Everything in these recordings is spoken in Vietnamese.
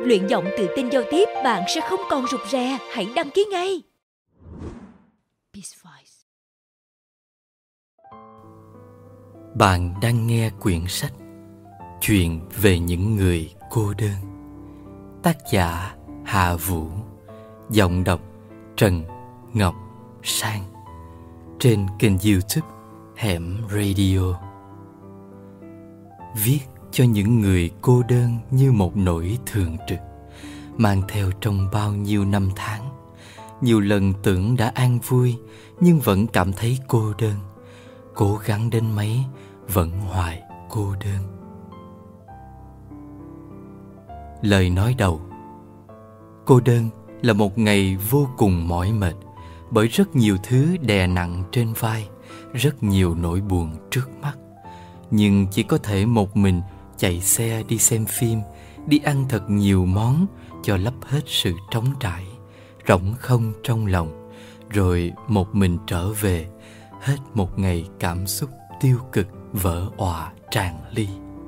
Luyện giọng tự tin giao tiếp, bạn sẽ không còn rụt rè. Hãy đăng ký ngay. Peace Voice. Bạn đang nghe quyển sách Chuyện về những người cô đơn, tác giả Hà Vũ, giọng đọc Trần Ngọc Sang, trên kênh YouTube Hẻm Radio. Viết cho những người cô đơn như một nỗi thường trực, mang theo trong bao nhiêu năm tháng. Nhiều lần tưởng đã an vui, nhưng vẫn cảm thấy cô đơn. Cố gắng đến mấy, vẫn hoài cô đơn. Lời nói đầu. Cô đơn là một ngày vô cùng mỏi mệt, bởi rất nhiều thứ đè nặng trên vai, rất nhiều nỗi buồn trước mắt. Nhưng chỉ có thể một mình chạy xe đi xem phim, đi ăn thật nhiều món cho lấp hết sự trống trải, rỗng không trong lòng, rồi một mình trở về, hết một ngày cảm xúc tiêu cực vỡ òa tràn ly.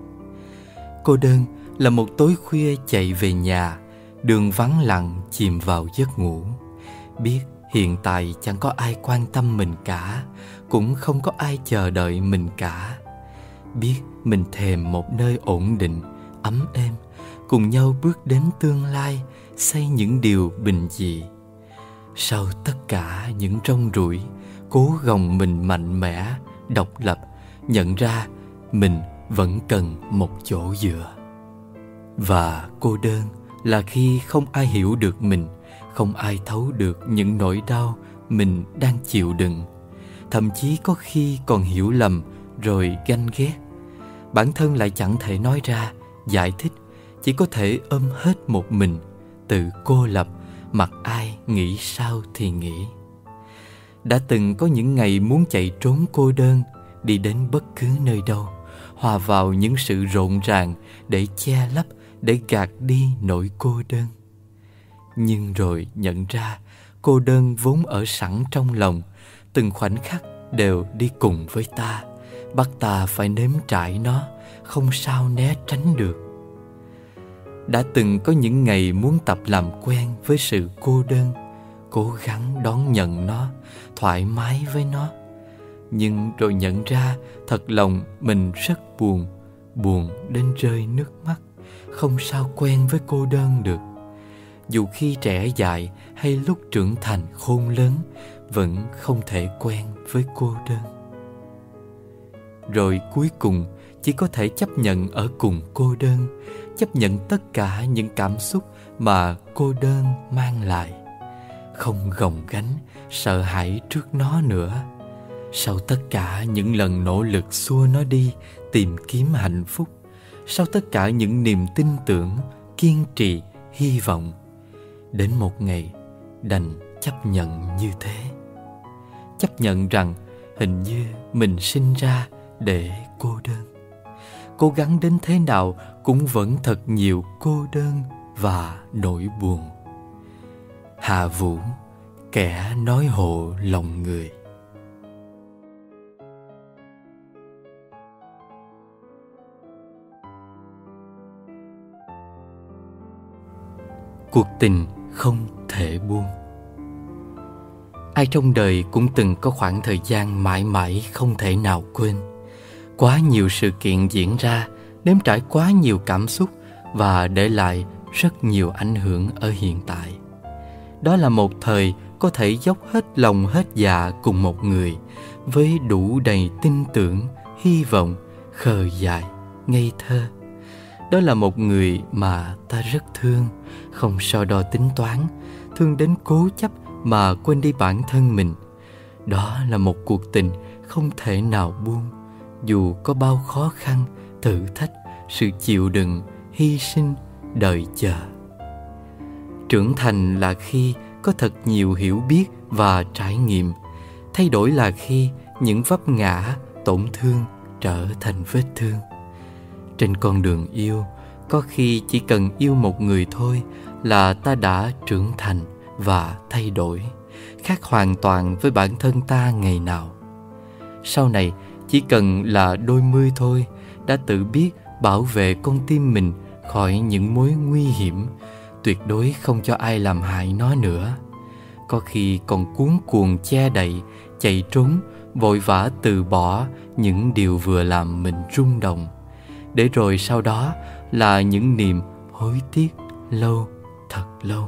Cô đơn là một tối khuya chạy về nhà, đường vắng lặng chìm vào giấc ngủ. Biết hiện tại chẳng có ai quan tâm mình cả, cũng không có ai chờ đợi mình cả. Biết mình thèm một nơi ổn định, ấm êm, cùng nhau bước đến tương lai, xây những điều bình dị. Sau tất cả những rong ruổi, cố gồng mình mạnh mẽ, độc lập, nhận ra mình vẫn cần một chỗ dựa. Và cô đơn là khi không ai hiểu được mình, không ai thấu được những nỗi đau mình đang chịu đựng. Thậm chí có khi còn hiểu lầm rồi ganh ghét. Bản thân lại chẳng thể nói ra, giải thích, chỉ có thể ôm hết một mình, tự cô lập, mặc ai nghĩ sao thì nghĩ. Đã từng có những ngày muốn chạy trốn cô đơn, đi đến bất cứ nơi đâu, hòa vào những sự rộn ràng để che lấp, để gạt đi nỗi cô đơn. Nhưng rồi nhận ra cô đơn vốn ở sẵn trong lòng, từng khoảnh khắc đều đi cùng với ta, bắt ta phải nếm trải nó, không sao né tránh được. Đã từng có những ngày muốn tập làm quen với sự cô đơn, cố gắng đón nhận nó, thoải mái với nó. Nhưng rồi nhận ra thật lòng mình rất buồn, buồn đến rơi nước mắt, không sao quen với cô đơn được. Dù khi trẻ dại hay lúc trưởng thành khôn lớn, vẫn không thể quen với cô đơn. Rồi cuối cùng chỉ có thể chấp nhận ở cùng cô đơn, chấp nhận tất cả những cảm xúc mà cô đơn mang lại, không gồng gánh, sợ hãi trước nó nữa. Sau tất cả những lần nỗ lực xua nó đi, tìm kiếm hạnh phúc, sau tất cả những niềm tin tưởng, kiên trì, hy vọng, đến một ngày đành chấp nhận như thế. Chấp nhận rằng hình như mình sinh ra để cô đơn. Cố gắng đến thế nào cũng vẫn thật nhiều cô đơn và nỗi buồn. Hà Vũ, kẻ nói hộ lòng người. Cuộc tình không thể buông. Ai trong đời cũng từng có khoảng thời gian mãi mãi không thể nào quên. Quá nhiều sự kiện diễn ra, nếm trải quá nhiều cảm xúc và để lại rất nhiều ảnh hưởng ở hiện tại. Đó là một thời có thể dốc hết lòng hết dạ cùng một người, với đủ đầy tin tưởng, hy vọng, khờ dại, ngây thơ. Đó là một người mà ta rất thương, không so đo tính toán, thương đến cố chấp mà quên đi bản thân mình. Đó là một cuộc tình không thể nào buông, dù có bao khó khăn, thử thách, sự chịu đựng, hy sinh, đợi chờ. Trưởng thành là khi có thật nhiều hiểu biết và trải nghiệm. Thay đổi là khi những vấp ngã, tổn thương trở thành vết thương. Trên con đường yêu, có khi chỉ cần yêu một người thôi là ta đã trưởng thành và thay đổi, khác hoàn toàn với bản thân ta ngày nào. Sau này, chỉ cần là đôi mươi thôi, đã tự biết bảo vệ con tim mình khỏi những mối nguy hiểm, tuyệt đối không cho ai làm hại nó nữa. Có khi còn cuống cuồng che đậy, chạy trốn, vội vã từ bỏ những điều vừa làm mình rung động, để rồi sau đó là những niềm hối tiếc lâu, thật lâu.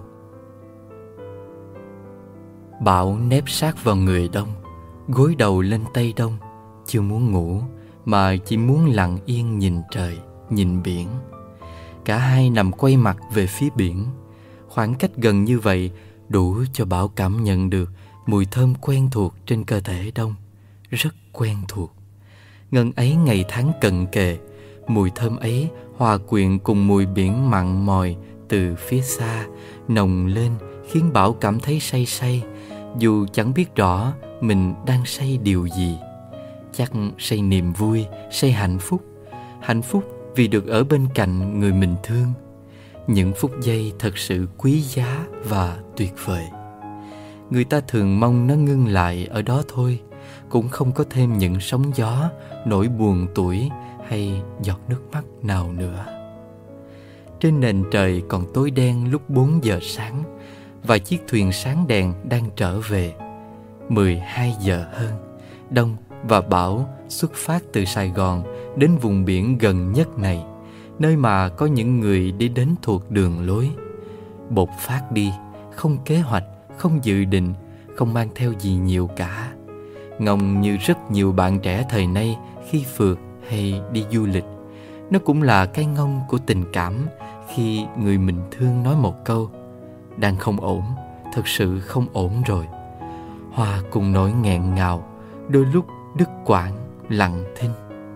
Bảo nép sát vào người Đông, gối đầu lên tay Đông, chưa muốn ngủ mà chỉ muốn lặng yên nhìn trời, nhìn biển. Cả hai nằm quay mặt về phía biển. Khoảng cách gần như vậy đủ cho Bảo cảm nhận được mùi thơm quen thuộc trên cơ thể Đông, rất quen thuộc. Ngần ấy ngày tháng cận kề, mùi thơm ấy hòa quyện cùng mùi biển mặn mòi từ phía xa nồng lên, khiến Bảo cảm thấy say say, dù chẳng biết rõ mình đang say điều gì. Chắc say niềm vui, say hạnh phúc vì được ở bên cạnh người mình thương. Những phút giây thật sự quý giá và tuyệt vời. Người ta thường mong nó ngưng lại ở đó thôi, cũng không có thêm những sóng gió, nỗi buồn tủi hay giọt nước mắt nào nữa. Trên nền trời còn tối đen lúc 4 giờ sáng, và chiếc thuyền sáng đèn đang trở về. 12 giờ hơn, Đông và Bảo xuất phát từ Sài Gòn đến vùng biển gần nhất này, nơi mà có những người đi đến thuộc đường lối. Bột phát đi, không kế hoạch, không dự định, không mang theo gì nhiều cả. Ngông như rất nhiều bạn trẻ thời nay khi phượt hay đi du lịch. Nó cũng là cái ngông của tình cảm khi người mình thương nói một câu: đang không ổn, thật sự không ổn rồi. Hòa cùng nỗi nghẹn ngào, đôi lúc đứt quãng, lặng thinh.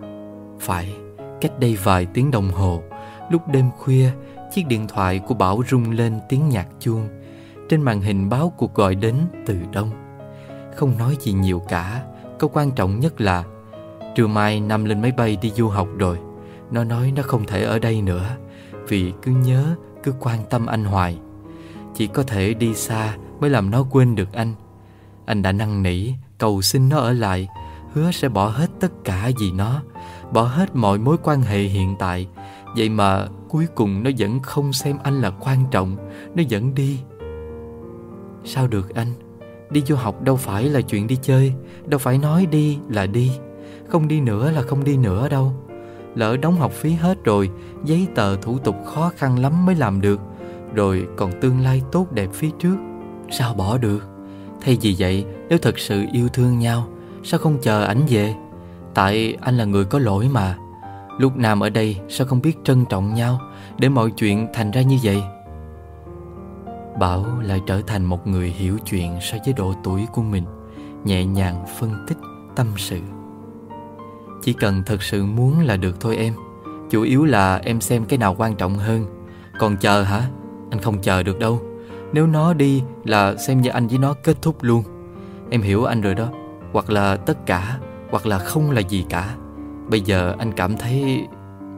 Phải, cách đây vài tiếng đồng hồ, lúc đêm khuya, chiếc điện thoại của Bảo rung lên tiếng nhạc chuông. Trên màn hình báo cuộc gọi đến từ Đông. Không nói gì nhiều cả, câu quan trọng nhất là trưa mai Năm lên máy bay đi du học rồi. Nó nói nó không thể ở đây nữa, vì cứ nhớ, cứ quan tâm anh hoài. Chỉ có thể đi xa mới làm nó quên được anh. Anh đã năn nỉ, cầu xin nó ở lại, hứa sẽ bỏ hết tất cả vì nó, bỏ hết mọi mối quan hệ hiện tại. Vậy mà cuối cùng nó vẫn không xem anh là quan trọng, nó vẫn đi. Sao được anh? Đi du học đâu phải là chuyện đi chơi, đâu phải nói đi là đi. Không đi nữa là không đi nữa đâu. Lỡ đóng học phí hết rồi, giấy tờ thủ tục khó khăn lắm mới làm được, rồi còn tương lai tốt đẹp phía trước, sao bỏ được? Thay vì vậy, nếu thật sự yêu thương nhau, sao không chờ ảnh về? Tại anh là người có lỗi mà. Lúc nào ở đây sao không biết trân trọng nhau, để mọi chuyện thành ra như vậy? Bảo lại trở thành một người hiểu chuyện so với độ tuổi của mình, nhẹ nhàng phân tích, tâm sự. Chỉ cần thật sự muốn là được thôi em. Chủ yếu là em xem cái nào quan trọng hơn. Còn chờ hả? Anh không chờ được đâu. Nếu nó đi là xem như anh với nó kết thúc luôn. Em hiểu anh rồi đó. Hoặc là tất cả, hoặc là không là gì cả. Bây giờ anh cảm thấy...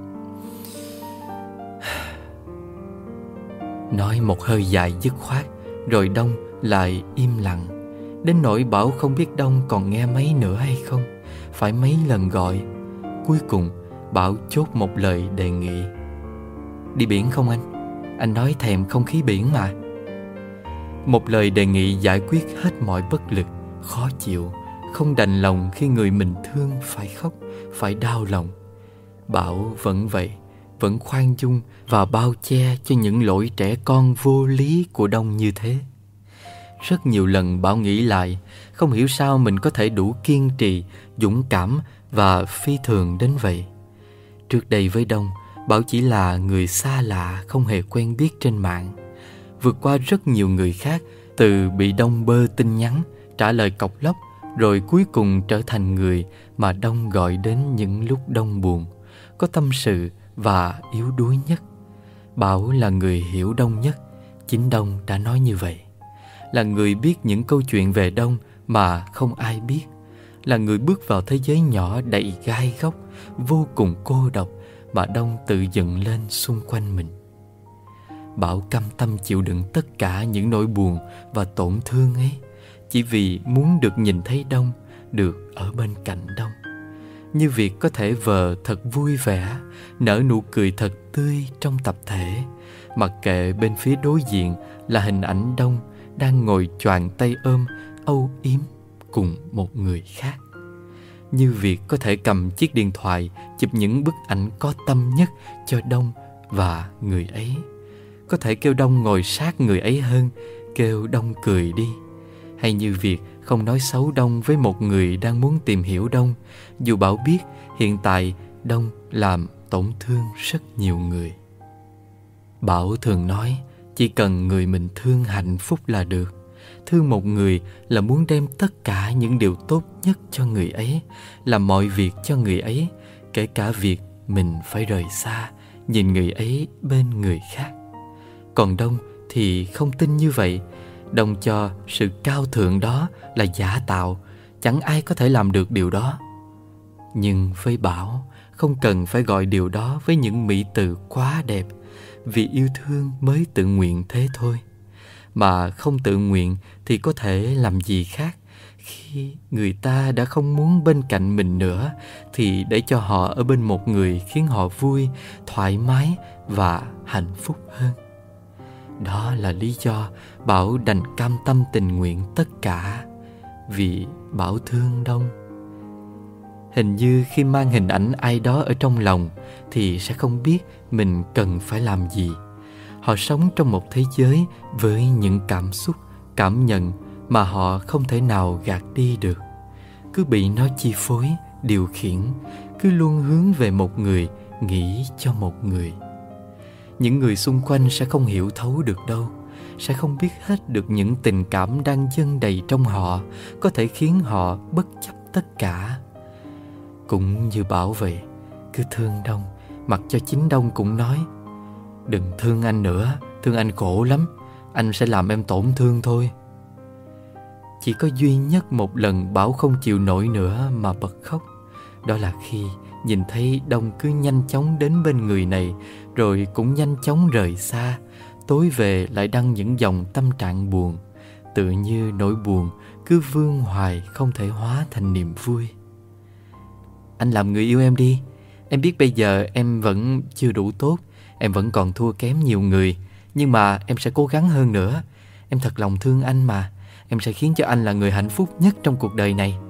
Nói một hơi dài dứt khoát, rồi Đông lại im lặng. Đến nỗi Bảo không biết Đông còn nghe mấy nữa hay không. Phải mấy lần gọi. Cuối cùng Bảo chốt một lời đề nghị. Đi biển không anh? Anh nói thèm không khí biển mà. Một lời đề nghị giải quyết hết mọi bất lực, khó chịu, không đành lòng khi người mình thương phải khóc, phải đau lòng. Bảo vẫn vậy, vẫn khoan dung và bao che cho những lỗi trẻ con vô lý của Đông như thế. Rất nhiều lần Bảo nghĩ lại, không hiểu sao mình có thể đủ kiên trì, dũng cảm và phi thường đến vậy. Trước đây với Đông, Bảo chỉ là người xa lạ không hề quen biết trên mạng. Vượt qua rất nhiều người khác, từ bị Đông bơ tin nhắn, trả lời cọc lóc, rồi cuối cùng trở thành người mà Đông gọi đến những lúc Đông buồn, có tâm sự và yếu đuối nhất. Bảo là người hiểu Đông nhất, chính Đông đã nói như vậy. Là người biết những câu chuyện về Đông mà không ai biết. Là người bước vào thế giới nhỏ đầy gai góc, vô cùng cô độc mà Đông tự dựng lên xung quanh mình. Bảo cam tâm chịu đựng tất cả những nỗi buồn và tổn thương ấy, chỉ vì muốn được nhìn thấy Đông, được ở bên cạnh Đông. Như việc có thể vờ thật vui vẻ, nở nụ cười thật tươi trong tập thể, Mặc kệ bên phía đối diện là hình ảnh Đông đang ngồi choàng tay ôm, âu yếm cùng một người khác. Như việc có thể cầm chiếc điện thoại chụp những bức ảnh có tâm nhất cho Đông và người ấy. Có thể kêu Đông ngồi sát người ấy hơn, kêu Đông cười đi. Hay như việc không nói xấu Đông với một người đang muốn tìm hiểu Đông, dù Bảo biết hiện tại Đông làm tổn thương rất nhiều người. Bảo thường nói chỉ cần người mình thương hạnh phúc là được. Thương một người là muốn đem tất cả những điều tốt nhất cho người ấy, làm mọi việc cho người ấy, kể cả việc mình phải rời xa, nhìn người ấy bên người khác. Còn Đông thì không tin như vậy. Đông cho sự cao thượng đó là giả tạo, chẳng ai có thể làm được điều đó. Nhưng với Bảo, không cần phải gọi điều đó với những mỹ từ quá đẹp, vì yêu thương mới tự nguyện thế thôi. Mà không tự nguyện thì có thể làm gì khác. Khi người ta đã không muốn bên cạnh mình nữa, thì để cho họ ở bên một người khiến họ vui, thoải mái và hạnh phúc hơn. Đó là lý do Bảo đành cam tâm tình nguyện tất cả, vì Bảo thương Đông. Hình như khi mang hình ảnh ai đó ở trong lòng thì sẽ không biết mình cần phải làm gì. Họ sống trong một thế giới với những cảm xúc, cảm nhận mà họ không thể nào gạt đi được. Cứ bị nó chi phối, điều khiển, cứ luôn hướng về một người, nghĩ cho một người. Những người xung quanh sẽ không hiểu thấu được đâu, sẽ không biết hết được những tình cảm đang dâng đầy trong họ, có thể khiến họ bất chấp tất cả. Cũng như Bảo vậy, cứ thương Đông, mặc cho chính Đông cũng nói: đừng thương anh nữa, thương anh khổ lắm, anh sẽ làm em tổn thương thôi. Chỉ có duy nhất một lần Bảo không chịu nổi nữa mà bật khóc. Đó là khi nhìn thấy Đông cứ nhanh chóng đến bên người này, rồi cũng nhanh chóng rời xa. Tối về lại đăng những dòng tâm trạng buồn, tự như nỗi buồn cứ vương hoài không thể hóa thành niềm vui. Anh làm người yêu em đi. Em biết bây giờ em vẫn chưa đủ tốt, em vẫn còn thua kém nhiều người, nhưng mà em sẽ cố gắng hơn nữa. Em thật lòng thương anh mà. Em sẽ khiến cho anh là người hạnh phúc nhất trong cuộc đời này.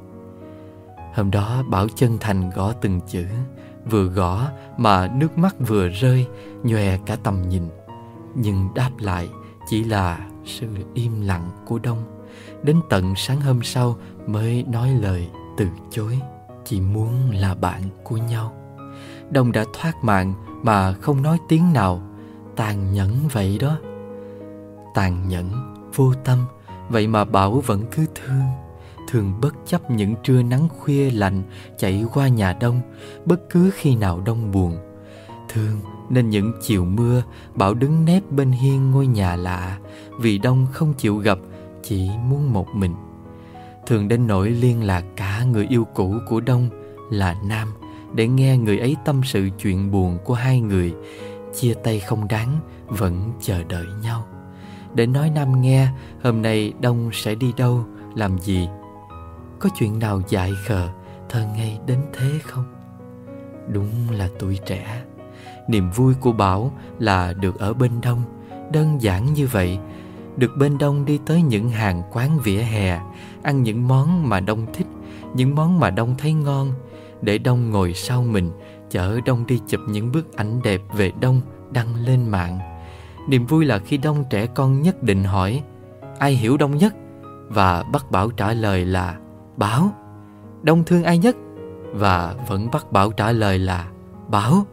Hôm đó Bảo chân thành gõ từng chữ, vừa gõ mà nước mắt vừa rơi, nhòe cả tầm nhìn. Nhưng đáp lại chỉ là sự im lặng của Đông. Đến tận sáng hôm sau mới nói lời từ chối, chỉ muốn là bạn của nhau. Đông đã thoát mạng mà không nói tiếng nào. Tàn nhẫn vậy đó. Tàn nhẫn, vô tâm, vậy mà Bảo vẫn cứ thương. Thương bất chấp những trưa nắng khuya lạnh chạy qua nhà Đông, bất cứ khi nào Đông buồn. Thương nên những chiều mưa Bảo đứng nép bên hiên ngôi nhà lạ, vì Đông không chịu gặp, chỉ muốn một mình. Thường đến nỗi liên lạc cả người yêu cũ của Đông là Nam, để nghe người ấy tâm sự chuyện buồn của hai người. Chia tay không đáng, vẫn chờ đợi nhau. Để nói Nam nghe hôm nay Đông sẽ đi đâu, làm gì. Có chuyện nào dại khờ, thơ ngây đến thế không? Đúng là tuổi trẻ. Niềm vui của Bảo là được ở bên Đông, đơn giản như vậy. Được bên Đông đi tới những hàng quán vỉa hè, ăn những món mà Đông thích, những món mà Đông thấy ngon, để Đông ngồi sau mình, chở Đông đi chụp những bức ảnh đẹp về Đông đăng lên mạng. Niềm vui là khi Đông trẻ con nhất định hỏi: ai hiểu Đông nhất? Và bắt Bảo trả lời là: Bảo. Đông thương ai nhất? Và vẫn bắt Bảo trả lời là: Bảo.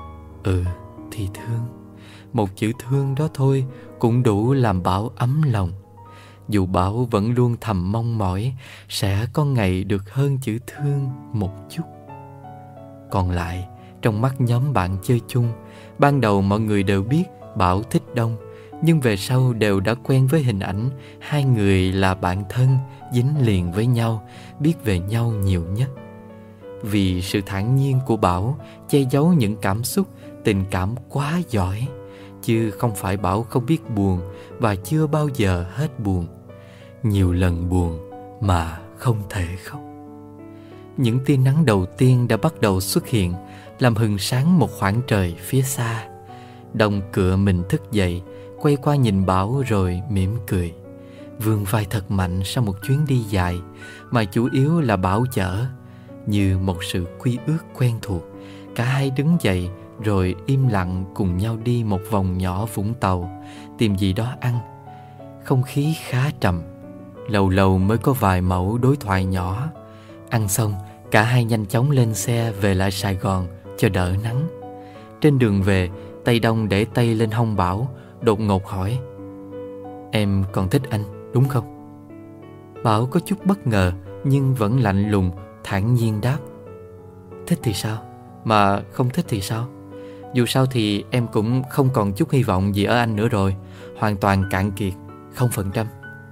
Thì thương. Một chữ thương đó thôi cũng đủ làm Bảo ấm lòng. Dù Bảo vẫn luôn thầm mong mỏi sẽ có ngày được hơn chữ thương một chút. Còn lại, trong mắt nhóm bạn chơi chung, ban đầu mọi người đều biết Bảo thích Đông, nhưng về sau đều đã quen với hình ảnh hai người là bạn thân, dính liền với nhau, biết về nhau nhiều nhất. Vì sự thản nhiên của Bảo che giấu những cảm xúc, tình cảm quá giỏi, chứ không phải Bảo không biết buồn và chưa bao giờ hết buồn. Nhiều lần buồn mà không thể khóc. Những tia nắng đầu tiên đã bắt đầu xuất hiện, làm hừng sáng một khoảng trời phía xa. Đông cựa mình thức dậy, quay qua nhìn Bảo rồi mỉm cười. Vươn vai thật mạnh sau một chuyến đi dài, mà chủ yếu là Bảo chở. Như một sự quy ước quen thuộc, cả hai đứng dậy rồi im lặng cùng nhau đi một vòng nhỏ Vũng Tàu, tìm gì đó ăn. Không khí khá trầm, lâu lâu mới có vài mẫu đối thoại nhỏ. Ăn xong, cả hai nhanh chóng lên xe về lại Sài Gòn cho đỡ nắng. Trên đường về, tay Đông để tay lên hông Bảo, đột ngột hỏi: "Em còn thích anh, đúng không?" Bảo có chút bất ngờ nhưng vẫn lạnh lùng, thản nhiên đáp: "Thích thì sao, mà không thích thì sao? Dù sao thì em cũng không còn chút hy vọng gì ở anh nữa rồi. Hoàn toàn cạn kiệt, 0%.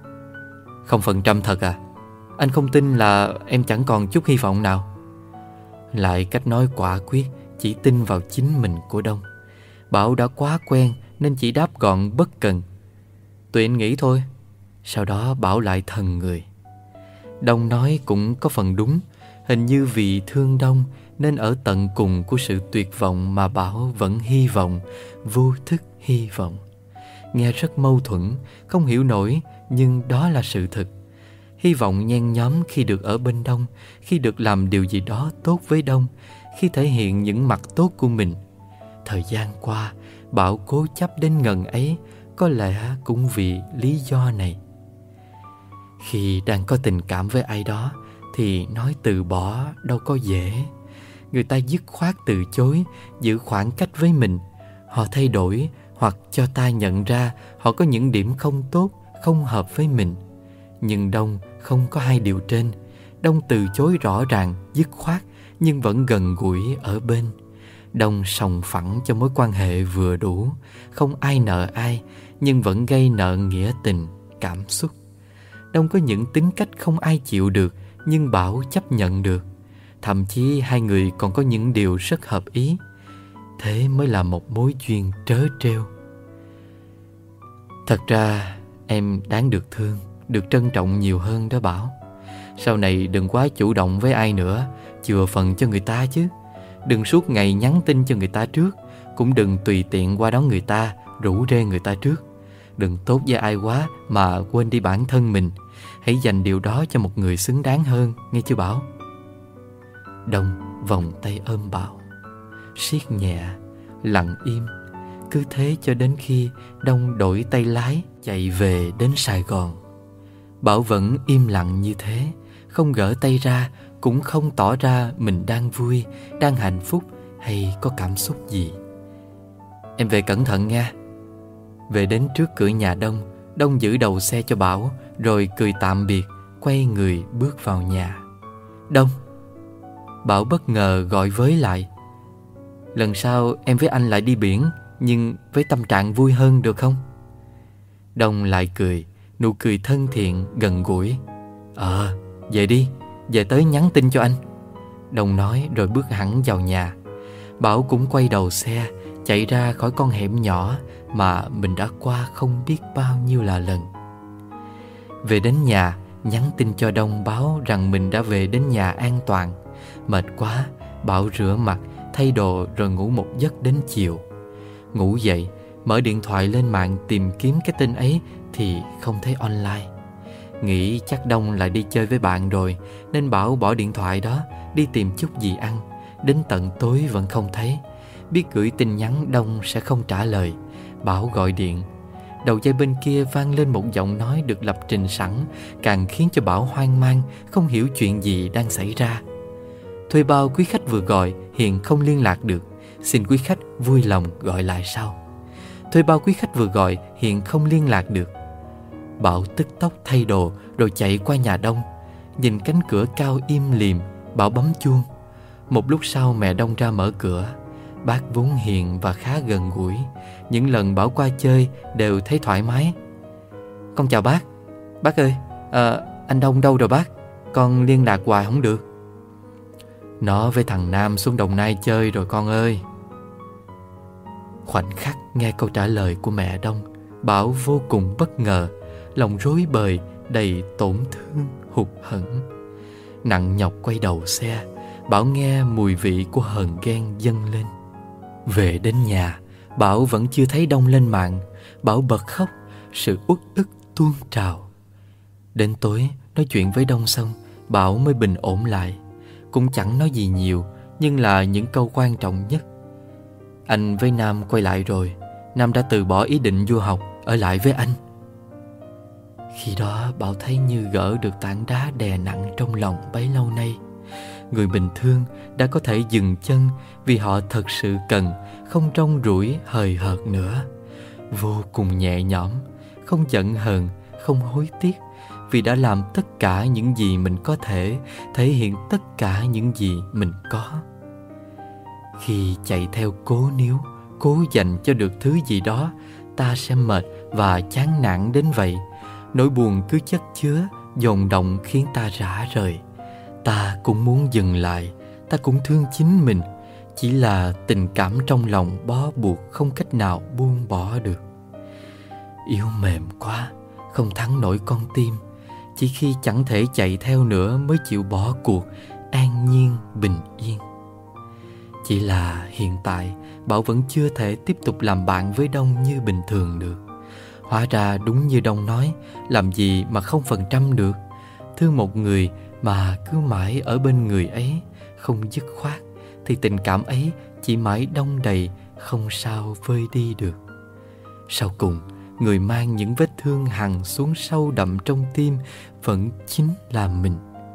0% thật à? Anh không tin là em chẳng còn chút hy vọng nào." Lại cách nói quả quyết, chỉ tin vào chính mình của Đông. Bảo đã quá quen nên chỉ đáp gọn bất cần: "Tụi anh nghĩ thôi." Sau đó Bảo lại thần người. Đông nói cũng có phần đúng. Hình như vì thương Đông nên ở tận cùng của sự tuyệt vọng mà Bảo vẫn hy vọng, vô thức hy vọng. Nghe rất mâu thuẫn, không hiểu nổi, nhưng đó là sự thật. Hy vọng nhen nhóm khi được ở bên Đông, khi được làm điều gì đó tốt với Đông, khi thể hiện những mặt tốt của mình. Thời gian qua, Bảo cố chấp đến ngần ấy, có lẽ cũng vì lý do này. Khi đang có tình cảm với ai đó thì nói từ bỏ đâu có dễ. Người ta dứt khoát từ chối, giữ khoảng cách với mình. Họ thay đổi hoặc cho ta nhận ra họ có những điểm không tốt, không hợp với mình. Nhưng Đông không có hai điều trên. Đông từ chối rõ ràng, dứt khoát, nhưng vẫn gần gũi ở bên. Đông sòng phẳng cho mối quan hệ vừa đủ, không ai nợ ai, nhưng vẫn gây nợ nghĩa tình, cảm xúc. Đông có những tính cách không ai chịu được, nhưng Bảo chấp nhận được. Thậm chí hai người còn có những điều rất hợp ý. Thế mới là một mối duyên trớ trêu. Thật ra em đáng được thương, được trân trọng nhiều hơn đó Bảo. Sau này đừng quá chủ động với ai nữa, chừa phần cho người ta chứ. Đừng suốt ngày nhắn tin cho người ta trước, cũng đừng tùy tiện qua đón người ta, rủ rê người ta trước. Đừng tốt với ai quá mà quên đi bản thân mình. Hãy dành điều đó cho một người xứng đáng hơn, nghe chưa Bảo? Đông vòng tay ôm Bảo, siết nhẹ, lặng im. Cứ thế cho đến khi Đông đổi tay lái chạy về đến Sài Gòn. Bảo vẫn im lặng như thế, không gỡ tay ra, cũng không tỏ ra mình đang vui, đang hạnh phúc hay có cảm xúc gì. Em về cẩn thận nha. Về đến trước cửa nhà Đông, Đông giữ đầu xe cho Bảo, rồi cười tạm biệt, quay người bước vào nhà. Đông. Bảo bất ngờ gọi với lại: "Lần sau em với anh lại đi biển, nhưng với tâm trạng vui hơn được không?" Đông lại cười, nụ cười thân thiện, gần gũi. Về đi, về tới nhắn tin cho anh." Đông nói rồi bước hẳn vào nhà. Bảo cũng quay đầu xe, chạy ra khỏi con hẻm nhỏ mà mình đã qua không biết bao nhiêu là lần. Về đến nhà, nhắn tin cho Đông báo rằng mình đã về đến nhà an toàn. Mệt quá, Bảo rửa mặt, thay đồ rồi ngủ một giấc đến chiều. Ngủ dậy, mở điện thoại lên mạng tìm kiếm cái tên ấy thì không thấy online. Nghĩ chắc Đông lại đi chơi với bạn rồi, nên Bảo bỏ điện thoại đó, đi tìm chút gì ăn. Đến tận tối vẫn không thấy. Biết gửi tin nhắn Đông sẽ không trả lời, Bảo gọi điện. Đầu dây bên kia vang lên một giọng nói được lập trình sẵn, càng khiến cho Bảo hoang mang, không hiểu chuyện gì đang xảy ra. "Thuê bao quý khách vừa gọi hiện không liên lạc được, xin quý khách vui lòng gọi lại sau." "Thuê bao quý khách vừa gọi hiện không liên lạc được." Bảo tức tốc thay đồ rồi chạy qua nhà Đông. Nhìn cánh cửa cao im lìm, Bảo bấm chuông. Một lúc sau mẹ Đông ra mở cửa. Bác vốn hiền và khá gần gũi. Những lần Bảo qua chơi đều thấy thoải mái. "Con chào bác." "Bác ơi, anh Đông đâu rồi bác? Con liên lạc hoài không được." "Nó với thằng Nam xuống Đồng Nai chơi rồi con ơi." Khoảnh khắc nghe câu trả lời của mẹ Đông, Bảo vô cùng bất ngờ, lòng rối bời, đầy tổn thương, hụt hẫng. Nặng nhọc quay đầu xe, Bảo nghe mùi vị của hờn ghen dâng lên. Về đến nhà, Bảo vẫn chưa thấy Đông lên mạng. Bảo bật khóc, sự uất ức tuôn trào. Đến tối nói chuyện với Đông xong, Bảo mới bình ổn lại. Cũng chẳng nói gì nhiều, nhưng là những câu quan trọng nhất. Anh với Nam quay lại rồi. Nam đã từ bỏ ý định du học, ở lại với anh. Khi đó Bảo thấy như gỡ được tảng đá đè nặng trong lòng bấy lâu nay. Người bình thường đã có thể dừng chân vì họ thật sự cần, không rong ruổi hời hợt nữa. Vô cùng nhẹ nhõm, không giận hờn, không hối tiếc, vì đã làm tất cả những gì mình có thể hiện tất cả những gì mình có. Khi chạy theo cố níu, cố dành cho được thứ gì đó, ta sẽ mệt và chán nản đến vậy. Nỗi buồn cứ chất chứa, dồn động khiến ta rã rời. Ta cũng muốn dừng lại, ta cũng thương chính mình. Chỉ là tình cảm trong lòng bó buộc, không cách nào buông bỏ được. Yếu mềm quá, không thắng nổi con tim. Chỉ khi chẳng thể chạy theo nữa mới chịu bỏ cuộc, an nhiên bình yên. Chỉ là hiện tại Bảo vẫn chưa thể tiếp tục làm bạn với Đông như bình thường được. Hóa ra đúng như Đông nói, làm gì mà 0% được. Thương một người mà cứ mãi ở bên người ấy, không dứt khoát, thì tình cảm ấy chỉ mãi đong đầy, không sao vơi đi được. Sau cùng, người mang những vết thương hằn xuống sâu đậm trong tim vẫn chính là mình.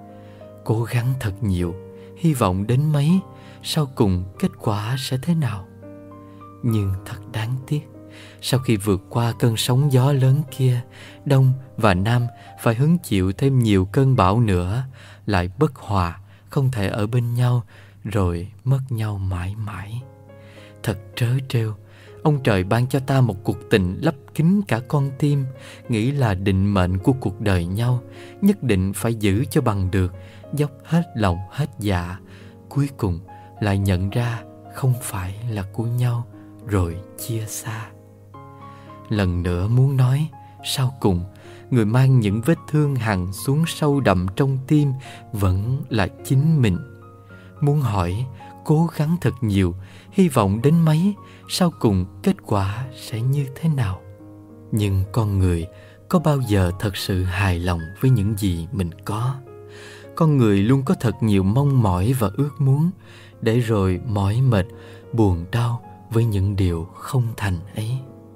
Cố gắng thật nhiều, hy vọng đến mấy, sau cùng kết quả sẽ thế nào? Nhưng thật đáng tiếc, sau khi vượt qua cơn sóng gió lớn kia, Đông và Nam phải hứng chịu thêm nhiều cơn bão nữa, lại bất hòa, không thể ở bên nhau, rồi mất nhau mãi mãi. Thật trớ trêu, ông trời ban cho ta một cuộc tình lấp kín cả con tim, nghĩ là định mệnh của cuộc đời nhau, nhất định phải giữ cho bằng được, dốc hết lòng hết dạ. Cuối cùng lại nhận ra không phải là của nhau, rồi chia xa. Lần nữa muốn nói, sau cùng người mang những vết thương hằn xuống sâu đậm trong tim vẫn là chính mình. Muốn hỏi, cố gắng thật nhiều, hy vọng đến mấy, sau cùng kết quả sẽ như thế nào? Nhưng con người có bao giờ thật sự hài lòng với những gì mình có? Con người luôn có thật nhiều mong mỏi và ước muốn, để rồi mỏi mệt, buồn đau với những điều không thành ấy.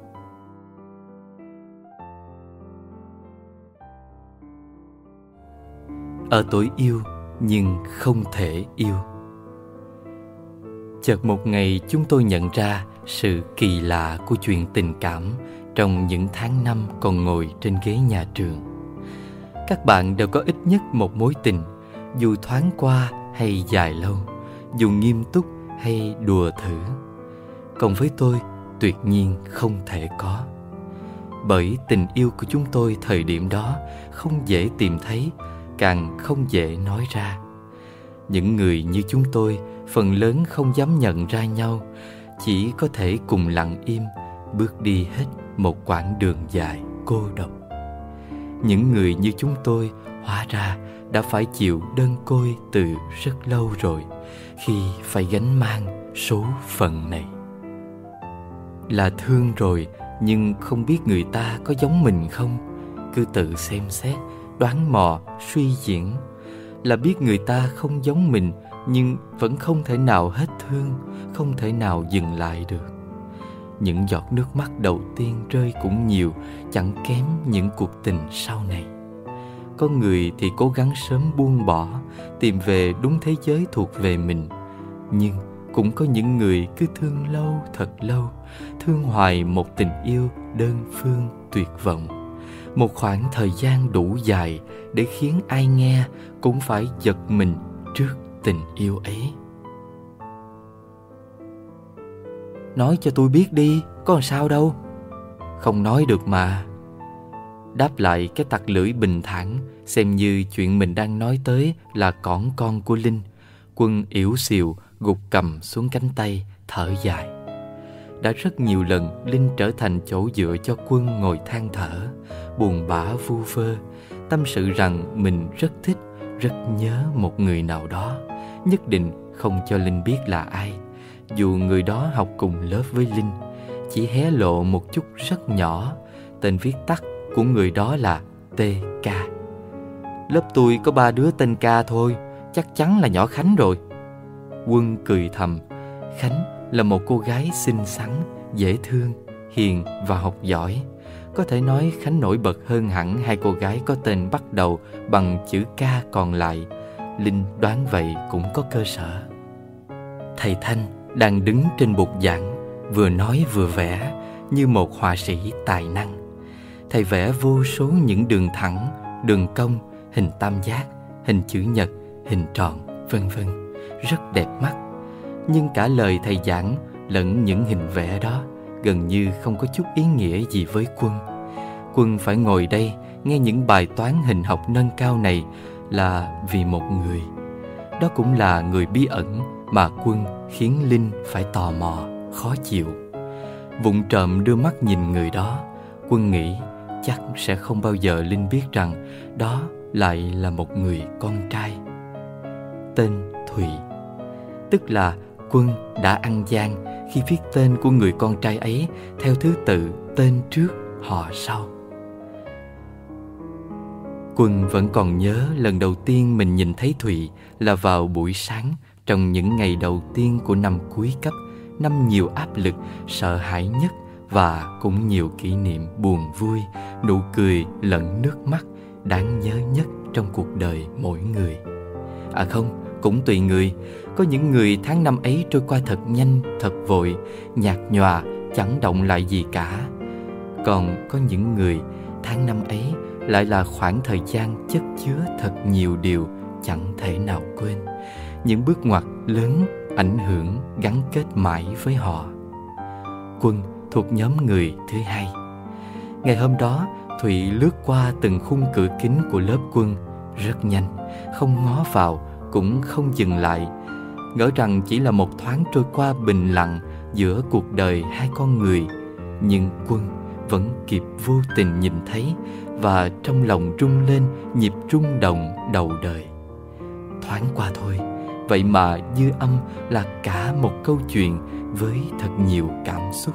Ở tuổi yêu nhưng không thể yêu. Chợt một ngày chúng tôi nhận ra sự kỳ lạ của chuyện tình cảm trong những tháng năm còn ngồi trên ghế nhà trường. Các bạn đều có ít nhất một mối tình, dù thoáng qua hay dài lâu, dù nghiêm túc hay đùa thử. Còn với tôi, tuyệt nhiên không thể có. Bởi tình yêu của chúng tôi thời điểm đó không dễ tìm thấy, càng không dễ nói ra. Những người như chúng tôi phần lớn không dám nhận ra nhau, chỉ có thể cùng lặng im bước đi hết một quãng đường dài cô độc. Những người như chúng tôi hóa ra đã phải chịu đơn côi từ rất lâu rồi, khi phải gánh mang số phận này. Là thương rồi, nhưng không biết người ta có giống mình không. Cứ tự xem xét, đoán mò, suy diễn. Là biết người ta không giống mình, nhưng vẫn không thể nào hết thương, không thể nào dừng lại được. Những giọt nước mắt đầu tiên rơi cũng nhiều, chẳng kém những cuộc tình sau này. Có người thì cố gắng sớm buông bỏ, tìm về đúng thế giới thuộc về mình. Nhưng cũng có những người cứ thương lâu thật lâu, thương hoài một tình yêu đơn phương tuyệt vọng. Một khoảng thời gian đủ dài để khiến ai nghe cũng phải giật mình trước tình yêu ấy. Nói cho tôi biết đi, có làm sao đâu. Không nói được mà. Đáp lại cái tặc lưỡi bình thản, xem như chuyện mình đang nói tới là cỏn con của Linh. Quân yểu xìu gục cầm xuống cánh tay, thở dài. Đã rất nhiều lần Linh trở thành chỗ dựa cho Quân ngồi than thở, buồn bã vu vơ, tâm sự rằng mình rất thích, rất nhớ một người nào đó, nhất định không cho Linh biết là ai. Dù người đó học cùng lớp với Linh, chỉ hé lộ một chút rất nhỏ. Tên viết tắt của người đó là TK. Lớp tôi có 3 đứa tên K thôi, chắc chắn là nhỏ Khánh rồi. Quân cười thầm. Khánh là một cô gái xinh xắn, dễ thương, hiền và học giỏi. Có thể nói Khánh nổi bật hơn hẳn hai cô gái có tên bắt đầu bằng chữ K còn lại. Linh đoán vậy cũng có cơ sở. Thầy Thanh đang đứng trên bục giảng, vừa nói vừa vẽ như một họa sĩ tài năng. Thầy vẽ vô số những đường thẳng, đường cong, hình tam giác, hình chữ nhật, hình tròn, vân vân, rất đẹp mắt. Nhưng cả lời thầy giảng lẫn những hình vẽ đó gần như không có chút ý nghĩa gì với Quân. Quân phải ngồi đây nghe những bài toán hình học nâng cao này là vì một người. Đó cũng là người bí ẩn mà Quân khiến Linh phải tò mò, khó chịu. Vụng trộm đưa mắt nhìn người đó, Quân nghĩ chắc sẽ không bao giờ Linh biết rằng đó lại là một người con trai. Tên Thùy. Tức là Quân đã ăn gian khi viết tên của người con trai ấy theo thứ tự tên trước họ sau. Quân vẫn còn nhớ lần đầu tiên mình nhìn thấy Thùy là vào buổi sáng trong những ngày đầu tiên của năm cuối cấp, năm nhiều áp lực, sợ hãi nhất và cũng nhiều kỷ niệm buồn vui, nụ cười lẫn nước mắt đáng nhớ nhất trong cuộc đời mỗi người. À không, cũng tùy người. Có những người tháng năm ấy trôi qua thật nhanh, thật vội, nhạt nhòa, chẳng động lại gì cả. Còn có những người tháng năm ấy lại là khoảng thời gian chất chứa thật nhiều điều chẳng thể nào quên. Những bước ngoặt lớn, ảnh hưởng, gắn kết mãi với họ. Quân thuộc nhóm người thứ hai. Ngày hôm đó, Thụy lướt qua từng khung cửa kính của lớp Quân rất nhanh, không ngó vào, cũng không dừng lại. Ngỡ rằng chỉ là một thoáng trôi qua bình lặng giữa cuộc đời hai con người. Nhưng Quân vẫn kịp vô tình nhìn thấy, và trong lòng rung lên nhịp rung động đầu đời. Thoáng qua thôi, vậy mà dư âm là cả một câu chuyện với thật nhiều cảm xúc.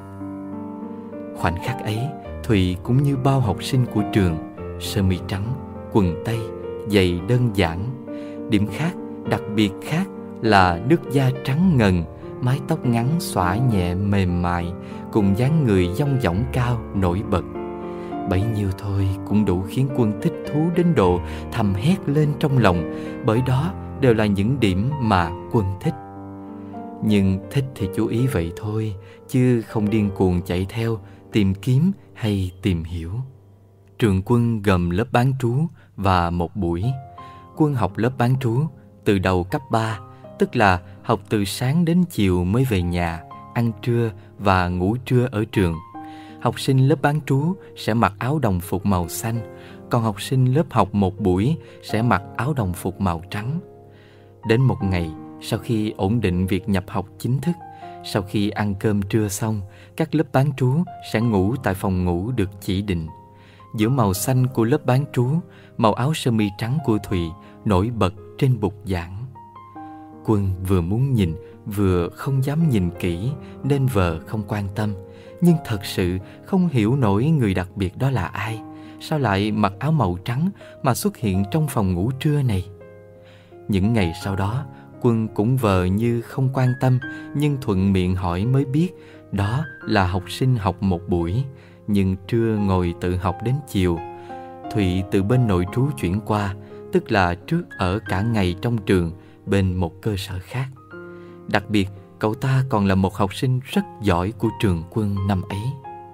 Khoảnh khắc ấy, Thùy cũng như bao học sinh của trường, sơ mi trắng, quần tây, giày đơn giản. Điểm khác, đặc biệt khác là nước da trắng ngần, mái tóc ngắn xõa nhẹ mềm mại, cùng dáng người dong dỏng cao nổi bật. Bấy nhiêu thôi cũng đủ khiến Quân thích thú đến độ thầm hét lên trong lòng, bởi đó đều là những điểm mà Quân thích. Nhưng thích thì chú ý vậy thôi, chứ không điên cuồng chạy theo, tìm kiếm hay tìm hiểu. Trường Quân gồm lớp bán trú và một buổi. Quân học lớp bán trú từ đầu cấp 3, tức là học từ sáng đến chiều mới về nhà, ăn trưa và ngủ trưa ở trường. Học sinh lớp bán trú sẽ mặc áo đồng phục màu xanh, còn học sinh lớp học một buổi sẽ mặc áo đồng phục màu trắng. Đến một ngày, sau khi ổn định việc nhập học chính thức, sau khi ăn cơm trưa xong, các lớp bán trú sẽ ngủ tại phòng ngủ được chỉ định. Giữa màu xanh của lớp bán trú, màu áo sơ mi trắng của Thùy nổi bật trên bục giảng. Quân vừa muốn nhìn, vừa không dám nhìn kỹ nên vờ không quan tâm. Nhưng thật sự không hiểu nổi người đặc biệt đó là ai. Sao lại mặc áo màu trắng mà xuất hiện trong phòng ngủ trưa này? Những ngày sau đó, Quân cũng vờ như không quan tâm, nhưng thuận miệng hỏi mới biết đó là học sinh học một buổi, nhưng trưa ngồi tự học đến chiều. Thụy từ bên nội trú chuyển qua, tức là trước ở cả ngày trong trường bên một cơ sở khác. Đặc biệt, cậu ta còn là một học sinh rất giỏi của trường Quân năm ấy.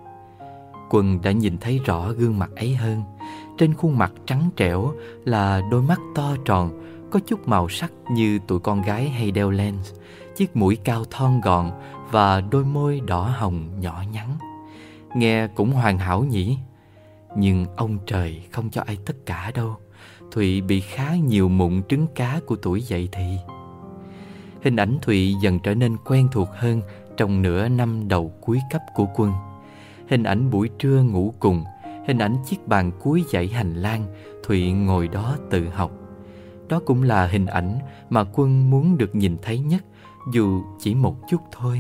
Quân đã nhìn thấy rõ gương mặt ấy hơn. Trên khuôn mặt trắng trẻo là đôi mắt to tròn, có chút màu sắc như tụi con gái hay đeo lens, chiếc mũi cao thon gọn và đôi môi đỏ hồng nhỏ nhắn. Nghe cũng hoàn hảo nhỉ? Nhưng ông trời không cho ai tất cả đâu. Thụy bị khá nhiều mụn trứng cá của tuổi dậy thì. Hình ảnh Thụy dần trở nên quen thuộc hơn trong nửa năm đầu cuối cấp của Quân. Hình ảnh buổi trưa ngủ cùng, hình ảnh chiếc bàn cuối dãy hành lang, Thụy ngồi đó tự học. Đó cũng là hình ảnh mà Quân muốn được nhìn thấy nhất, dù chỉ một chút thôi,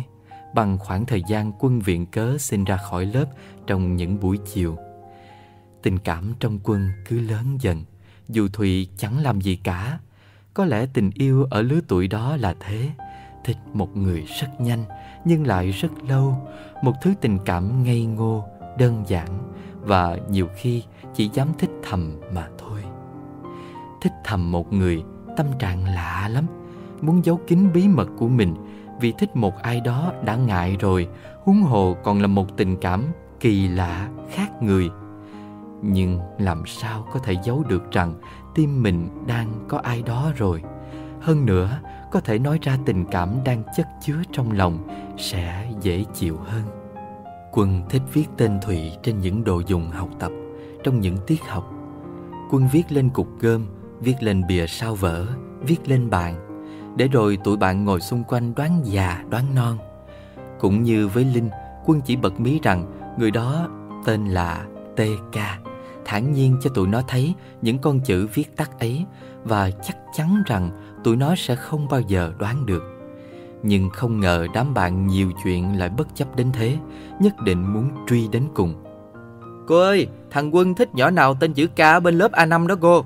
bằng khoảng thời gian Quân viện cớ xin ra khỏi lớp trong những buổi chiều. Tình cảm trong Quân cứ lớn dần, dù Thùy chẳng làm gì cả. Có lẽ tình yêu ở lứa tuổi đó là thế, thích một người rất nhanh nhưng lại rất lâu, một thứ tình cảm ngây ngô, đơn giản và nhiều khi chỉ dám thích thầm mà thôi. Thích thầm một người, tâm trạng lạ lắm, muốn giấu kín bí mật của mình vì thích một ai đó đã ngại rồi, huống hồ còn là một tình cảm kỳ lạ, khác người. Nhưng làm sao có thể giấu được rằng tim mình đang có ai đó rồi. Hơn nữa, có thể nói ra tình cảm đang chất chứa trong lòng sẽ dễ chịu hơn. Quân thích viết tên Thùy trên những đồ dùng học tập, trong những tiết học. Quân viết lên cục gôm, viết lên bìa sao vở, viết lên bàn, để rồi tụi bạn ngồi xung quanh đoán già đoán non. Cũng như với Linh, Quân chỉ bật mí rằng người đó tên là TK, thản nhiên cho tụi nó thấy những con chữ viết tắt ấy và chắc chắn rằng tụi nó sẽ không bao giờ đoán được. Nhưng không ngờ đám bạn nhiều chuyện lại bất chấp đến thế, nhất định muốn truy đến cùng. Cô ơi, thằng Quân thích nhỏ nào tên chữ K ở bên lớp A5 đó cô.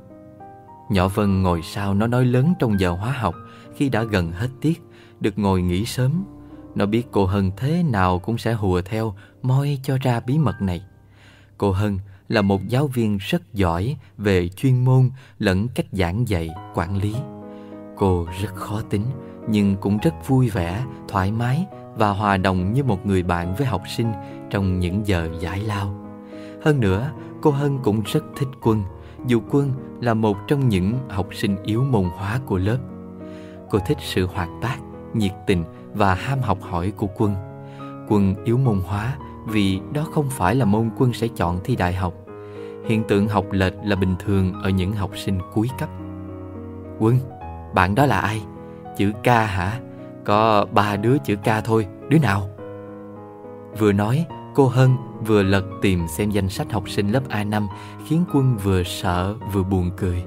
Nhỏ Vân ngồi sau nó nói lớn trong giờ hóa học, khi đã gần hết tiết, được ngồi nghỉ sớm. Nó biết cô Hân thế nào cũng sẽ hùa theo, moi cho ra bí mật này. Cô Hân là một giáo viên rất giỏi về chuyên môn lẫn cách giảng dạy, quản lý. Cô rất khó tính, nhưng cũng rất vui vẻ, thoải mái và hòa đồng như một người bạn với học sinh trong những giờ giải lao. Hơn nữa, cô Hân cũng rất thích Quân, dù Quân là một trong những học sinh yếu môn hóa của lớp. Cô thích sự hoạt bát, nhiệt tình và ham học hỏi của Quân. Quân yếu môn hóa vì đó không phải là môn Quân sẽ chọn thi đại học. Hiện tượng học lệch là bình thường ở những học sinh cuối cấp. Quân, bạn đó là ai? Chữ K hả? Có 3 đứa chữ K thôi, đứa nào? Vừa nói, cô Hân vừa lật tìm xem danh sách học sinh lớp A5, khiến Quân vừa sợ vừa buồn cười.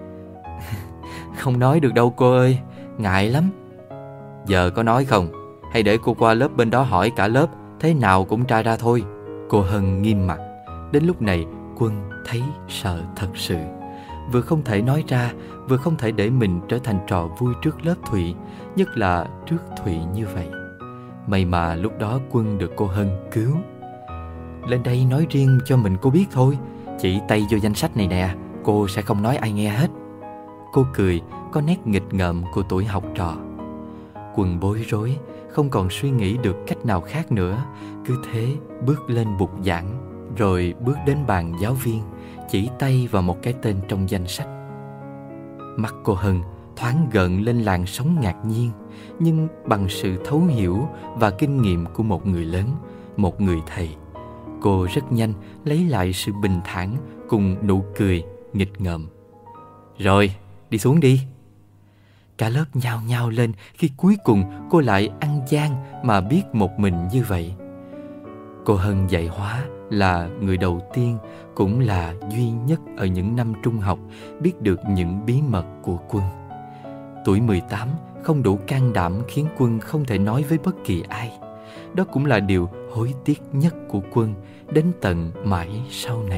Không nói được đâu cô ơi, ngại lắm. Giờ có nói không? Hay để cô qua lớp bên đó hỏi cả lớp, thế nào cũng tra ra thôi. Cô Hân nghiêm mặt. Đến lúc này, Quân thấy sợ thật sự. Vừa không thể nói ra, vừa không thể để mình trở thành trò vui trước lớp Thụy, nhất là trước Thụy như vậy. May mà lúc đó Quân được cô Hân cứu. Lên đây nói riêng cho mình cô biết thôi, chỉ tay vô danh sách này nè, cô sẽ không nói ai nghe hết. Cô cười, có nét nghịch ngợm của tuổi học trò. Quân bối rối, không còn suy nghĩ được cách nào khác nữa, cứ thế bước lên bục giảng, rồi bước đến bàn giáo viên, chỉ tay vào một cái tên trong danh sách. Mắt cô Hân thoáng gợn lên làn sóng ngạc nhiên, nhưng bằng sự thấu hiểu và kinh nghiệm của một người lớn, một người thầy, cô rất nhanh lấy lại sự bình thản cùng nụ cười nghịch ngợm. Rồi, đi xuống đi. Cả lớp nhao nhao lên khi cuối cùng cô lại ăn gian mà biết một mình như vậy. Cô Hân dạy hóa là người đầu tiên, cũng là duy nhất ở những năm trung học biết được những bí mật của Quân. Tuổi 18 không đủ can đảm khiến Quân không thể nói với bất kỳ ai. Đó cũng là điều hối tiếc nhất của Quân đến tận mãi sau này.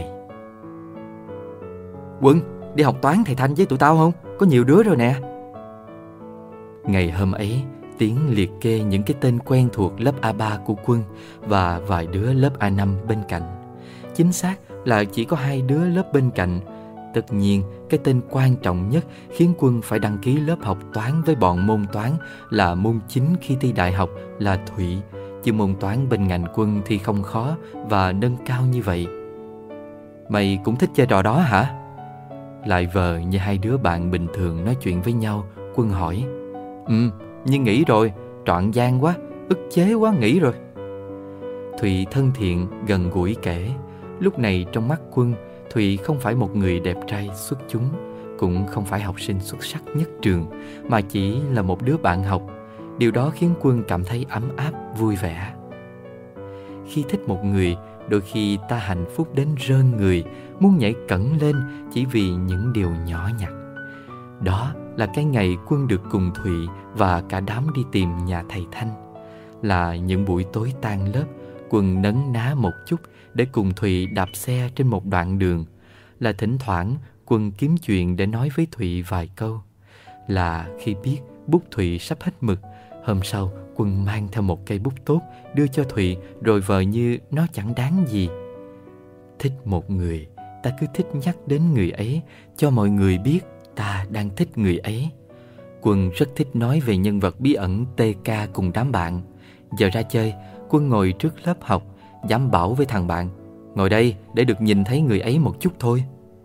Quân, đi học toán thầy Thanh với tụi tao không? Có nhiều đứa rồi nè. Ngày hôm ấy, Tiến liệt kê những cái tên quen thuộc lớp A3 của Quân và vài đứa lớp A5 bên cạnh. Chính xác là chỉ có 2 đứa lớp bên cạnh. Tất nhiên, cái tên quan trọng nhất khiến Quân phải đăng ký lớp học toán với bọn môn toán là môn chính khi thi đại học là Thụy, chứ môn toán bên ngành Quân thì không khó và nâng cao như vậy. Mày cũng thích chơi trò đó hả? Lại vờ như 2 đứa bạn bình thường nói chuyện với nhau, Quân hỏi. Nhưng nghỉ rồi, trọn gian quá, ức chế quá, nghỉ rồi. Thụy thân thiện, gần gũi kể. Lúc này trong mắt Quân, Thụy không phải một người đẹp trai xuất chúng, cũng không phải học sinh xuất sắc nhất trường, mà chỉ là một đứa bạn học. Điều đó khiến Quân cảm thấy ấm áp, vui vẻ. Khi thích một người, đôi khi ta hạnh phúc đến rơn người, muốn nhảy cẫng lên chỉ vì những điều nhỏ nhặt. Đó là cái ngày Quân được cùng Thụy và cả đám đi tìm nhà thầy Thanh. là những buổi tối tan lớp, Quân nấn ná một chút để cùng Thụy đạp xe trên một đoạn đường. Là thỉnh thoảng Quân kiếm chuyện để nói với Thụy vài câu. Là khi biết bút Thụy sắp hết mực, hôm sau Quân mang theo một cây bút tốt đưa cho Thụy, rồi vờ như nó chẳng đáng gì. Thích một người, ta cứ thích nhắc đến người ấy, cho mọi người biết ta đang thích người ấy. Quân rất thích nói về nhân vật bí ẩn TK cùng đám bạn. Giờ ra chơi, Quân ngồi trước lớp học, dám bảo với thằng bạn: ngồi đây để được nhìn thấy người ấy một chút thôi.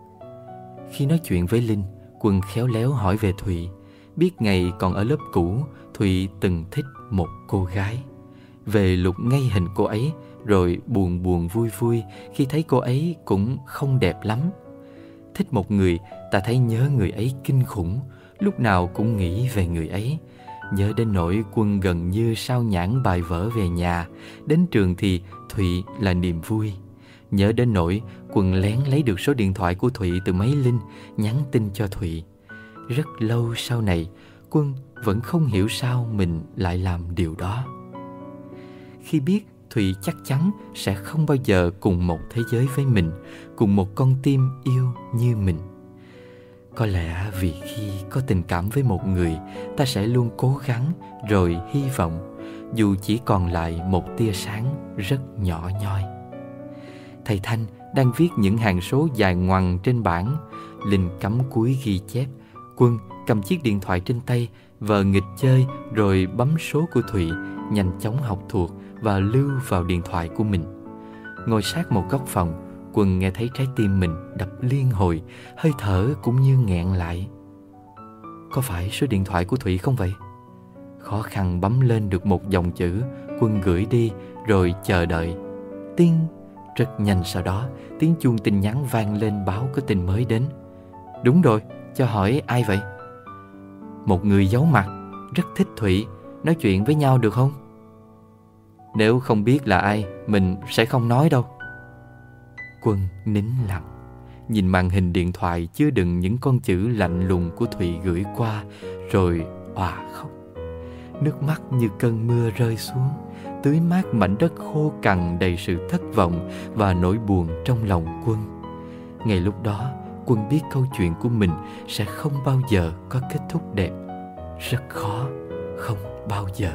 Khi nói chuyện với Linh, Quân khéo léo hỏi về Thụy. Biết ngày còn ở lớp cũ, Thụy từng thích một cô gái. Về lục ngay hình cô ấy, rồi buồn buồn vui vui khi thấy cô ấy cũng không đẹp lắm. Thích một người, ta thấy nhớ người ấy kinh khủng, lúc nào cũng nghĩ về người ấy. Nhớ đến nỗi Quân gần như sao nhãng bài vở về nhà, đến trường thì Thụy là niềm vui. Nhớ đến nỗi Quân lén lấy được số điện thoại của Thụy từ máy Linh, nhắn tin cho Thụy. Rất lâu sau này, Quân vẫn không hiểu sao mình lại làm điều đó. Khi biết Thụy chắc chắn sẽ không bao giờ cùng một thế giới với mình, cùng một con tim yêu như mình. Có lẽ vì khi có tình cảm với một người, ta sẽ luôn cố gắng rồi hy vọng, dù chỉ còn lại một tia sáng rất nhỏ nhoi. Thầy Thanh đang viết những hàng số dài ngoằng trên bảng. Linh cắm cúi ghi chép. Quân cầm chiếc điện thoại trên tay, vờ nghịch chơi rồi bấm số của Thụy, nhanh chóng học thuộc và lưu vào điện thoại của mình. Ngồi sát một góc phòng, Quân nghe thấy trái tim mình đập liên hồi, hơi thở cũng như nghẹn lại. Có phải số điện thoại của Thụy không vậy? Khó khăn bấm lên được một dòng chữ, Quân gửi đi rồi chờ đợi. Tiếng. Rất nhanh sau đó, tiếng chuông tin nhắn vang lên báo có tin mới đến. Đúng rồi, cho hỏi ai vậy? Một người giấu mặt, rất thích Thụy, nói chuyện với nhau được không? Nếu không biết là ai, mình sẽ không nói đâu. Quân nín lặng, nhìn màn hình điện thoại chứa đựng những con chữ lạnh lùng của Thụy gửi qua, rồi òa khóc. Nước mắt như cơn mưa rơi xuống, tưới mát mảnh đất khô cằn đầy sự thất vọng và nỗi buồn trong lòng Quân. Ngay lúc đó, Quân biết câu chuyện của mình sẽ không bao giờ có kết thúc đẹp. Rất khó, không bao giờ.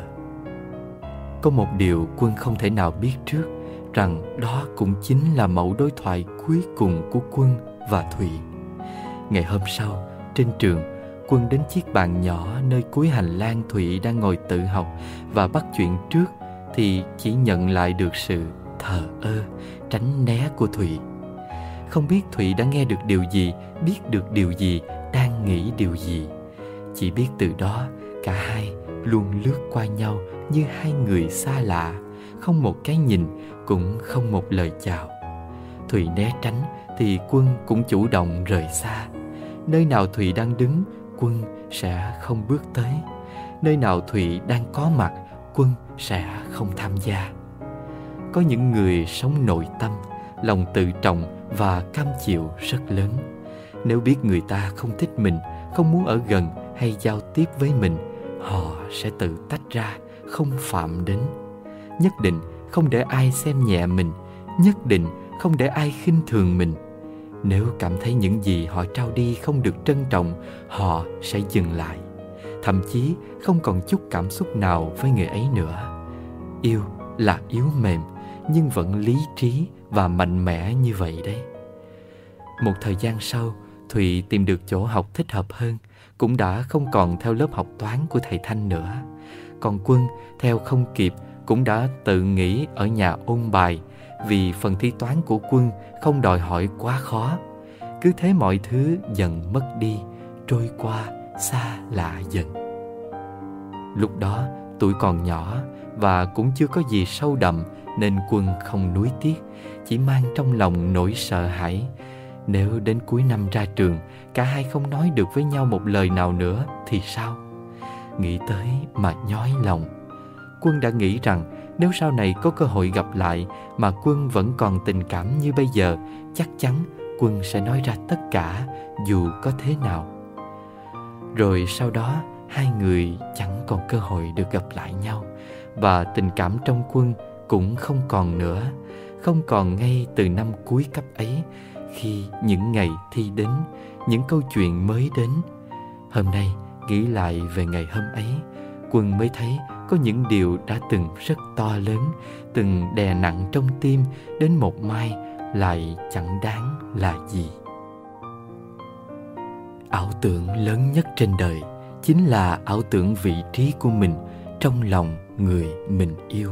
Có một điều Quân không thể nào biết trước, rằng đó cũng chính là mẫu đối thoại cuối cùng của Quân và Thụy. Ngày hôm sau, trên trường, Quân đến chiếc bàn nhỏ nơi cuối hành lang Thụy đang ngồi tự học và bắt chuyện trước thì chỉ nhận lại được sự thờ ơ, tránh né của Thụy. Không biết Thụy đã nghe được điều gì, biết được điều gì, đang nghĩ điều gì. Chỉ biết từ đó, cả hai luôn lướt qua nhau như hai người xa lạ, không một cái nhìn, cũng không một lời chào. Thụy né tránh thì Quân cũng chủ động rời xa. Nơi nào Thụy đang đứng, Quân sẽ không bước tới. Nơi nào Thụy đang có mặt, Quân sẽ không tham gia. Có những người sống nội tâm, lòng tự trọng và cam chịu rất lớn. Nếu biết người ta không thích mình, không muốn ở gần hay giao tiếp với mình, họ sẽ tự tách ra, không phạm đến. Nhất định không để ai xem nhẹ mình, nhất định không để ai khinh thường mình. Nếu cảm thấy những gì họ trao đi không được trân trọng, họ sẽ dừng lại, thậm chí không còn chút cảm xúc nào với người ấy nữa. Yêu là yếu mềm, nhưng vẫn lý trí và mạnh mẽ như vậy đấy. Một thời gian sau, Thụy tìm được chỗ học thích hợp hơn, cũng đã không còn theo lớp học toán của thầy Thanh nữa. Còn Quân theo không kịp, cũng đã tự nghỉ ở nhà ôn bài, vì phần thi toán của Quân không đòi hỏi quá khó. Cứ thế mọi thứ dần mất đi, trôi qua xa lạ dần. Lúc đó tuổi còn nhỏ và cũng chưa có gì sâu đậm, nên Quân không nuối tiếc, chỉ mang trong lòng nỗi sợ hãi. Nếu đến cuối năm ra trường, cả hai không nói được với nhau một lời nào nữa thì sao? Nghĩ tới mà nhói lòng. Quân đã nghĩ rằng nếu sau này có cơ hội gặp lại mà Quân vẫn còn tình cảm như bây giờ, chắc chắn Quân sẽ nói ra tất cả, dù có thế nào. Rồi sau đó, hai người chẳng còn cơ hội được gặp lại nhau, và tình cảm trong quân cũng không còn nữa, không còn ngay từ năm cuối cấp ấy, khi những ngày thi đến, những câu chuyện mới đến. Hôm nay nghĩ lại về ngày hôm ấy, Quân mới thấy có những điều đã từng rất to lớn, từng đè nặng trong tim đến một mai lại chẳng đáng là gì. Ảo tưởng lớn nhất trên đời chính là ảo tưởng vị trí của mình trong lòng người mình yêu.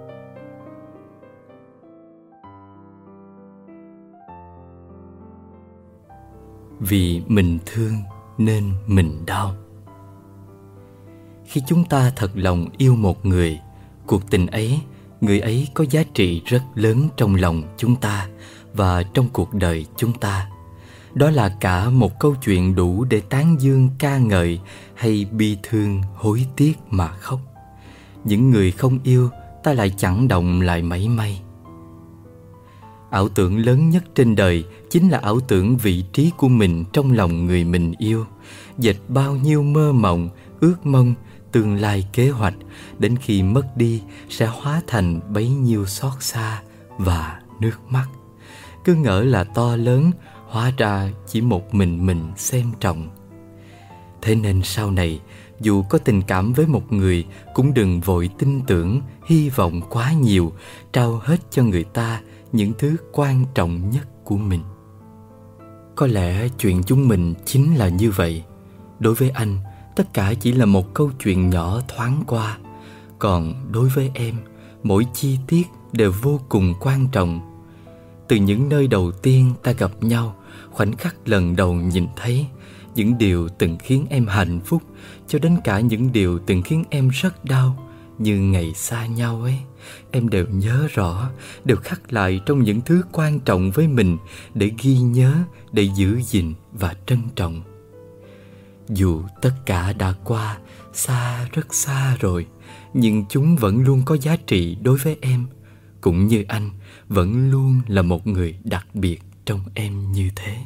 Vì mình thương nên mình đau. Khi chúng ta thật lòng yêu một người, cuộc tình ấy, người ấy có giá trị rất lớn trong lòng chúng ta và trong cuộc đời chúng ta. Đó là cả một câu chuyện đủ để tán dương ca ngợi hay bi thương hối tiếc mà khóc. Những người không yêu ta lại chẳng động lại mảy may. Ảo tưởng lớn nhất trên đời chính là ảo tưởng vị trí của mình trong lòng người mình yêu, dệt bao nhiêu mơ mộng, ước mong, tương lai kế hoạch, đến khi mất đi sẽ hóa thành bấy nhiêu xót xa và nước mắt. Cứ ngỡ là to lớn, hóa ra chỉ một mình xem trọng. Thế nên sau này, dù có tình cảm với một người, cũng đừng vội tin tưởng, hy vọng quá nhiều, trao hết cho người ta những thứ quan trọng nhất của mình. Có lẽ chuyện chúng mình chính là như vậy. Đối với anh, tất cả chỉ là một câu chuyện nhỏ thoáng qua. Còn đối với em, mỗi chi tiết đều vô cùng quan trọng. Từ những nơi đầu tiên ta gặp nhau, khoảnh khắc lần đầu nhìn thấy, những điều từng khiến em hạnh phúc, cho đến cả những điều từng khiến em rất đau, như ngày xa nhau ấy, em đều nhớ rõ, đều khắc lại trong những thứ quan trọng với mình, để ghi nhớ, để giữ gìn và trân trọng. Dù tất cả đã qua, xa rất xa rồi, nhưng chúng vẫn luôn có giá trị đối với em, cũng như anh vẫn luôn là một người đặc biệt trong em như thế.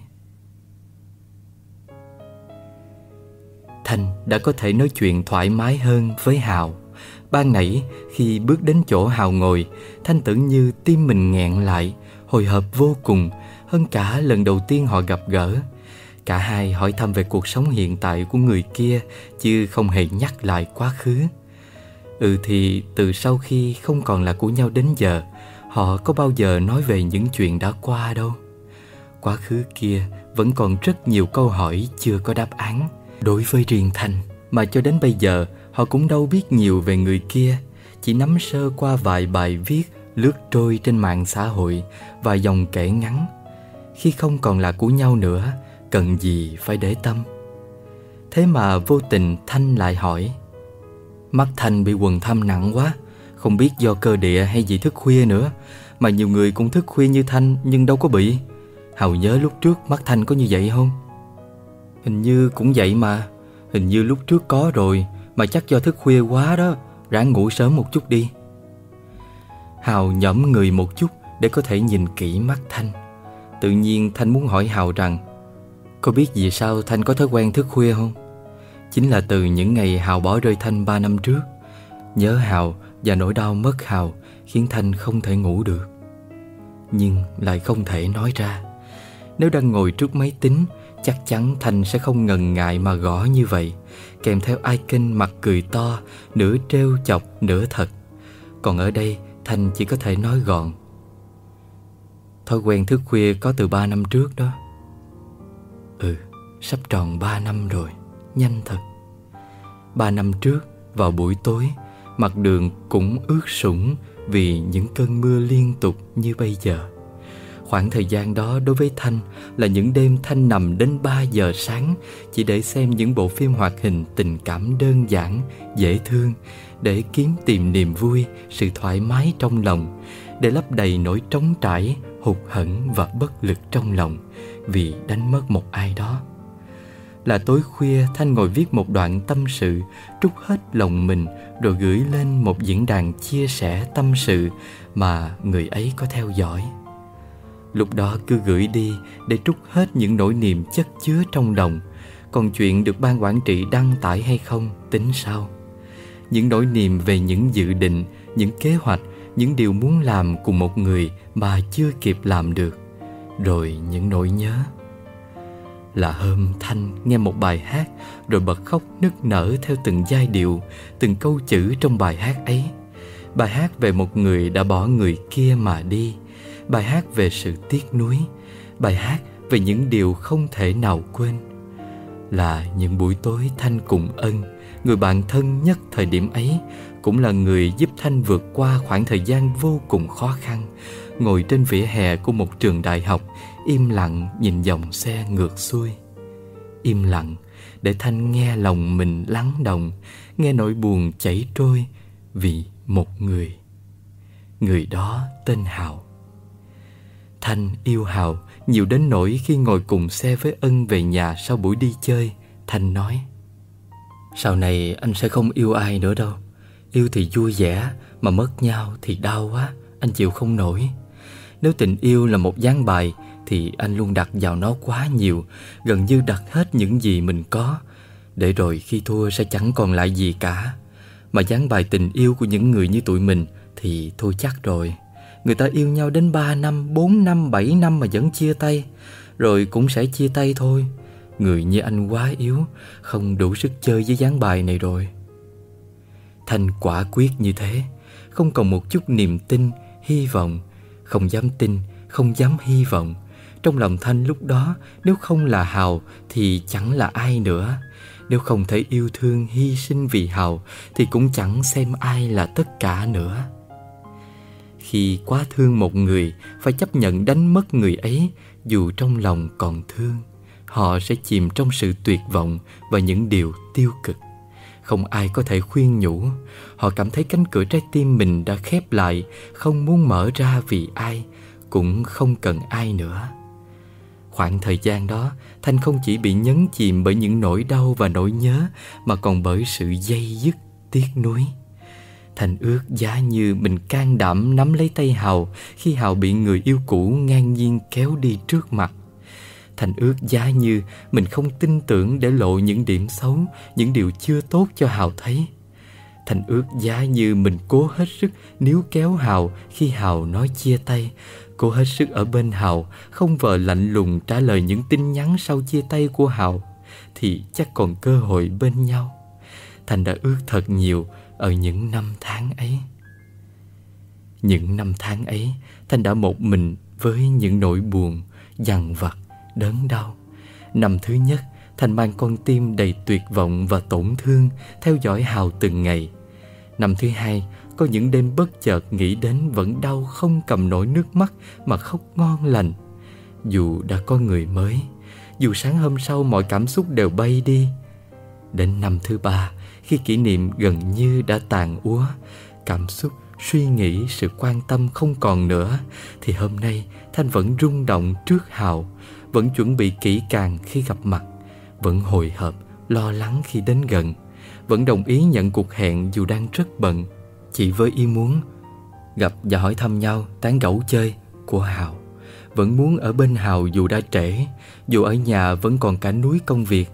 Thanh đã có thể nói chuyện thoải mái hơn với Hào. Ban nãy khi bước đến chỗ Hào ngồi, Thanh tưởng như tim mình nghẹn lại, hồi hộp vô cùng, hơn cả lần đầu tiên họ gặp gỡ. Cả hai hỏi thăm về cuộc sống hiện tại của người kia, chứ không hề nhắc lại quá khứ. Thì từ sau khi không còn là của nhau đến giờ, họ có bao giờ nói về những chuyện đã qua đâu. Quá khứ kia vẫn còn rất nhiều câu hỏi chưa có đáp án. Đối với riêng Thanh, mà cho đến bây giờ họ cũng đâu biết nhiều về người kia, chỉ nắm sơ qua vài bài viết lướt trôi trên mạng xã hội và dòng kể ngắn. Khi không còn là của nhau nữa, cần gì phải để tâm. Thế mà vô tình Thanh lại hỏi: mắt Thanh bị quầng thâm nặng quá, không biết do cơ địa hay gì thức khuya nữa, mà nhiều người cũng thức khuya như Thanh nhưng đâu có bị. Hào nhớ lúc trước mắt Thanh có như vậy không? Hình như cũng vậy mà. Hình như lúc trước có rồi, mà chắc do thức khuya quá đó, ráng ngủ sớm một chút đi. Hào nhõm người một chút để có thể nhìn kỹ mắt Thanh. Tự nhiên Thanh muốn hỏi Hào rằng: có biết vì sao Thanh có thói quen thức khuya không? Chính là từ những ngày Hào bỏ rơi Thanh 3 năm trước. Nhớ Hào và nỗi đau mất Hào khiến Thanh không thể ngủ được, nhưng lại không thể nói ra. Nếu đang ngồi trước máy tính, chắc chắn Thanh sẽ không ngần ngại mà gõ như vậy, kèm theo icon mặt cười to, nửa trêu chọc nửa thật. Còn ở đây Thanh chỉ có thể nói gọn: thói quen thức khuya có từ 3 năm trước đó. Sắp tròn 3 năm rồi, nhanh thật. 3 năm trước, vào buổi tối, mặt đường cũng ướt sũng vì những cơn mưa liên tục như bây giờ. Khoảng thời gian đó đối với Thanh là những đêm Thanh nằm đến 3 giờ sáng chỉ để xem những bộ phim hoạt hình tình cảm đơn giản, dễ thương, để kiếm tìm niềm vui, sự thoải mái trong lòng, để lấp đầy nỗi trống trải, hụt hẫng và bất lực trong lòng vì đánh mất một ai đó. Là tối khuya Thanh ngồi viết một đoạn tâm sự, trút hết lòng mình rồi gửi lên một diễn đàn chia sẻ tâm sự mà người ấy có theo dõi. Lúc đó cứ gửi đi để trút hết những nỗi niềm chất chứa trong lòng. Còn chuyện được ban quản trị đăng tải hay không tính sau. Những nỗi niềm về những dự định, những kế hoạch, những điều muốn làm cùng một người mà chưa kịp làm được. Rồi những nỗi nhớ. Là hôm Thanh nghe một bài hát rồi bật khóc nức nở theo từng giai điệu, từng câu chữ trong bài hát ấy. Bài hát về một người đã bỏ người kia mà đi. Bài hát về sự tiếc nuối. Bài hát về những điều không thể nào quên. Là những buổi tối Thanh cùng Ân, người bạn thân nhất thời điểm ấy, cũng là người giúp Thanh vượt qua khoảng thời gian vô cùng khó khăn, ngồi trên vỉa hè của một trường đại học, im lặng nhìn dòng xe ngược xuôi. Im lặng để Thanh nghe lòng mình lắng động, nghe nỗi buồn chảy trôi vì một người. Người đó tên Hào. Thanh yêu Hào nhiều đến nỗi khi ngồi cùng xe với Ân về nhà sau buổi đi chơi, Thanh nói: sau này anh sẽ không yêu ai nữa đâu. Yêu thì vui vẻ, mà mất nhau thì đau quá, anh chịu không nổi. Nếu tình yêu là một ván bài thì anh luôn đặt vào nó quá nhiều, gần như đặt hết những gì mình có, để rồi khi thua sẽ chẳng còn lại gì cả. Mà ván bài tình yêu của những người như tụi mình thì thôi chắc rồi. Người ta yêu nhau đến 3 năm, 4 năm, 7 năm mà vẫn chia tay, rồi cũng sẽ chia tay thôi. Người như anh quá yếu, không đủ sức chơi với ván bài này rồi. Thanh quả quyết như thế, không còn một chút niềm tin, hy vọng. Không dám tin, không dám hy vọng. Trong lòng Thanh lúc đó, nếu không là Hào thì chẳng là ai nữa. Nếu không thể yêu thương, hy sinh vì Hào thì cũng chẳng xem ai là tất cả nữa. Khi quá thương một người, phải chấp nhận đánh mất người ấy. Dù trong lòng còn thương, họ sẽ chìm trong sự tuyệt vọng và những điều tiêu cực. Không ai có thể khuyên nhủ. Họ cảm thấy cánh cửa trái tim mình đã khép lại, không muốn mở ra vì ai, cũng không cần ai nữa. Khoảng thời gian đó, Thanh không chỉ bị nhấn chìm bởi những nỗi đau và nỗi nhớ, mà còn bởi sự dây dứt, tiếc nuối. Thanh ước giá như mình can đảm nắm lấy tay Hào khi Hào bị người yêu cũ ngang nhiên kéo đi trước mặt. Thanh ước giá như mình không tin tưởng để lộ những điểm xấu, những điều chưa tốt cho Hào thấy. Thanh ước giá như mình cố hết sức níu kéo Hào khi Hào nói chia tay, cố hết sức ở bên Hào, không vờ lạnh lùng trả lời những tin nhắn sau chia tay của Hào, thì chắc còn cơ hội bên nhau. Thanh đã ước thật nhiều ở những năm tháng ấy. Những năm tháng ấy, Thanh đã một mình với những nỗi buồn, dằn vặt, đớn đau. Năm thứ nhất, Thanh mang con tim đầy tuyệt vọng và tổn thương, theo dõi Hào từng ngày. Năm thứ hai, có những đêm bất chợt nghĩ đến vẫn đau không cầm nổi nước mắt mà khóc ngon lành. Dù đã có người mới, dù sáng hôm sau mọi cảm xúc đều bay đi. Đến năm thứ ba, khi kỷ niệm gần như đã tàn úa, cảm xúc, suy nghĩ, sự quan tâm không còn nữa, thì hôm nay Thanh vẫn rung động trước Hào, vẫn chuẩn bị kỹ càng khi gặp mặt, vẫn hồi hộp, lo lắng khi đến gần, vẫn đồng ý nhận cuộc hẹn dù đang rất bận, chỉ với ý muốn gặp và hỏi thăm nhau, tán gẫu chơi của Hào. Vẫn muốn ở bên Hào dù đã trễ, dù ở nhà vẫn còn cả núi công việc.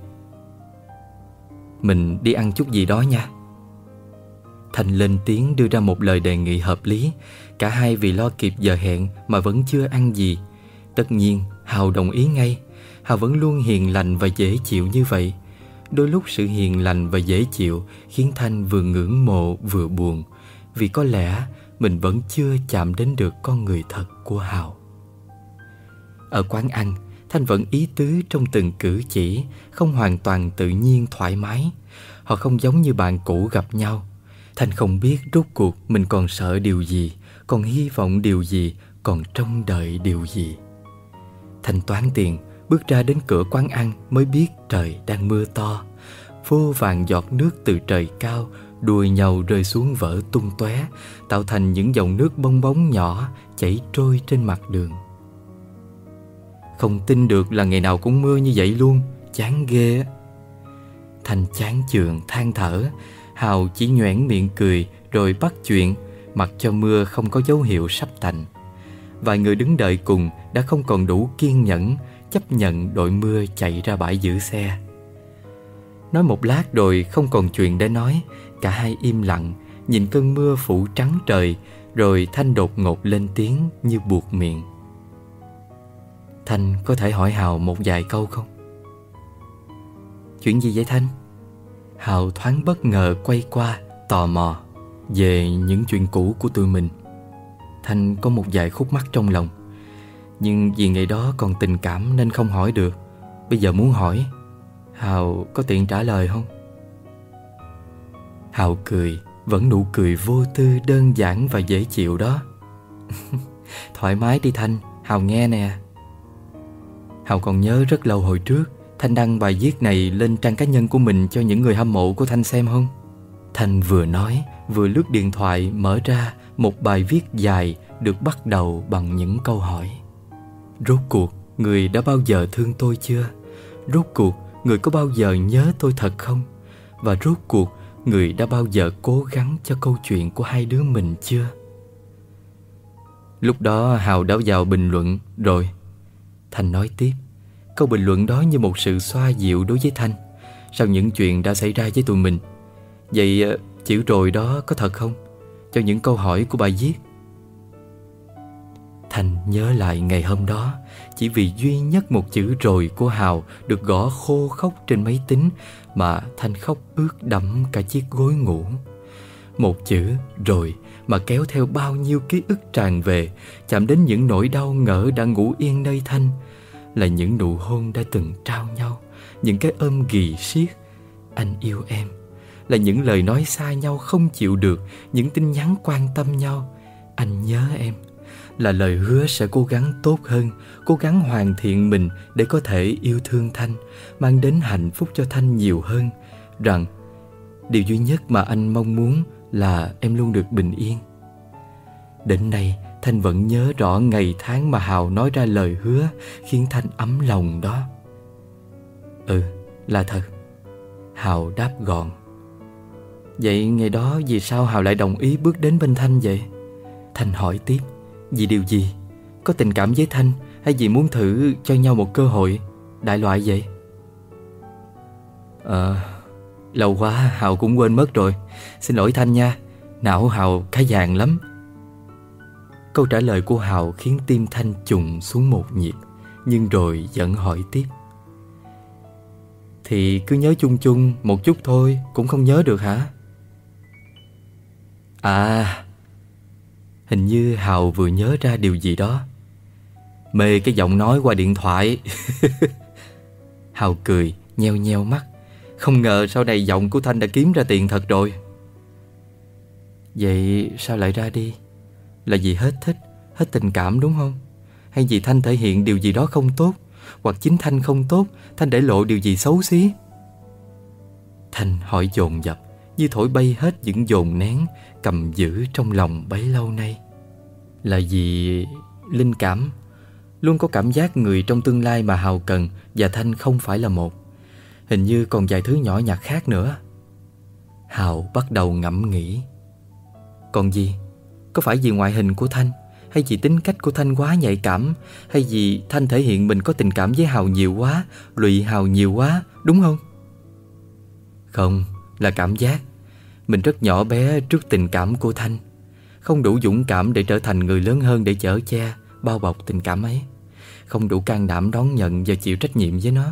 Mình đi ăn chút gì đó nha. Thanh lên tiếng đưa ra một lời đề nghị hợp lý. Cả hai vì lo kịp giờ hẹn mà vẫn chưa ăn gì. Tất nhiên Hào đồng ý ngay. Hào vẫn luôn hiền lành và dễ chịu như vậy. Đôi lúc sự hiền lành và dễ chịu khiến Thanh vừa ngưỡng mộ vừa buồn, vì có lẽ mình vẫn chưa chạm đến được con người thật của Hào. Ở quán ăn, Thanh vẫn ý tứ trong từng cử chỉ, không hoàn toàn tự nhiên thoải mái. Họ không giống như bạn cũ gặp nhau. Thanh không biết rốt cuộc mình còn sợ điều gì, còn hy vọng điều gì, còn trông đợi điều gì. Thanh toán tiền, bước ra đến cửa quán ăn mới biết trời đang mưa to. Vô vàn giọt nước từ trời cao đùa nhau rơi xuống vỡ tung tóe, tạo thành những dòng nước bong bóng nhỏ chảy trôi trên mặt đường. Không tin được là ngày nào cũng mưa như vậy luôn, chán ghê. Thanh chán chường than thở. Hào chỉ nhoẻn miệng cười rồi bắt chuyện, mặc cho mưa không có dấu hiệu sắp tạnh. Vài người đứng đợi cùng đã không còn đủ kiên nhẫn, chấp nhận đội mưa chạy ra bãi giữ xe. Nói một lát rồi không còn chuyện để nói. Cả hai im lặng, nhìn cơn mưa phủ trắng trời. Rồi Thanh đột ngột lên tiếng như buột miệng. Thanh có thể hỏi Hào một vài câu không? Chuyện gì vậy Thanh? Hào thoáng bất ngờ quay qua, tò mò. Về những chuyện cũ của tụi mình. Thanh có một vài khúc mắc trong lòng, nhưng vì ngày đó còn tình cảm nên không hỏi được. Bây giờ muốn hỏi. Hào có tiện trả lời không? Hào cười, vẫn nụ cười vô tư, đơn giản và dễ chịu đó. Thoải mái đi Thanh, Hào nghe nè. Hào còn nhớ rất lâu hồi trước Thanh đăng bài viết này lên trang cá nhân của mình cho những người hâm mộ của Thanh xem không? Thanh vừa nói vừa lướt điện thoại, mở ra một bài viết dài được bắt đầu bằng những câu hỏi. Rốt cuộc người đã bao giờ thương tôi chưa? Rốt cuộc người có bao giờ nhớ tôi thật không? Và rốt cuộc người đã bao giờ cố gắng cho câu chuyện của hai đứa mình chưa? Lúc đó Hào đã vào bình luận rồi. Thanh nói tiếp. Câu bình luận đó như một sự xoa dịu đối với Thanh sau những chuyện đã xảy ra với tụi mình. Vậy chữ rồi đó có thật không? Cho những câu hỏi của bài viết. Thanh nhớ lại ngày hôm đó, chỉ vì duy nhất một chữ rồi của Hào được gõ khô khóc trên máy tính mà Thanh khóc ướt đẫm cả chiếc gối ngủ. Một chữ rồi mà kéo theo bao nhiêu ký ức tràn về, chạm đến những nỗi đau ngỡ đã ngủ yên nơi Thanh. Là những nụ hôn đã từng trao nhau, những cái ôm ghì siết anh yêu em. Là những lời nói xa nhau không chịu được, những tin nhắn quan tâm nhau anh nhớ em. Là lời hứa sẽ cố gắng tốt hơn, cố gắng hoàn thiện mình để có thể yêu thương Thanh, mang đến hạnh phúc cho Thanh nhiều hơn. Rằng điều duy nhất mà anh mong muốn là em luôn được bình yên. Đến nay Thanh vẫn nhớ rõ ngày tháng mà Hào nói ra lời hứa khiến Thanh ấm lòng đó. Ừ, là thật. Hào đáp gọn. Vậy ngày đó vì sao Hào lại đồng ý bước đến bên Thanh vậy? Thanh hỏi tiếp. Vì điều gì? Có tình cảm với Thanh hay vì muốn thử cho nhau một cơ hội? Đại loại vậy. Lâu quá Hào cũng quên mất rồi. Xin lỗi Thanh nha. Não Hào khá vàng lắm. Câu trả lời của Hào khiến tim Thanh trùng xuống một nhịp, nhưng rồi vẫn hỏi tiếp. Thì cứ nhớ chung chung một chút thôi, cũng không nhớ được hả? À, hình như Hào vừa nhớ ra điều gì đó. Mê cái giọng nói qua điện thoại. Hào cười, nheo nheo mắt. Không ngờ sau này giọng của Thanh đã kiếm ra tiền thật rồi. Vậy sao lại ra đi? Là vì hết thích, hết tình cảm đúng không? Hay vì Thanh thể hiện điều gì đó không tốt? Hoặc chính Thanh không tốt, Thanh để lộ điều gì xấu xí? Thanh hỏi dồn dập, như thổi bay hết những dồn nén cầm giữ trong lòng bấy lâu nay. Là vì linh cảm. Luôn có cảm giác người trong tương lai mà Hào cần và Thanh không phải là một. Hình như còn vài thứ nhỏ nhặt khác nữa. Hào bắt đầu ngẫm nghĩ. Còn gì? Có phải vì ngoại hình của Thanh, hay vì tính cách của Thanh quá nhạy cảm, hay vì Thanh thể hiện mình có tình cảm với Hào nhiều quá, lụy Hào nhiều quá, đúng không? Không, là cảm giác. Mình rất nhỏ bé trước tình cảm của Thanh, không đủ dũng cảm để trở thành người lớn hơn để chở che, bao bọc tình cảm ấy, không đủ can đảm đón nhận và chịu trách nhiệm với nó.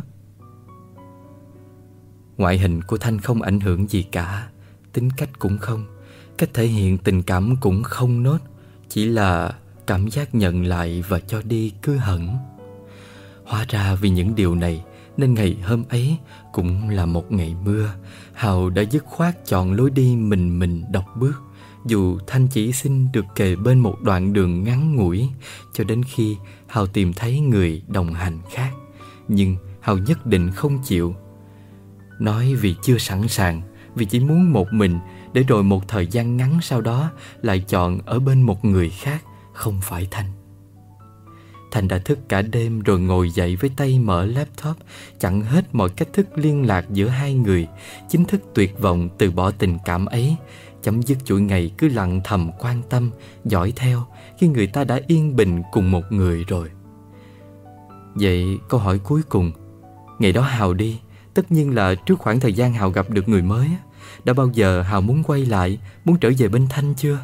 Ngoại hình của Thanh không ảnh hưởng gì cả, tính cách cũng không, cách thể hiện tình cảm cũng không nốt. Chỉ là cảm giác nhận lại và cho đi cứ hẳn. Hóa ra vì những điều này nên ngày hôm ấy cũng là một ngày mưa, Hào đã dứt khoát chọn lối đi mình độc bước. Dù Thanh chỉ xin được kề bên một đoạn đường ngắn ngủi, cho đến khi Hào tìm thấy người đồng hành khác. Nhưng Hào nhất định không chịu. Nói vì chưa sẵn sàng, vì chỉ muốn một mình, để rồi một thời gian ngắn sau đó lại chọn ở bên một người khác, không phải Thanh. Thanh đã thức cả đêm rồi ngồi dậy với tay mở laptop, chặn hết mọi cách thức liên lạc giữa hai người, chính thức tuyệt vọng từ bỏ tình cảm ấy, chấm dứt chuỗi ngày cứ lặng thầm quan tâm, dõi theo khi người ta đã yên bình cùng một người rồi. Vậy câu hỏi cuối cùng, ngày đó Hào đi, Tất nhiên là trước khoảng thời gian Hào gặp được người mới, đã bao giờ Hào muốn quay lại, muốn trở về bên Thanh chưa?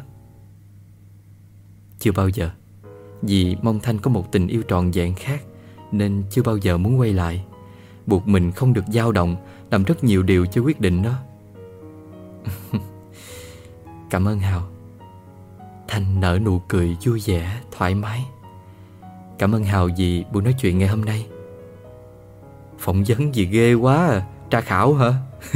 Chưa bao giờ. Vì mong Thanh có một tình yêu trọn vẹn khác, nên chưa bao giờ muốn quay lại. Buộc mình không được dao động, làm rất nhiều điều cho quyết định đó. Cảm ơn Hào. Thanh nở nụ cười vui vẻ, thoải mái. Cảm ơn Hào vì buổi nói chuyện ngày hôm nay. Phỏng vấn gì ghê quá à, tra khảo hả?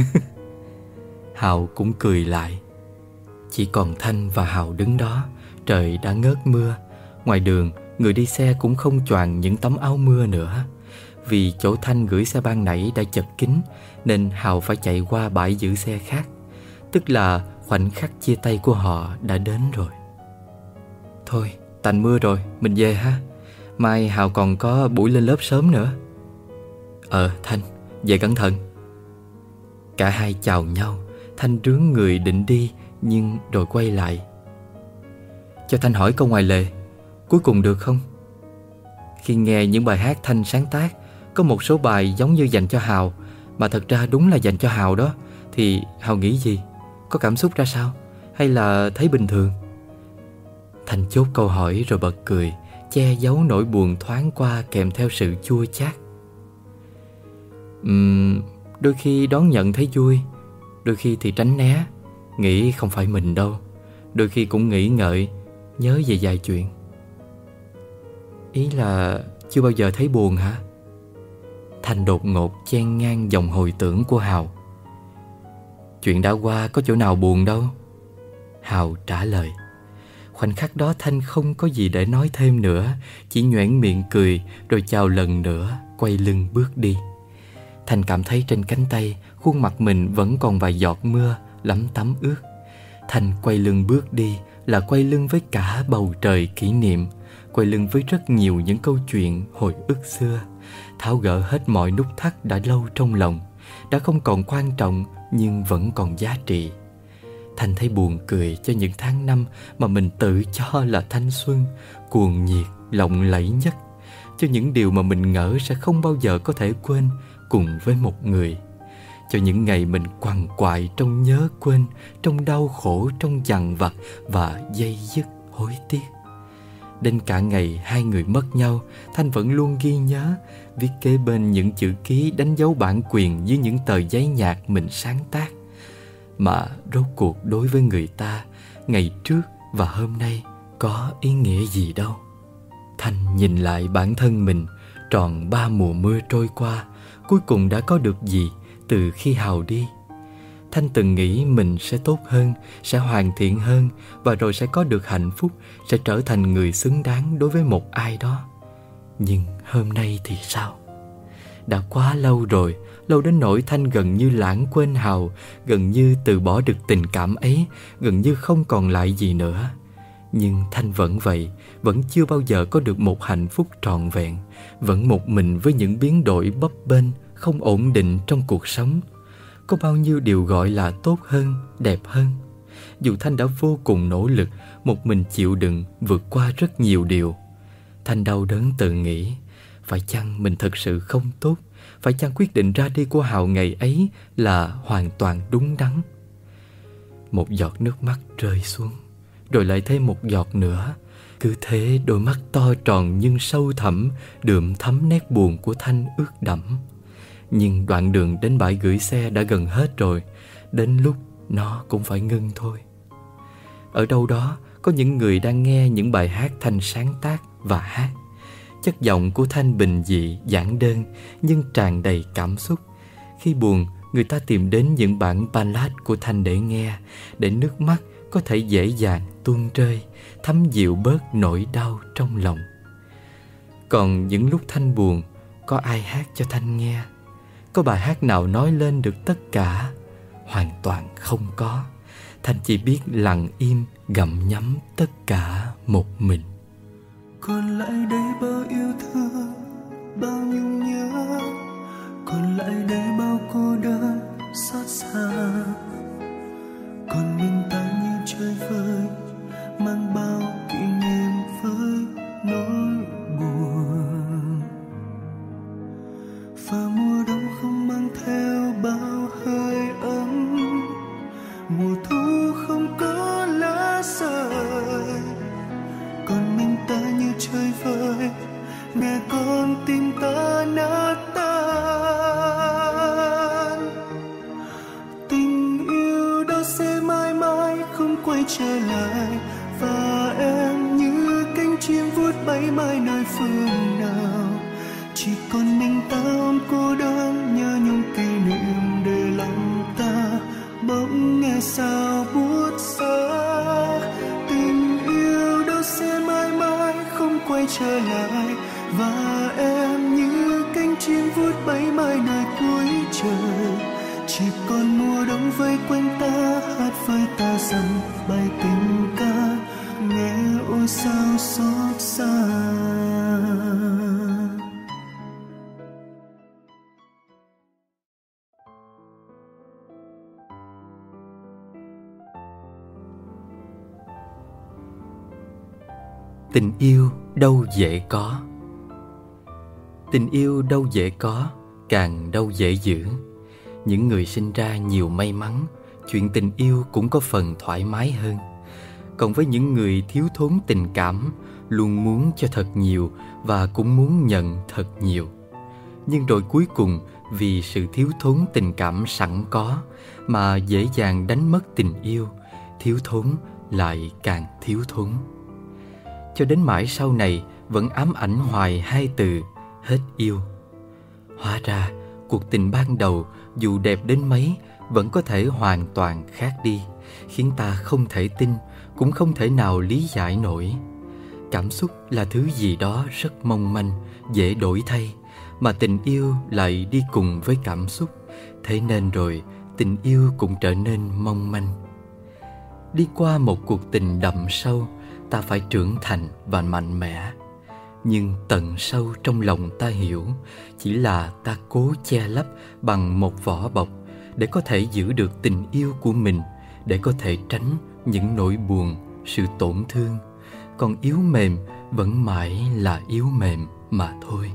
Hào cũng cười lại. Chỉ còn Thanh và Hào đứng đó. Trời đã ngớt mưa. Ngoài đường, người đi xe cũng không choàng những tấm áo mưa nữa. Vì chỗ Thanh gửi xe ban nãy đã chật kín, nên Hào phải chạy qua bãi giữ xe khác. Tức là khoảnh khắc chia tay của họ đã đến rồi. Thôi, tạnh mưa rồi, mình về ha. Mai Hào còn có buổi lên lớp sớm nữa. Thanh, về cẩn thận. Cả hai chào nhau. Thanh rướn người định đi, nhưng rồi quay lại. Cho Thanh hỏi câu ngoài lề, cuối cùng được không? Khi nghe những bài hát Thanh sáng tác, có một số bài giống như dành cho Hào, mà thật ra đúng là dành cho Hào đó, thì Hào nghĩ gì? Có cảm xúc ra sao? Hay là thấy bình thường? Thanh chốt câu hỏi rồi bật cười, che giấu nỗi buồn thoáng qua kèm theo sự chua chát. Đôi khi đón nhận thấy vui, đôi khi thì tránh né, nghĩ không phải mình đâu. Đôi khi cũng nghĩ ngợi, nhớ về vài chuyện. Ý là chưa bao giờ thấy buồn hả? Thanh đột ngột chen ngang dòng hồi tưởng của Hào. Chuyện đã qua có chỗ nào buồn đâu. Hào trả lời. Khoảnh khắc đó Thanh không có gì để nói thêm nữa, chỉ nhoẻn miệng cười rồi chào lần nữa, quay lưng bước đi. Thanh cảm thấy trên cánh tay, khuôn mặt mình vẫn còn vài giọt mưa lấm tấm ướt. Thanh quay lưng bước đi là quay lưng với cả bầu trời kỷ niệm, quay lưng với rất nhiều những câu chuyện hồi ức xưa, tháo gỡ hết mọi nút thắt đã lâu trong lòng, đã không còn quan trọng nhưng vẫn còn giá trị. Thanh thấy buồn cười cho những tháng năm mà mình tự cho là thanh xuân, cuồng nhiệt, lộng lẫy nhất, cho những điều mà mình ngỡ sẽ không bao giờ có thể quên cùng với một người, cho những ngày mình quằn quại trong nhớ quên, trong đau khổ, trong dằn vặt và dây dứt hối tiếc. Đến cả ngày hai người mất nhau, Thanh vẫn luôn ghi nhớ, viết kế bên những chữ ký đánh dấu bản quyền dưới những tờ giấy nhạc mình sáng tác. Mà rốt cuộc đối với người ta, ngày trước và hôm nay có ý nghĩa gì đâu. Thanh nhìn lại bản thân mình, tròn 3 mùa mưa trôi qua, cuối cùng đã có được gì từ khi Hào đi. Thanh từng nghĩ mình sẽ tốt hơn, sẽ hoàn thiện hơn, và rồi sẽ có được hạnh phúc, sẽ trở thành người xứng đáng đối với một ai đó. Nhưng hôm nay thì sao? Đã quá lâu rồi, lâu đến nỗi Thanh gần như lãng quên Hào, gần như từ bỏ được tình cảm ấy, gần như không còn lại gì nữa. Nhưng Thanh vẫn vậy, vẫn chưa bao giờ có được một hạnh phúc trọn vẹn, vẫn một mình với những biến đổi bấp bênh, không ổn định trong cuộc sống. Có bao nhiêu điều gọi là tốt hơn, đẹp hơn. Dù Thanh đã vô cùng nỗ lực, một mình chịu đựng, vượt qua rất nhiều điều. Thanh đau đớn tự nghĩ, phải chăng mình thật sự không tốt? Phải chăng quyết định ra đi của Hào ngày ấy là hoàn toàn đúng đắn? Một giọt nước mắt rơi xuống, rồi lại thêm một giọt nữa. Cứ thế đôi mắt to tròn nhưng sâu thẳm, đượm thấm nét buồn của Thanh ướt đẫm. Nhưng đoạn đường đến bãi gửi xe đã gần hết rồi, đến lúc nó cũng phải ngưng thôi. Ở đâu đó có những người đang nghe những bài hát Thanh sáng tác và hát. Chất giọng của Thanh bình dị, giản đơn nhưng tràn đầy cảm xúc. Khi buồn, người ta tìm đến những bản ballad của Thanh để nghe, để nước mắt có thể dễ dàng tuôn rơi, thấm dịu bớt nỗi đau trong lòng. Còn những lúc Thanh buồn, có ai hát cho Thanh nghe? Có bài hát nào nói lên được tất cả? Hoàn toàn không có. Thanh chỉ biết lặng im gặm nhấm tất cả một mình. Còn lại đây bao yêu thương, bao nhung nhớ, còn lại đây bao cô đơn xót xa. Còn mình ta như chơi vơi, mang bao kỷ niệm với nỗi buồn. Và mùa đông không mang theo quay trở lại. Và em như cánh chim vút bay mãi nơi phương nào. Chỉ còn mình ta ôm cô đơn, nhớ những kỷ niệm để lòng ta bỗng nghe sao buốt xa. Tình yêu đâu sẽ mãi mãi không quay trở lại. Và em như cánh chim vút bay mãi nơi cuối trời. Chỉ còn mùa đông vây quanh ta, hát với ta rằng bài tình ca nghe ôi sao xót xa. Tình yêu đâu dễ có. Tình yêu đâu dễ có, càng đâu dễ giữ. Những người sinh ra nhiều may mắn, chuyện tình yêu cũng có phần thoải mái hơn. Còn với những người thiếu thốn tình cảm, luôn muốn cho thật nhiều và cũng muốn nhận thật nhiều. Nhưng rồi cuối cùng vì sự thiếu thốn tình cảm sẵn có mà dễ dàng đánh mất tình yêu, thiếu thốn lại càng thiếu thốn. Cho đến mãi sau này vẫn ám ảnh hoài hai từ hết yêu. Hóa ra cuộc tình ban đầu dù đẹp đến mấy vẫn có thể hoàn toàn khác đi, khiến ta không thể tin, cũng không thể nào lý giải nổi. Cảm xúc là thứ gì đó rất mong manh, dễ đổi thay, mà tình yêu lại đi cùng với cảm xúc. Thế nên rồi tình yêu cũng trở nên mong manh. Đi qua một cuộc tình đậm sâu, ta phải trưởng thành và mạnh mẽ. Nhưng tận sâu trong lòng ta hiểu, chỉ là ta cố che lấp bằng một vỏ bọc để có thể giữ được tình yêu của mình, để có thể tránh những nỗi buồn, sự tổn thương. Còn yếu mềm vẫn mãi là yếu mềm mà thôi.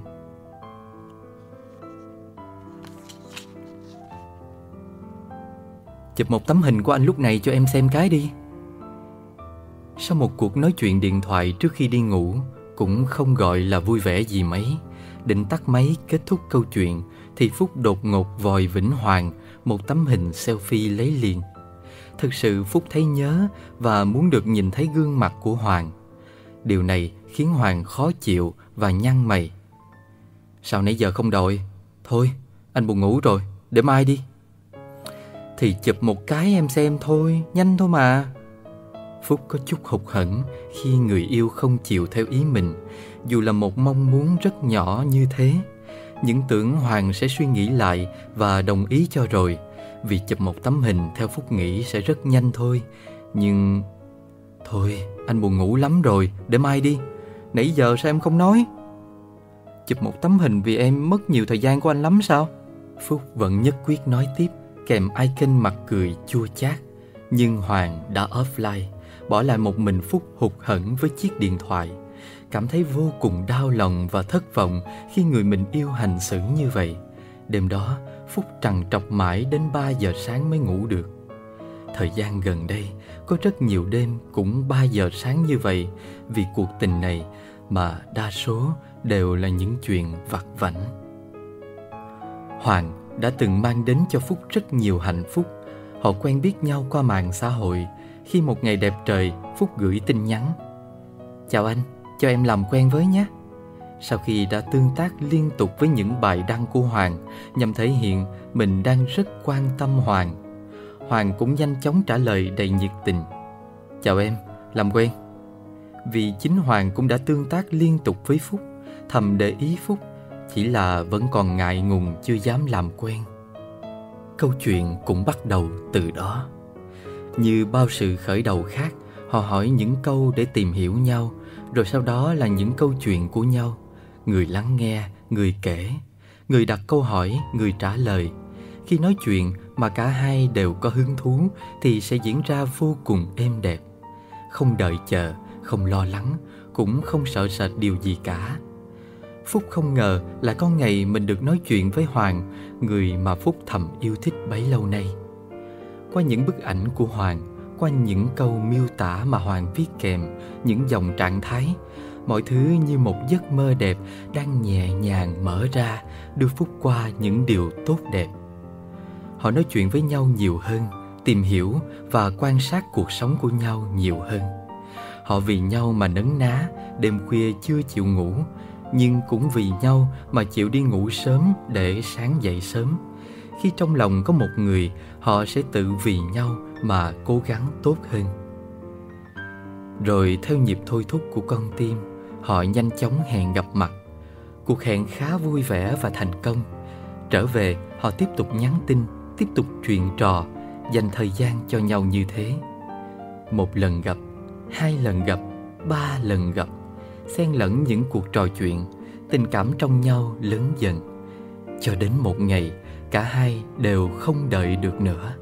Chụp một tấm hình của anh lúc này cho em xem cái đi. Sau một cuộc nói chuyện điện thoại trước khi đi ngủ, cũng không gọi là vui vẻ gì mấy, định tắt máy kết thúc câu chuyện thì Phúc đột ngột vòi Vĩnh Hoàng một tấm hình selfie lấy liền. Thực sự Phúc thấy nhớ và muốn được nhìn thấy gương mặt của Hoàng. Điều này khiến Hoàng khó chịu và nhăn mày. Sao nãy giờ không đòi? Thôi, anh buồn ngủ rồi, để mai đi. Thì chụp một cái em xem thôi, nhanh thôi mà. Phúc có chút hụt hẫng khi người yêu không chịu theo ý mình, dù là một mong muốn rất nhỏ như thế. Những tưởng Hoàng sẽ suy nghĩ lại và đồng ý cho rồi, vì chụp một tấm hình theo Phúc nghĩ sẽ rất nhanh thôi. Nhưng... thôi, anh buồn ngủ lắm rồi, để mai đi. Nãy giờ sao em không nói? Chụp một tấm hình vì em mất nhiều thời gian của anh lắm sao? Phúc vẫn nhất quyết nói tiếp, kèm icon mặt cười chua chát. Nhưng Hoàng đã offline, bỏ lại một mình Phúc hụt hẫng với chiếc điện thoại. Cảm thấy vô cùng đau lòng và thất vọng khi người mình yêu hành xử như vậy. Đêm đó, Phúc trằn trọc mãi đến 3 giờ sáng mới ngủ được. Thời gian gần đây, có rất nhiều đêm cũng 3 giờ sáng như vậy, vì cuộc tình này mà đa số đều là những chuyện vặt vãnh. Hoàng đã từng mang đến cho Phúc rất nhiều hạnh phúc. Họ quen biết nhau qua mạng xã hội. Khi một ngày đẹp trời, Phúc gửi tin nhắn: chào anh, cho em làm quen với nhé. Sau khi đã tương tác liên tục với những bài đăng của Hoàng nhằm thể hiện mình đang rất quan tâm Hoàng, Hoàng cũng nhanh chóng trả lời đầy nhiệt tình: chào em, làm quen. Vì chính Hoàng cũng đã tương tác liên tục với Phúc, thầm để ý Phúc, chỉ là vẫn còn ngại ngùng chưa dám làm quen. Câu chuyện cũng bắt đầu từ đó. Như bao sự khởi đầu khác, họ hỏi những câu để tìm hiểu nhau, rồi sau đó là những câu chuyện của nhau. Người lắng nghe, người kể, người đặt câu hỏi, người trả lời. Khi nói chuyện mà cả hai đều có hứng thú thì sẽ diễn ra vô cùng êm đẹp. Không đợi chờ, không lo lắng, cũng không sợ sệt điều gì cả. Phúc không ngờ là có ngày mình được nói chuyện với Hoàng, người mà Phúc thầm yêu thích bấy lâu nay. Qua những bức ảnh của Hoàng, qua những câu miêu tả mà Hoàng viết kèm, những dòng trạng thái, mọi thứ như một giấc mơ đẹp đang nhẹ nhàng mở ra, đưa Phúc qua những điều tốt đẹp. Họ nói chuyện với nhau nhiều hơn, tìm hiểu và quan sát cuộc sống của nhau nhiều hơn. Họ vì nhau mà nấn ná, đêm khuya chưa chịu ngủ, nhưng cũng vì nhau mà chịu đi ngủ sớm để sáng dậy sớm. Khi trong lòng có một người, họ sẽ tự vì nhau mà cố gắng tốt hơn. Rồi theo nhịp thôi thúc của con tim, họ nhanh chóng hẹn gặp mặt. Cuộc hẹn khá vui vẻ và thành công. Trở về, họ tiếp tục nhắn tin, tiếp tục chuyện trò, dành thời gian cho nhau như thế. 1 lần gặp, 2 lần gặp, 3 lần gặp, xen lẫn những cuộc trò chuyện, tình cảm trong nhau lớn dần. Cho đến một ngày, cả hai đều không đợi được nữa.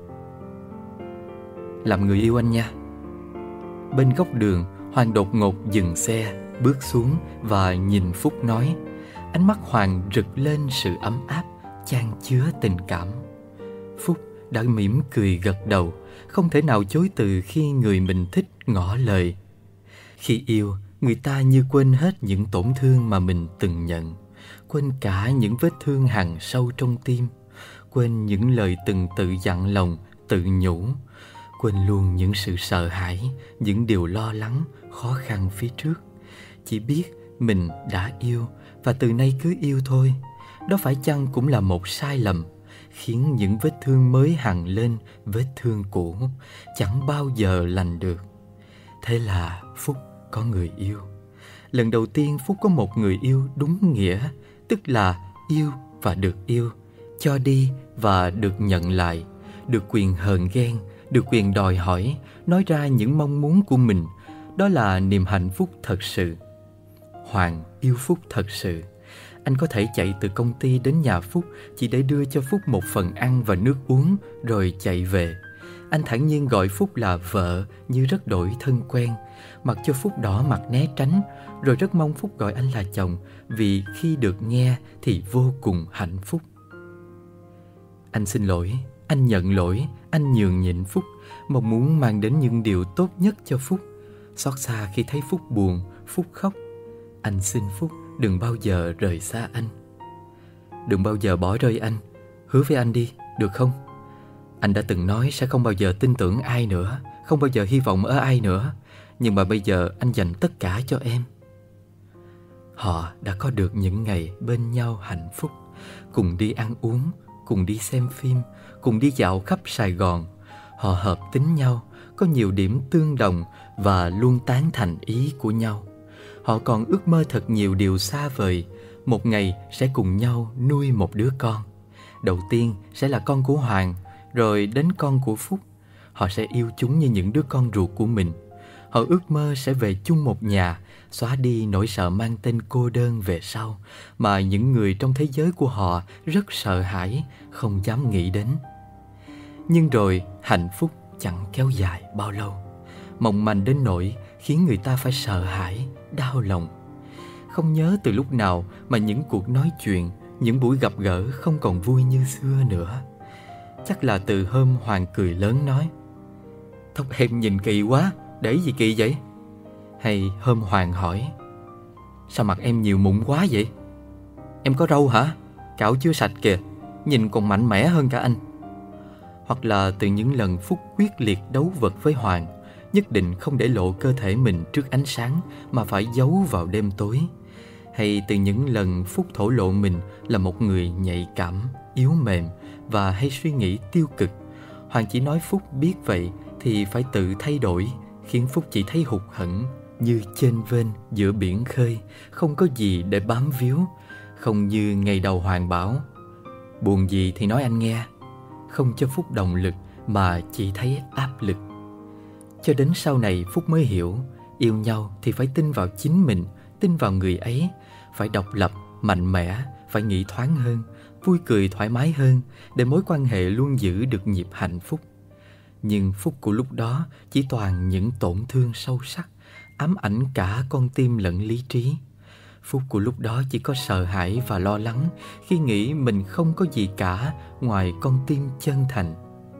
Làm người yêu anh nha. Bên góc đường, Hoàng đột ngột dừng xe, bước xuống và nhìn Phúc nói. Ánh mắt Hoàng rực lên sự ấm áp, chan chứa tình cảm. Phúc đã mỉm cười gật đầu, không thể nào chối từ khi người mình thích ngỏ lời. Khi yêu, người ta như quên hết những tổn thương mà mình từng nhận, quên cả những vết thương hằn sâu trong tim, quên những lời từng tự dặn lòng, tự nhủ, quên luôn những sự sợ hãi, những điều lo lắng, khó khăn phía trước. Chỉ biết mình đã yêu và từ nay cứ yêu thôi. Đó phải chăng cũng là một sai lầm, khiến những vết thương mới hằn lên vết thương cũ, chẳng bao giờ lành được. Thế là Phúc có người yêu. Lần đầu tiên Phúc có một người yêu đúng nghĩa, tức là yêu và được yêu, cho đi và được nhận lại, được quyền hờn ghen, được quyền đòi hỏi, nói ra những mong muốn của mình. Đó là niềm hạnh phúc thật sự. Hoàng yêu Phúc thật sự. Anh có thể chạy từ công ty đến nhà Phúc chỉ để đưa cho Phúc một phần ăn và nước uống rồi chạy về. Anh thản nhiên gọi Phúc là vợ như rất đổi thân quen, mặc cho Phúc đỏ mặt né tránh, rồi rất mong Phúc gọi anh là chồng, vì khi được nghe thì vô cùng hạnh phúc. Anh xin lỗi, anh nhận lỗi, anh nhường nhịn Phúc, mong muốn mang đến những điều tốt nhất cho Phúc. Xót xa khi thấy Phúc buồn, Phúc khóc. Anh xin Phúc đừng bao giờ rời xa anh. Đừng bao giờ bỏ rơi anh. Hứa với anh đi, được không? Anh đã từng nói sẽ không bao giờ tin tưởng ai nữa, không bao giờ hy vọng ở ai nữa. Nhưng mà bây giờ anh dành tất cả cho em. Họ đã có được những ngày bên nhau hạnh phúc, cùng đi ăn uống, cùng đi xem phim, cùng đi dạo khắp Sài Gòn. Họ hợp tính nhau, có nhiều điểm tương đồng và luôn tán thành ý của nhau. Họ còn ước mơ thật nhiều điều xa vời. Một ngày sẽ cùng nhau nuôi một đứa con. Đầu tiên sẽ là con của Hoàng, rồi đến con của Phúc. Họ sẽ yêu chúng như những đứa con ruột của mình. Họ ước mơ sẽ về chung một nhà, xóa đi nỗi sợ mang tên cô đơn về sau, mà những người trong thế giới của họ rất sợ hãi, không dám nghĩ đến. Nhưng rồi hạnh phúc chẳng kéo dài bao lâu, mong manh đến nỗi khiến người ta phải sợ hãi, đau lòng. Không nhớ từ lúc nào mà những cuộc nói chuyện, những buổi gặp gỡ không còn vui như xưa nữa. Chắc là từ hôm Hoàng cười lớn nói: "Tóc em nhìn kỳ quá, để gì kỳ vậy?" Hay hôm Hoàng hỏi: "Sao mặt em nhiều mụn quá vậy? Em có râu hả? Cạo chưa sạch kìa, nhìn còn mạnh mẽ hơn cả anh." Hoặc là từ những lần Phúc quyết liệt đấu vật với Hoàng, nhất định không để lộ cơ thể mình trước ánh sáng mà phải giấu vào đêm tối. Hay từ những lần Phúc thổ lộ mình là một người nhạy cảm, yếu mềm và hay suy nghĩ tiêu cực. Hoàng chỉ nói Phúc biết vậy thì phải tự thay đổi, khiến Phúc chỉ thấy hụt hẫng, như chênh vênh giữa biển khơi, không có gì để bám víu. Không như ngày đầu Hoàng bảo: "Buồn gì thì nói anh nghe", không cho Phúc động lực mà chỉ thấy áp lực. Cho đến sau này Phúc mới hiểu, yêu nhau thì phải tin vào chính mình, tin vào người ấy, phải độc lập, mạnh mẽ, phải nghĩ thoáng hơn, vui cười thoải mái hơn, để mối quan hệ luôn giữ được nhịp hạnh phúc. Nhưng Phúc của lúc đó chỉ toàn những tổn thương sâu sắc, ám ảnh cả con tim lẫn lý trí. Phúc của lúc đó chỉ có sợ hãi và lo lắng khi nghĩ mình không có gì cả ngoài con tim chân thành.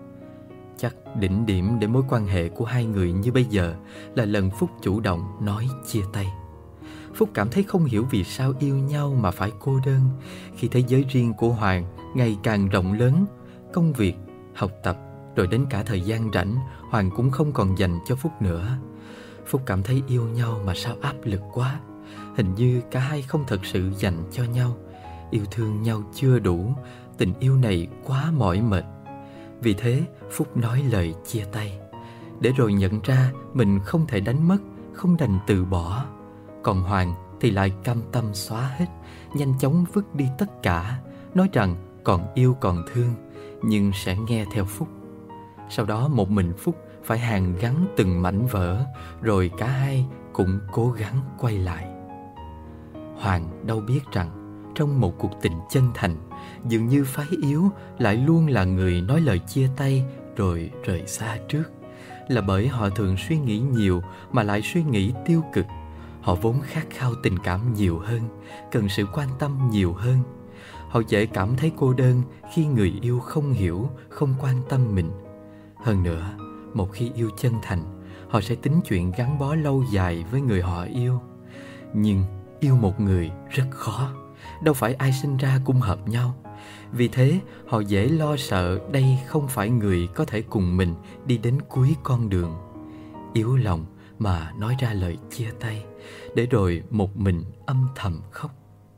Chắc đỉnh điểm để mối quan hệ của hai người như bây giờ là lần Phúc chủ động nói chia tay. Phúc cảm thấy không hiểu vì sao yêu nhau mà phải cô đơn, khi thế giới riêng của Hoàng ngày càng rộng lớn, công việc, học tập, Rồi đến cả thời gian rảnh, Hoàng cũng không còn dành cho Phúc nữa. Phúc cảm thấy yêu nhau mà sao áp lực quá. Hình như cả hai không thật sự dành cho nhau, yêu thương nhau chưa đủ, tình yêu này quá mỏi mệt. Vì thế Phúc nói lời chia tay, để rồi nhận ra mình không thể đánh mất, không đành từ bỏ. Còn Hoàng thì lại cam tâm xóa hết, nhanh chóng vứt đi tất cả, nói rằng còn yêu còn thương, nhưng sẽ nghe theo Phúc. Sau đó một mình Phúc phải hàn gắn từng mảnh vỡ, rồi cả hai cũng cố gắng quay lại. Hoàng đâu biết rằng trong một cuộc tình chân thành, dường như phái yếu lại luôn là người nói lời chia tay rồi rời xa trước. Là bởi họ thường suy nghĩ nhiều mà lại suy nghĩ tiêu cực. Họ vốn khát khao tình cảm nhiều hơn, cần sự quan tâm nhiều hơn. Họ dễ cảm thấy cô đơn khi người yêu không hiểu, không quan tâm mình. Hơn nữa, một khi yêu chân thành, họ sẽ tính chuyện gắn bó lâu dài với người họ yêu. Nhưng yêu một người rất khó, đâu phải ai sinh ra cũng hợp nhau. Vì thế họ dễ lo sợ đây không phải người có thể cùng mình đi đến cuối con đường. Yếu lòng mà nói ra lời chia tay, để rồi một mình âm thầm khóc.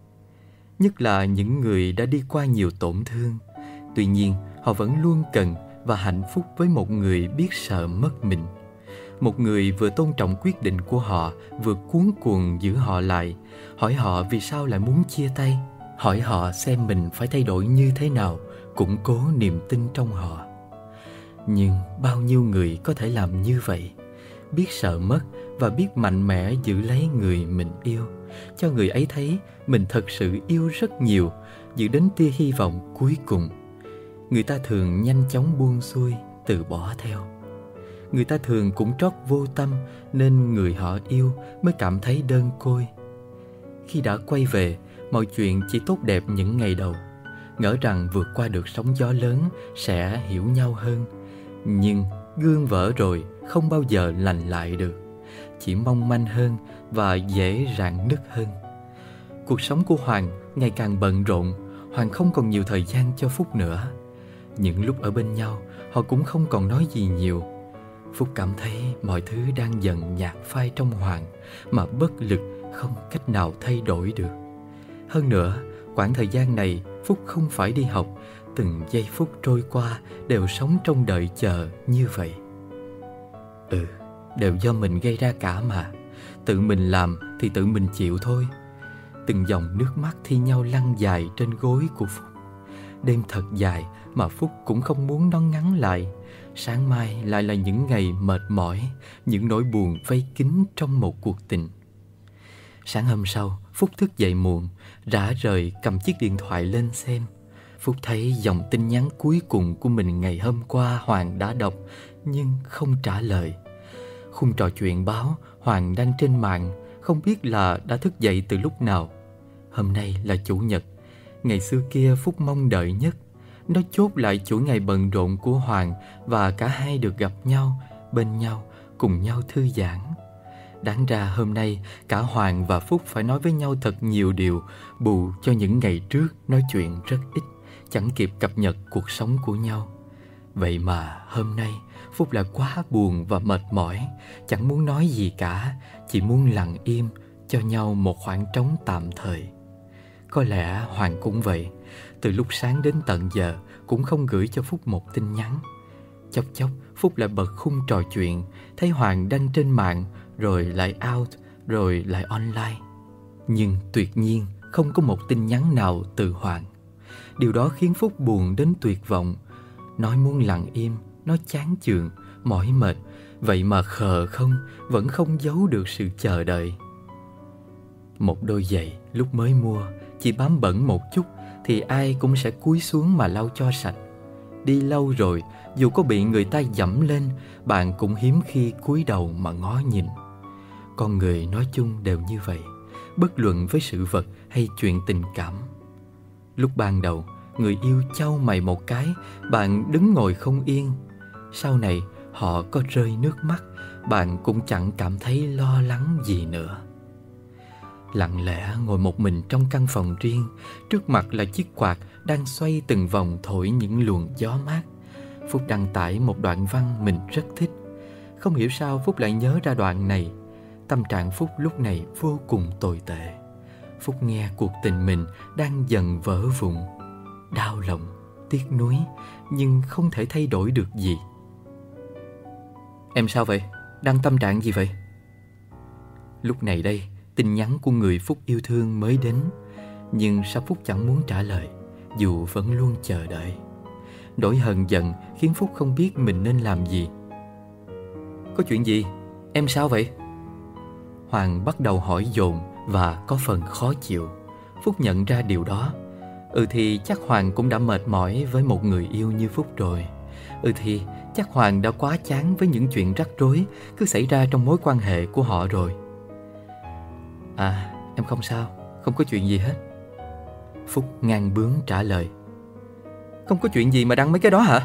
Nhất là những người đã đi qua nhiều tổn thương. Tuy nhiên họ vẫn luôn cần và hạnh phúc với một người biết sợ mất mình. Một người vừa tôn trọng quyết định của họ, vừa cuống cuồng giữ họ lại, hỏi họ vì sao lại muốn chia tay, hỏi họ xem mình phải thay đổi như thế nào, củng cố niềm tin trong họ. Nhưng bao nhiêu người có thể làm như vậy, biết sợ mất và biết mạnh mẽ giữ lấy người mình yêu, cho người ấy thấy mình thật sự yêu rất nhiều, giữ đến tia hy vọng cuối cùng. Người ta thường nhanh chóng buông xuôi, từ bỏ theo. Người ta thường cũng trót vô tâm, nên người họ yêu mới cảm thấy đơn côi. Khi đã quay về, mọi chuyện chỉ tốt đẹp những ngày đầu, ngỡ rằng vượt qua được sóng gió lớn sẽ hiểu nhau hơn. Nhưng gương vỡ rồi không bao giờ lành lại được, chỉ mong manh hơn và dễ rạn nứt hơn. Cuộc sống của Hoàng ngày càng bận rộn. Hoàng không còn nhiều thời gian cho Phúc nữa. Những lúc ở bên nhau, họ cũng không còn nói gì nhiều. Phúc cảm thấy mọi thứ đang dần nhạt phai trong Hoàng, mà bất lực không cách nào thay đổi được. Hơn nữa, quãng thời gian này Phúc không phải đi học. Từng giây phút trôi qua đều sống trong đợi chờ như vậy. Đều do mình gây ra cả mà. Tự mình làm thì tự mình chịu thôi. Từng dòng nước mắt thi nhau lăn dài trên gối của Phúc. Đêm thật dài mà Phúc cũng không muốn nó ngắn lại. Sáng mai lại là những ngày mệt mỏi, những nỗi buồn vây kín trong một cuộc tình. Sáng hôm sau, Phúc thức dậy muộn, rã rời cầm chiếc điện thoại lên xem. Phúc thấy dòng tin nhắn cuối cùng của mình ngày hôm qua Hoàng đã đọc, nhưng không trả lời. Khung trò chuyện báo Hoàng đang trên mạng, không biết là đã thức dậy từ lúc nào. Hôm nay là Chủ nhật, ngày xưa kia Phúc mong đợi nhất. Nó chốt lại chuỗi ngày bận rộn của Hoàng và cả hai được gặp nhau, bên nhau, cùng nhau thư giãn. Đáng ra hôm nay cả Hoàng và Phúc phải nói với nhau thật nhiều điều, bù cho những ngày trước nói chuyện rất ít, chẳng kịp cập nhật cuộc sống của nhau. Vậy mà hôm nay Phúc lại quá buồn và mệt mỏi, chẳng muốn nói gì cả, chỉ muốn lặng im cho nhau một khoảng trống tạm thời. Có lẽ Hoàng cũng vậy, từ lúc sáng đến tận giờ cũng không gửi cho Phúc một tin nhắn. Chốc chốc Phúc lại bật khung trò chuyện, thấy Hoàng đăng trên mạng, rồi lại out, rồi lại online. Nhưng tuyệt nhiên không có một tin nhắn nào từ Hoàng. Điều đó khiến Phúc buồn đến tuyệt vọng. Nói muốn lặng im, nói chán chường, mỏi mệt, vậy mà khờ không, vẫn không giấu được sự chờ đợi. Một đôi giày lúc mới mua, chỉ bám bẩn một chút thì ai cũng sẽ cúi xuống mà lau cho sạch. Đi lâu rồi, dù có bị người ta dẫm lên, bạn cũng hiếm khi cúi đầu mà ngó nhìn. Con người nói chung đều như vậy, bất luận với sự vật hay chuyện tình cảm. Lúc ban đầu, người yêu chau mày một cái, bạn đứng ngồi không yên. Sau này, họ có rơi nước mắt, bạn cũng chẳng cảm thấy lo lắng gì nữa. Lặng lẽ ngồi một mình trong căn phòng riêng, trước mặt là chiếc quạt đang xoay từng vòng thổi những luồng gió mát. Phúc đăng tải một đoạn văn mình rất thích. Không hiểu sao Phúc lại nhớ ra đoạn này. Tâm trạng Phúc lúc này vô cùng tồi tệ. Phúc nghe cuộc tình mình đang dần vỡ vụn, đau lòng, tiếc nuối, nhưng không thể thay đổi được gì. Em sao vậy? Đang tâm trạng gì vậy? Lúc này đây, tin nhắn của người Phúc yêu thương mới đến. Nhưng sao Phúc chẳng muốn trả lời, dù vẫn luôn chờ đợi. Nỗi hờn giận khiến Phúc không biết mình nên làm gì. Có chuyện gì? Em sao vậy? Hoàng bắt đầu hỏi dồn và có phần khó chịu. Phúc nhận ra điều đó. Thì chắc Hoàng cũng đã mệt mỏi với một người yêu như Phúc rồi. Thì chắc Hoàng đã quá chán với những chuyện rắc rối cứ xảy ra trong mối quan hệ của họ rồi. À, em không sao, không có chuyện gì hết. Phúc ngang bướng trả lời. Không có chuyện gì mà đăng mấy cái đó hả?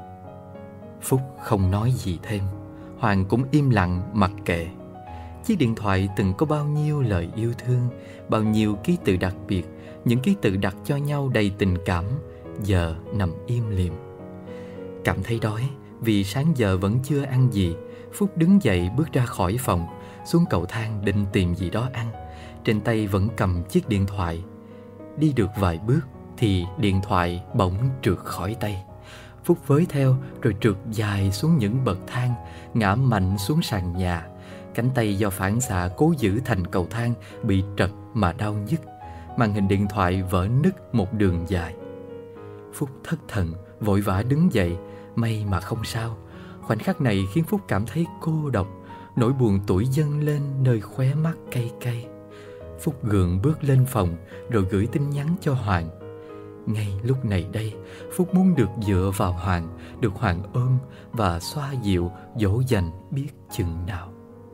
Phúc không nói gì thêm. Hoàng cũng im lặng mặc kệ. Chiếc điện thoại từng có bao nhiêu lời yêu thương, bao nhiêu ký tự đặc biệt, những ký tự đặt cho nhau đầy tình cảm, giờ nằm im lìm. Cảm thấy đói vì sáng giờ vẫn chưa ăn gì, Phúc đứng dậy bước ra khỏi phòng, xuống cầu thang định tìm gì đó ăn. Trên tay vẫn cầm chiếc điện thoại. Đi được vài bước thì điện thoại bỗng trượt khỏi tay. Phúc với theo rồi trượt dài xuống những bậc thang, ngã mạnh xuống sàn nhà. Cánh tay do phản xạ cố giữ thành cầu thang bị trật mà đau nhức. Màn hình điện thoại vỡ nứt một đường dài. Phúc thất thần vội vã đứng dậy. May mà không sao. Khoảnh khắc này khiến Phúc cảm thấy cô độc. Nỗi buồn tủi dâng lên nơi khóe mắt cay cay. Phúc gượng bước lên phòng rồi gửi tin nhắn cho Hoàng. Ngay lúc này đây, Phúc muốn được dựa vào Hoàng, được Hoàng ôm và xoa dịu, dỗ dành biết chừng nào.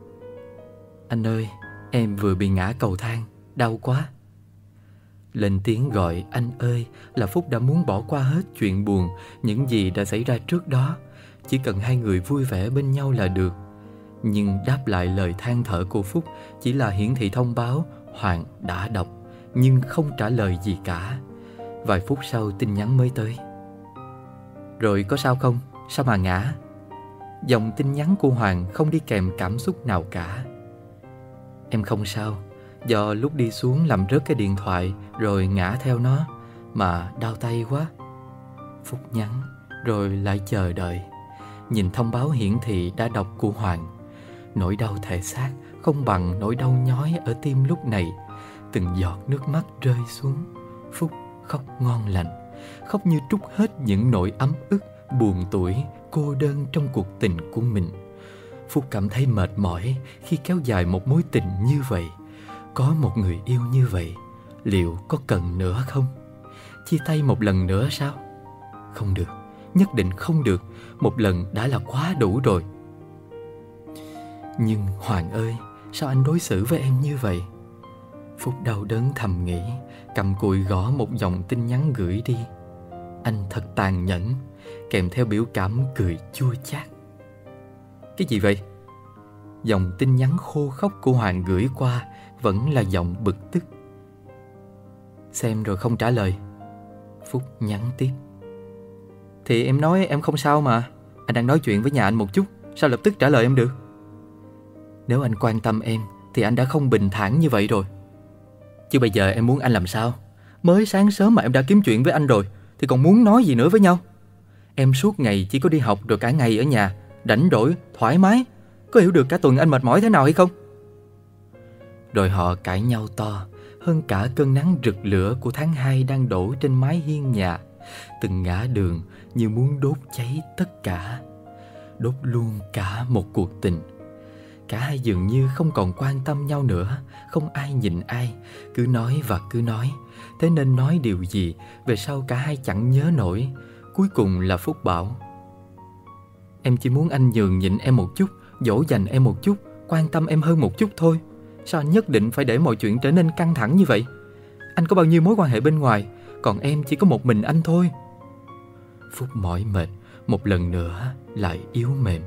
Anh ơi, em vừa bị ngã cầu thang, đau quá. Lên tiếng gọi anh ơi là Phúc đã muốn bỏ qua hết chuyện buồn, những gì đã xảy ra trước đó. Chỉ cần hai người vui vẻ bên nhau là được. Nhưng đáp lại lời than thở của Phúc chỉ là hiển thị thông báo Hoàng đã đọc, nhưng không trả lời gì cả. Vài phút sau tin nhắn mới tới. Rồi có sao không? Sao mà ngã? Dòng tin nhắn của Hoàng không đi kèm cảm xúc nào cả. Em không sao. Do lúc đi xuống làm rớt cái điện thoại rồi ngã theo nó mà đau tay quá. Phúc nhắn rồi lại chờ đợi. Nhìn thông báo hiển thị đã đọc của Hoàng. Nỗi đau thể xác không bằng nỗi đau nhói ở tim lúc này. Từng giọt nước mắt rơi xuống. Phúc khóc ngon lành, khóc như trút hết những nỗi ấm ức, buồn tủi, cô đơn trong cuộc tình của mình. Phúc cảm thấy mệt mỏi khi kéo dài một mối tình như vậy. Có một người yêu như vậy, liệu có cần nữa không? Chia tay một lần nữa sao? Không được, nhất định không được. Một lần đã là quá đủ rồi. Nhưng Hoàng ơi, sao anh đối xử với em như vậy? Phúc đau đớn thầm nghĩ, cầm cùi gõ một dòng tin nhắn gửi đi. Anh thật tàn nhẫn, kèm theo biểu cảm cười chua chát. Cái gì vậy? Dòng tin nhắn khô khốc của Hoàng gửi qua vẫn là giọng bực tức. Xem rồi không trả lời. Phúc nhắn tiếp. Thì em nói em không sao mà. Anh đang nói chuyện với nhà anh một chút, sao lập tức trả lời em được? Nếu anh quan tâm em thì anh đã không bình thản như vậy rồi. Chứ bây giờ em muốn anh làm sao? Mới sáng sớm mà em đã kiếm chuyện với anh rồi thì còn muốn nói gì nữa với nhau? Em suốt ngày chỉ có đi học rồi cả ngày ở nhà, rảnh rỗi, thoải mái. Có hiểu được cả tuần anh mệt mỏi thế nào hay không? Rồi họ cãi nhau to hơn cả cơn nắng rực lửa của tháng 2 đang đổ trên mái hiên nhà. Từng ngã đường như muốn đốt cháy tất cả, đốt luôn cả một cuộc tình. Cả hai dường như không còn quan tâm nhau nữa, không ai nhìn ai, cứ nói và cứ nói. Thế nên nói điều gì về sau cả hai chẳng nhớ nổi. Cuối cùng là Phúc bảo: Em chỉ muốn anh nhường nhịn em một chút, dỗ dành em một chút, quan tâm em hơn một chút thôi. Sao anh nhất định phải để mọi chuyện trở nên căng thẳng như vậy? Anh có bao nhiêu mối quan hệ bên ngoài, còn em chỉ có một mình anh thôi. Phúc mỏi mệt, một lần nữa lại yếu mềm.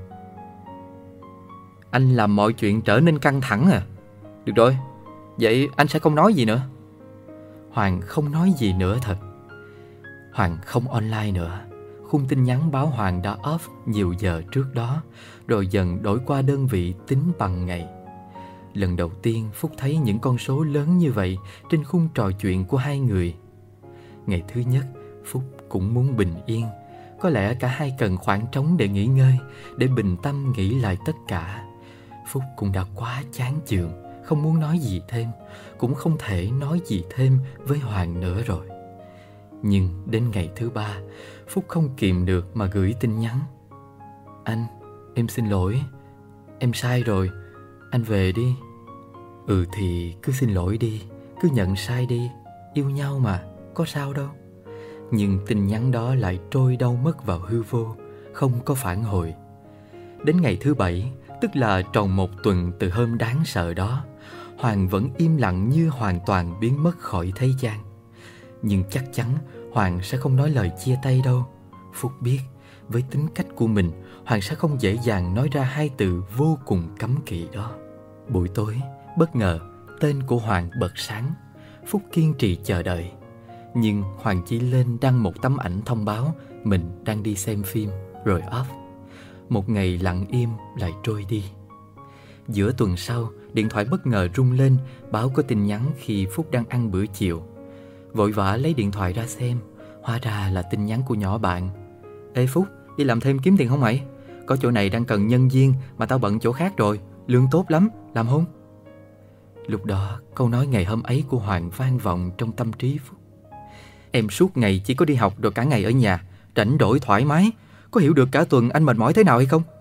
Anh làm mọi chuyện trở nên căng thẳng à? Được rồi, vậy anh sẽ không nói gì nữa. Hoàng không nói gì nữa thật. Hoàng không online nữa. khung tin nhắn báo Hoàng đã off nhiều giờ trước đó, rồi dần đổi qua đơn vị tính bằng ngày. Lần đầu tiên Phúc thấy những con số lớn như vậy trên khung trò chuyện của hai người. Ngày thứ nhất, Phúc cũng muốn bình yên. Có lẽ cả hai cần khoảng trống để nghỉ ngơi, để bình tâm nghĩ lại tất cả. Phúc cũng đã quá chán chường, không muốn nói gì thêm, cũng không thể nói gì thêm với Hoàng nữa rồi. Nhưng đến ngày thứ ba, Phúc không kìm được mà gửi tin nhắn. Anh, em xin lỗi, em sai rồi, anh về đi. Ừ thì cứ xin lỗi đi, cứ nhận sai đi, yêu nhau mà, có sao đâu. Nhưng tin nhắn đó lại trôi đâu mất vào hư vô, không có phản hồi. Đến ngày thứ bảy, tức là tròn 1 tuần từ hôm đáng sợ đó, Hoàng vẫn im lặng như hoàn toàn biến mất khỏi thế gian. Nhưng chắc chắn Hoàng sẽ không nói lời chia tay đâu. Phúc biết, với tính cách của mình, Hoàng sẽ không dễ dàng nói ra hai từ vô cùng cấm kỵ đó. Buổi tối, bất ngờ, tên của Hoàng bật sáng. Phúc kiên trì chờ đợi. Nhưng Hoàng chỉ lên đăng một tấm ảnh thông báo mình đang đi xem phim, rồi off. Một ngày lặng im lại trôi đi. Giữa tuần sau, điện thoại bất ngờ rung lên, báo có tin nhắn khi Phúc đang ăn bữa chiều. Vội vã lấy điện thoại ra xem, hóa ra là tin nhắn của nhỏ bạn. Ê Phúc, đi làm thêm kiếm tiền không mày? Có chỗ này đang cần nhân viên mà tao bận chỗ khác rồi, lương tốt lắm, làm không? Lúc đó, câu nói ngày hôm ấy của Hoàng vang vọng trong tâm trí Phúc. Em suốt ngày chỉ có đi học rồi cả ngày ở nhà, rảnh rỗi thoải mái, có hiểu được cả tuần anh mệt mỏi thế nào hay không?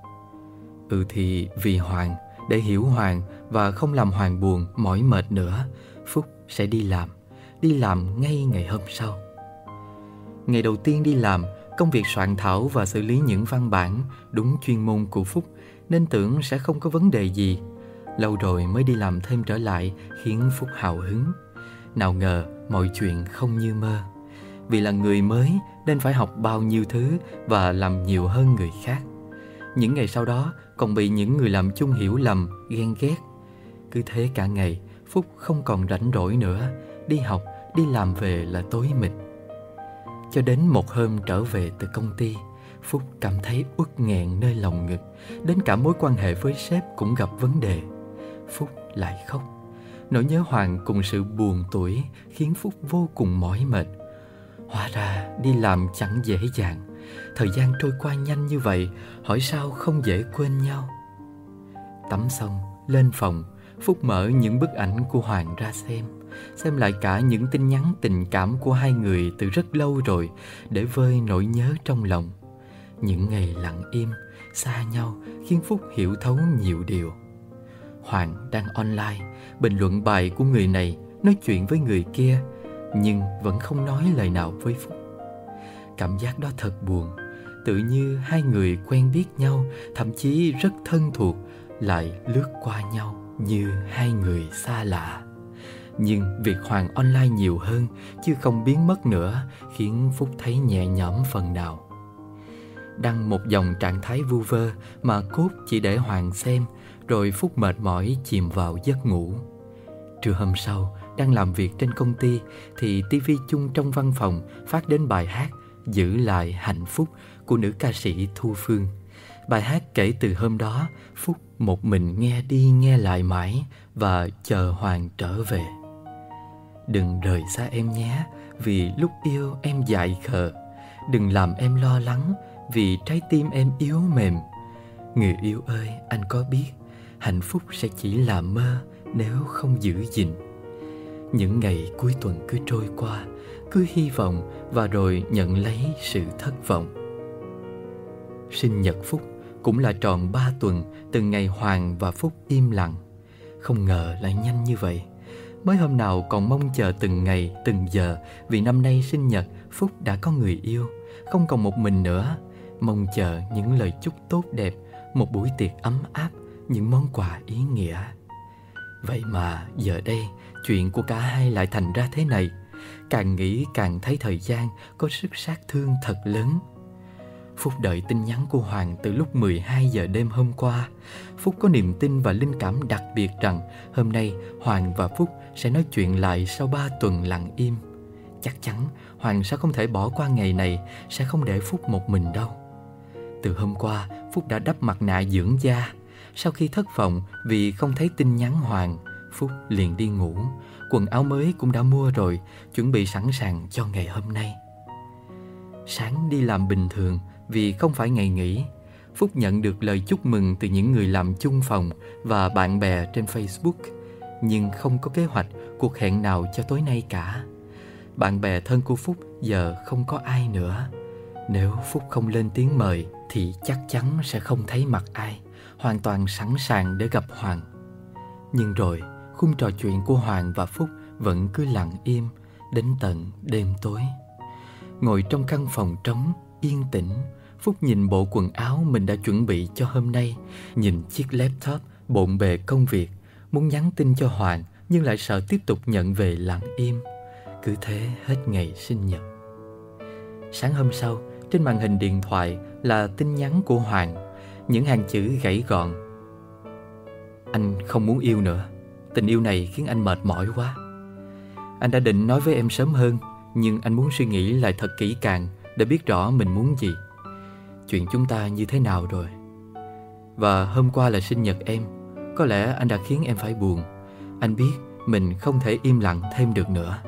Ừ thì vì Hoàng, để hiểu Hoàng và không làm Hoàng buồn, mỏi mệt nữa, Phúc sẽ đi làm ngay ngày hôm sau. Ngày đầu tiên đi làm, công việc soạn thảo và xử lý những văn bản đúng chuyên môn của Phúc, nên tưởng sẽ không có vấn đề gì. Lâu rồi mới đi làm thêm trở lại khiến Phúc hào hứng. Nào ngờ mọi chuyện không như mơ. Vì là người mới nên phải học bao nhiêu thứ và làm nhiều hơn người khác. Những ngày sau đó còn bị những người làm chung hiểu lầm, ghen ghét. Cứ thế cả ngày, Phúc không còn rảnh rỗi nữa. Đi học, đi làm về là tối mịt. Cho đến một hôm trở về từ công ty, Phúc cảm thấy uất nghẹn nơi lòng ngực. Đến cả mối quan hệ với sếp cũng gặp vấn đề. Phúc lại khóc. Nỗi nhớ Hoàng cùng sự buồn tủi khiến Phúc vô cùng mỏi mệt. Hóa ra đi làm chẳng dễ dàng. Thời gian trôi qua nhanh như vậy, hỏi sao không dễ quên nhau. Tắm xong, lên phòng, Phúc mở những bức ảnh của Hoàng ra xem lại cả những tin nhắn tình cảm của hai người từ rất lâu rồi, để vơi nỗi nhớ trong lòng. Những ngày lặng im, xa nhau khiến Phúc hiểu thấu nhiều điều. Hoàng đang online, bình luận bài của người này, nói chuyện với người kia, nhưng vẫn không nói lời nào với Phúc. Cảm giác đó thật buồn, tự như hai người quen biết nhau, thậm chí rất thân thuộc, lại lướt qua nhau như hai người xa lạ. Nhưng việc Hoàng online nhiều hơn, chứ không biến mất nữa, khiến Phúc thấy nhẹ nhõm phần nào. Đăng một dòng trạng thái vu vơ mà cốt chỉ để Hoàng xem, rồi Phúc mệt mỏi chìm vào giấc ngủ. Trưa hôm sau, đang làm việc trên công ty thì TV chung trong văn phòng phát đến bài hát Giữ lại hạnh phúc của nữ ca sĩ Thu Phương. Bài hát kể từ hôm đó, Phúc một mình nghe đi nghe lại mãi và chờ Hoàng trở về. Đừng rời xa em nhé, vì lúc yêu em dại khờ. Đừng làm em lo lắng, vì trái tim em yếu mềm. Người yêu ơi, anh có biết, hạnh phúc sẽ chỉ là mơ nếu không giữ gìn. Những ngày cuối tuần cứ trôi qua, cứ hy vọng và rồi nhận lấy sự thất vọng. Sinh nhật Phúc cũng là tròn 3 tuần từ ngày Hoàng và Phúc im lặng. Không ngờ lại nhanh như vậy. Mới hôm nào còn mong chờ từng ngày, từng giờ, vì năm nay sinh nhật Phúc đã có người yêu, không còn một mình nữa. Mong chờ những lời chúc tốt đẹp, một buổi tiệc ấm áp, những món quà ý nghĩa. Vậy mà giờ đây, chuyện của cả hai lại thành ra thế này. Càng nghĩ càng thấy thời gian có sức sát thương thật lớn. Phúc đợi tin nhắn của Hoàng từ lúc 12 giờ đêm hôm qua. Phúc có niềm tin và linh cảm đặc biệt rằng hôm nay Hoàng và Phúc sẽ nói chuyện lại sau 3 tuần lặng im. Chắc chắn Hoàng sẽ không thể bỏ qua ngày này, sẽ không để Phúc một mình đâu. Từ hôm qua, Phúc đã đắp mặt nạ dưỡng da. Sau khi thất vọng vì không thấy tin nhắn Hoàng, Phúc liền đi ngủ. Quần áo mới cũng đã mua rồi, chuẩn bị sẵn sàng cho ngày hôm nay. Sáng đi làm bình thường vì không phải ngày nghỉ. Phúc nhận được lời chúc mừng từ những người làm chung phòng và bạn bè trên Facebook, nhưng không có kế hoạch cuộc hẹn nào cho tối nay cả. Bạn bè thân của Phúc giờ không có ai nữa. Nếu Phúc không lên tiếng mời thì chắc chắn sẽ không thấy mặt ai, hoàn toàn sẵn sàng để gặp Hoàng. Nhưng rồi, khung trò chuyện của Hoàng và Phúc vẫn cứ lặng im đến tận đêm tối. Ngồi trong căn phòng trống, yên tĩnh, Phúc nhìn bộ quần áo mình đã chuẩn bị cho hôm nay, nhìn chiếc laptop bộn bề công việc, muốn nhắn tin cho Hoàng nhưng lại sợ tiếp tục nhận về lặng im. Cứ thế hết ngày sinh nhật. Sáng hôm sau, trên màn hình điện thoại là tin nhắn của Hoàng, những hàng chữ gãy gọn. Anh không muốn yêu nữa, tình yêu này khiến anh mệt mỏi quá. Anh đã định nói với em sớm hơn, nhưng anh muốn suy nghĩ lại thật kỹ càng để biết rõ mình muốn gì. Chuyện chúng ta như thế nào rồi? Và hôm qua là sinh nhật em, có lẽ anh đã khiến em phải buồn. Anh biết mình không thể im lặng thêm được nữa.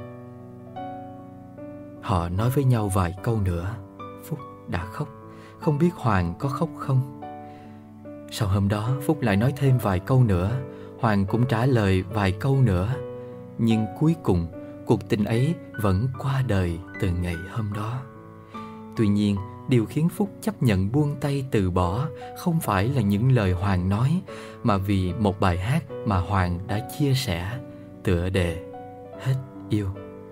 Họ nói với nhau vài câu nữa, Phúc đã khóc. Không biết Hoàng có khóc không? Sau hôm đó Phúc lại nói thêm vài câu nữa, Hoàng cũng trả lời vài câu nữa. Nhưng cuối cùng cuộc tình ấy vẫn qua đời từ ngày hôm đó. Tuy nhiên, điều khiến Phúc chấp nhận buông tay từ bỏ không phải là những lời Hoàng nói, mà vì một bài hát mà Hoàng đã chia sẻ, tựa đề Hết yêu.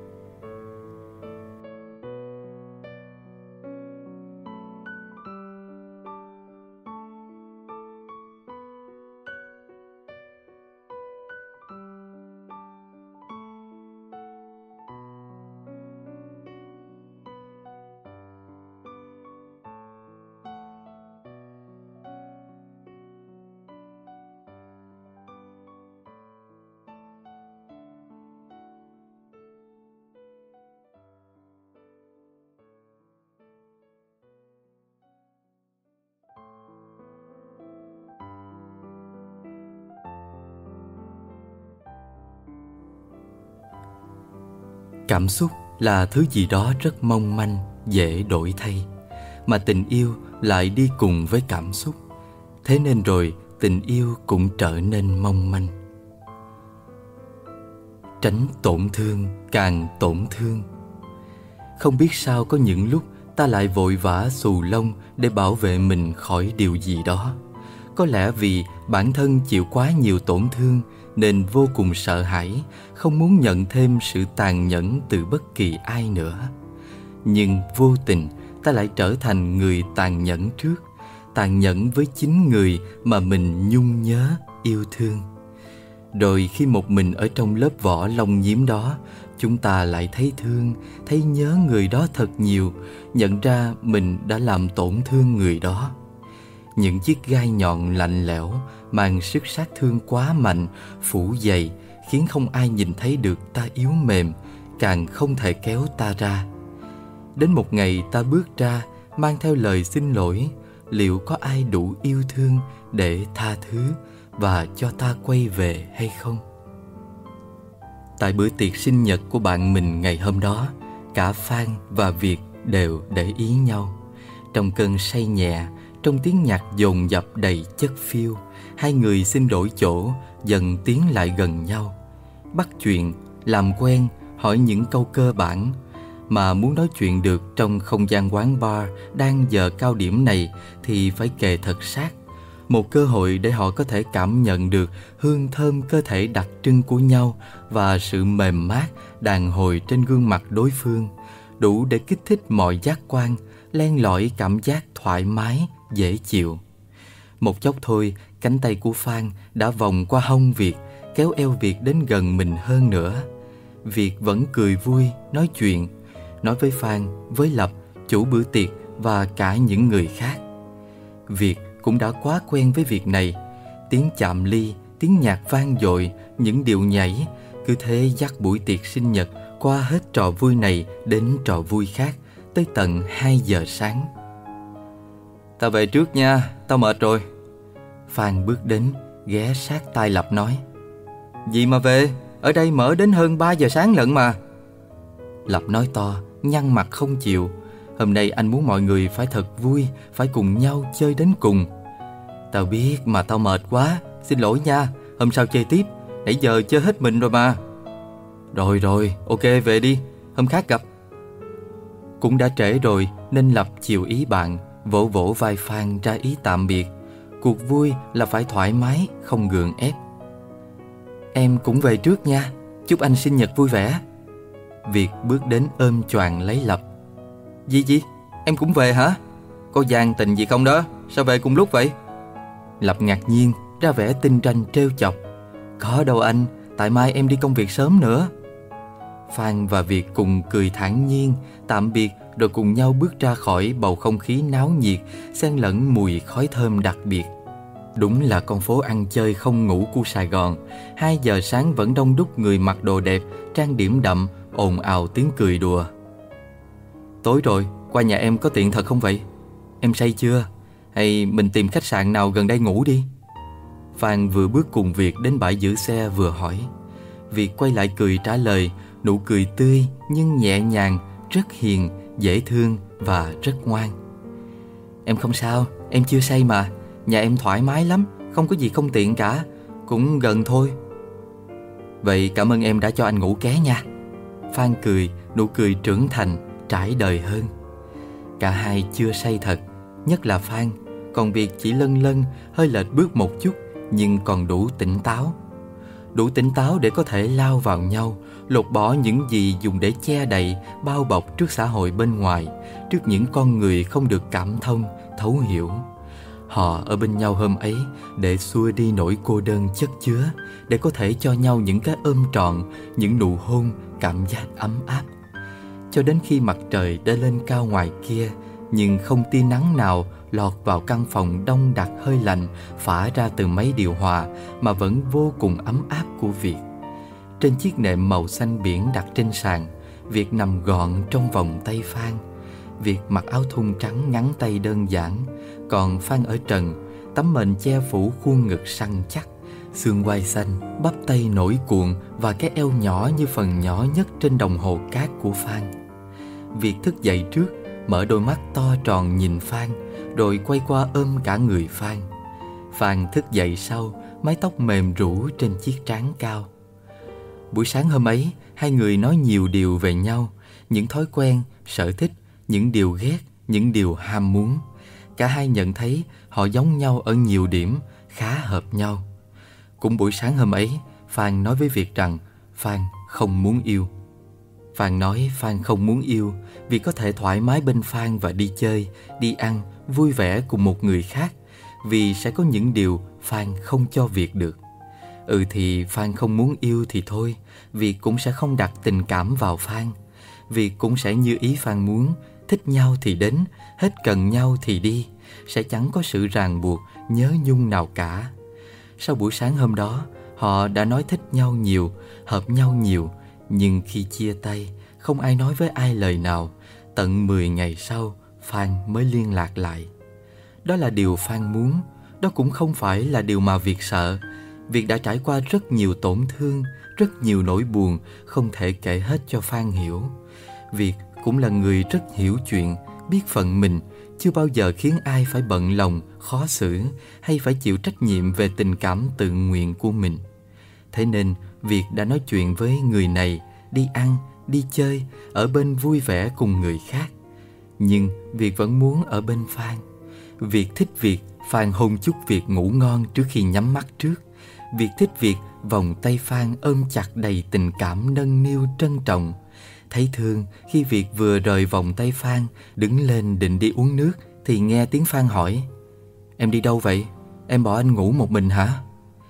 Cảm xúc là thứ gì đó rất mong manh, dễ đổi thay, mà tình yêu lại đi cùng với cảm xúc. Thế nên rồi tình yêu cũng trở nên mong manh. Tránh tổn thương càng tổn thương. Không biết sao có những lúc ta lại vội vã xù lông để bảo vệ mình khỏi điều gì đó. Có lẽ vì bản thân chịu quá nhiều tổn thương nên vô cùng sợ hãi, không muốn nhận thêm sự tàn nhẫn từ bất kỳ ai nữa. Nhưng vô tình ta lại trở thành người tàn nhẫn trước, tàn nhẫn với chính người mà mình nhung nhớ, yêu thương. Rồi khi một mình ở trong lớp vỏ lông nhiễm đó, chúng ta lại thấy thương, thấy nhớ người đó thật nhiều, nhận ra mình đã làm tổn thương người đó. Những chiếc gai nhọn lạnh lẽo mang sức sát thương quá mạnh, phủ dày, khiến không ai nhìn thấy được ta yếu mềm, càng không thể kéo ta ra. Đến một ngày ta bước ra, mang theo lời xin lỗi, liệu có ai đủ yêu thương để tha thứ và cho ta quay về hay không? Tại bữa tiệc sinh nhật của bạn mình ngày hôm đó, cả Phan và Việt đều để ý nhau. Trong cơn say nhẹ, trong tiếng nhạc dồn dập đầy chất phiêu, hai người xin đổi chỗ, dần tiến lại gần nhau. Bắt chuyện, làm quen, hỏi những câu cơ bản. Mà muốn nói chuyện được trong không gian quán bar đang giờ cao điểm này thì phải kề thật sát. Một cơ hội để họ có thể cảm nhận được hương thơm cơ thể đặc trưng của nhau và sự mềm mát đàn hồi trên gương mặt đối phương, đủ để kích thích mọi giác quan, len lỏi cảm giác thoải mái, dễ chịu. Một chốc thôi, cánh tay của Phan đã vòng qua hông Việt, kéo eo Việt đến gần mình hơn nữa. Việt vẫn cười vui, nói chuyện, nói với Phan, với Lập, chủ bữa tiệc và cả những người khác. Việt cũng đã quá quen với việc này. Tiếng chạm ly, tiếng nhạc vang dội, những điệu nhảy, cứ thế dắt buổi tiệc sinh nhật qua hết trò vui này đến trò vui khác, tới tận 2 giờ sáng. Tao về trước nha, tao mệt rồi. Phan bước đến, ghé sát tai Lập nói: Gì mà về, ở đây mở đến hơn 3 giờ sáng lận mà. Lập nói to, nhăn mặt không chịu: Hôm nay anh muốn mọi người phải thật vui, phải cùng nhau chơi đến cùng. Tao biết mà tao mệt quá, xin lỗi nha, hôm sau chơi tiếp, nãy giờ chơi hết mình rồi mà. Rồi, ok về đi, hôm khác gặp. Cũng đã trễ rồi nên Lập chiều ý bạn, vỗ vỗ vai Phan ra ý tạm biệt. Cuộc vui là phải thoải mái, không gượng ép. Em cũng về trước nha, chúc anh sinh nhật vui vẻ. Việt bước đến ôm choàng lấy Lập. Gì? Em cũng về hả? Có gian tình gì không đó? Sao về cùng lúc vậy? Lập ngạc nhiên, ra vẻ tinh ranh trêu chọc. Có đâu anh, tại mai em đi công việc sớm nữa. Phan và Việt cùng cười thản nhiên, tạm biệt rồi cùng nhau bước ra khỏi bầu không khí náo nhiệt, xen lẫn mùi khói thơm đặc biệt. Đúng là con phố ăn chơi không ngủ của Sài Gòn. 2 giờ sáng vẫn đông đúc người mặc đồ đẹp, trang điểm đậm, ồn ào tiếng cười đùa. Tối rồi, qua nhà em có tiện thật không vậy? Em say chưa? Hay mình tìm khách sạn nào gần đây ngủ đi? Phan vừa bước cùng Việt đến bãi giữ xe vừa hỏi. Việt quay lại cười trả lời, nụ cười tươi nhưng nhẹ nhàng, rất hiền, dễ thương và rất ngoan. Em không sao, em chưa say mà. Nhà em thoải mái lắm, không có gì không tiện cả, cũng gần thôi. Vậy cảm ơn em đã cho anh ngủ ké nha. Phan cười, nụ cười trưởng thành, trải đời hơn. Cả hai chưa say thật, nhất là Phan, còn Việt chỉ lân lân, hơi lệch bước một chút, nhưng còn đủ tỉnh táo. Đủ tỉnh táo để có thể lao vào nhau, lột bỏ những gì dùng để che đậy, bao bọc trước xã hội bên ngoài, trước những con người không được cảm thông, thấu hiểu. Họ ở bên nhau hôm ấy để xua đi nỗi cô đơn chất chứa, để có thể cho nhau những cái ôm trọn, những nụ hôn, cảm giác ấm áp. Cho đến khi mặt trời đã lên cao ngoài kia, nhưng không tia nắng nào lọt vào căn phòng đông đặc hơi lạnh phả ra từ máy điều hòa mà vẫn vô cùng ấm áp của Việt. Trên chiếc nệm màu xanh biển đặt trên sàn, Việt nằm gọn trong vòng tay Phan. Việt mặc áo thun trắng ngắn tay đơn giản, còn Phan ở trần, tấm mền che phủ khuôn ngực săn chắc, xương quai xanh, bắp tay nổi cuộn và cái eo nhỏ như phần nhỏ nhất trên đồng hồ cát của Phan. Việt thức dậy trước, mở đôi mắt to tròn nhìn Phan, rồi quay qua ôm cả người Phan. Phan thức dậy sau, mái tóc mềm rũ trên chiếc trán cao. Buổi sáng hôm ấy, hai người nói nhiều điều về nhau, những thói quen, sở thích, những điều ghét, những điều ham muốn. Cả hai nhận thấy họ giống nhau ở nhiều điểm, khá hợp nhau. Cũng buổi sáng hôm ấy, Phan nói với Việt rằng Phan không muốn yêu. Phan nói Phan không muốn yêu vì có thể thoải mái bên Phan và đi chơi, đi ăn, vui vẻ cùng một người khác, vì sẽ có những điều Phan không cho Việt được. Thì Phan không muốn yêu thì thôi, Việt cũng sẽ không đặt tình cảm vào Phan. Việt cũng sẽ như ý Phan muốn, thích nhau thì đến, hết cần nhau thì đi, sẽ chẳng có sự ràng buộc, nhớ nhung nào cả. Sau buổi sáng hôm đó, họ đã nói thích nhau nhiều, hợp nhau nhiều, nhưng khi chia tay, không ai nói với ai lời nào. Tận 10 ngày sau, Phan mới liên lạc lại. Đó là điều Phan muốn, đó cũng không phải là điều mà Việt sợ. Việt đã trải qua rất nhiều tổn thương, rất nhiều nỗi buồn, không thể kể hết cho Phan hiểu. Việt cũng là người rất hiểu chuyện, biết phận mình, chưa bao giờ khiến ai phải bận lòng, khó xử hay phải chịu trách nhiệm về tình cảm tự nguyện của mình. Thế nên Việt đã nói chuyện với người này, đi ăn, đi chơi, ở bên vui vẻ cùng người khác. Nhưng Việt vẫn muốn ở bên Phan. Việt thích Việt, Phan hôn chúc Việt ngủ ngon trước khi nhắm mắt trước. Việt thích Việt, vòng tay Phan ôm chặt đầy tình cảm nâng niu trân trọng. Thấy thương khi Việt vừa rời vòng tay Phan, đứng lên định đi uống nước, thì nghe tiếng Phan hỏi: Em đi đâu vậy? Em bỏ anh ngủ một mình hả?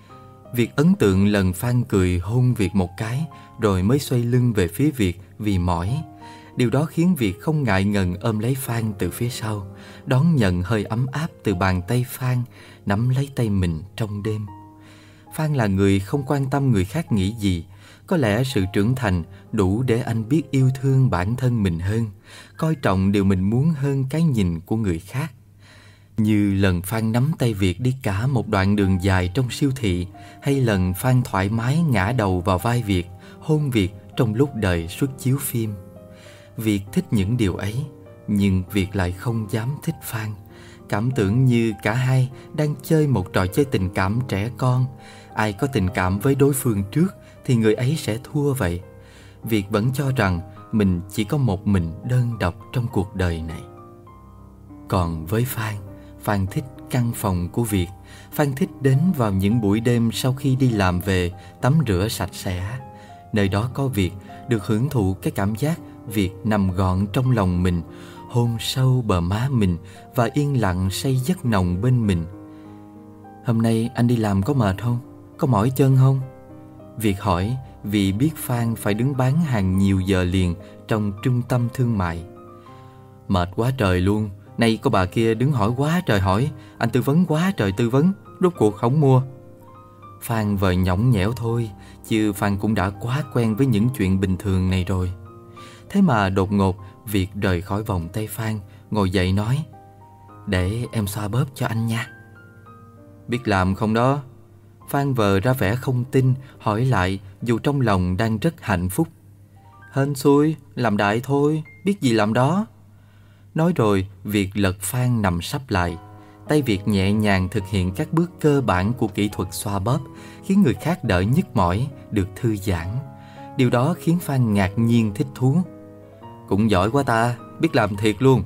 Việt ấn tượng lần Phan cười hôn Việt một cái, rồi mới xoay lưng về phía Việt vì mỏi. Điều đó khiến Việt không ngại ngần ôm lấy Phan từ phía sau, đón nhận hơi ấm áp từ bàn tay Phan, nắm lấy tay mình trong đêm. Phan là người không quan tâm người khác nghĩ gì, Có lẽ sự trưởng thành đủ để anh biết yêu thương bản thân mình hơn, coi trọng điều mình muốn hơn cái nhìn của người khác. Như lần Phan nắm tay Việt đi cả một đoạn đường dài trong siêu thị, hay lần Phan thoải mái ngã đầu vào vai Việt, hôn Việt trong lúc đợi suất chiếu phim. Việt thích những điều ấy, nhưng Việt lại không dám thích Phan. Cảm tưởng như cả hai đang chơi một trò chơi tình cảm trẻ con. Ai có tình cảm với đối phương trước thì người ấy sẽ thua vậy. Việt vẫn cho rằng mình chỉ có một mình đơn độc trong cuộc đời này. Còn với Phan, Phan thích căn phòng của Việt. Phan thích đến vào những buổi đêm sau khi đi làm về, tắm rửa sạch sẽ. Nơi đó có Việt, được hưởng thụ cái cảm giác Việt nằm gọn trong lòng mình, hôn sâu bờ má mình và yên lặng say giấc nồng bên mình. Hôm nay anh đi làm có mệt không? Có mỏi chân không? Việt hỏi vì biết Phan phải đứng bán hàng nhiều giờ liền trong trung tâm thương mại. Mệt quá trời luôn. Nay có bà kia đứng hỏi quá trời hỏi, anh tư vấn quá trời tư vấn, rốt cuộc không mua. Phan vờ nhõng nhẽo thôi, chứ Phan cũng đã quá quen với những chuyện bình thường này rồi. Thế mà đột ngột Việt rời khỏi vòng tay Phan, ngồi dậy nói: "Để em xoa bóp cho anh nha." "Biết làm không đó?" Phan vờ ra vẻ không tin, hỏi lại dù trong lòng đang rất hạnh phúc. "Hên xui, làm đại thôi, biết gì làm đó." Nói rồi Việt lật Phan nằm sấp lại. Tay Việt nhẹ nhàng thực hiện các bước cơ bản của kỹ thuật xoa bóp, khiến người khác đỡ nhức mỏi, được thư giãn. Điều đó khiến Phan ngạc nhiên thích thú. "Cũng giỏi quá ta, biết làm thiệt luôn."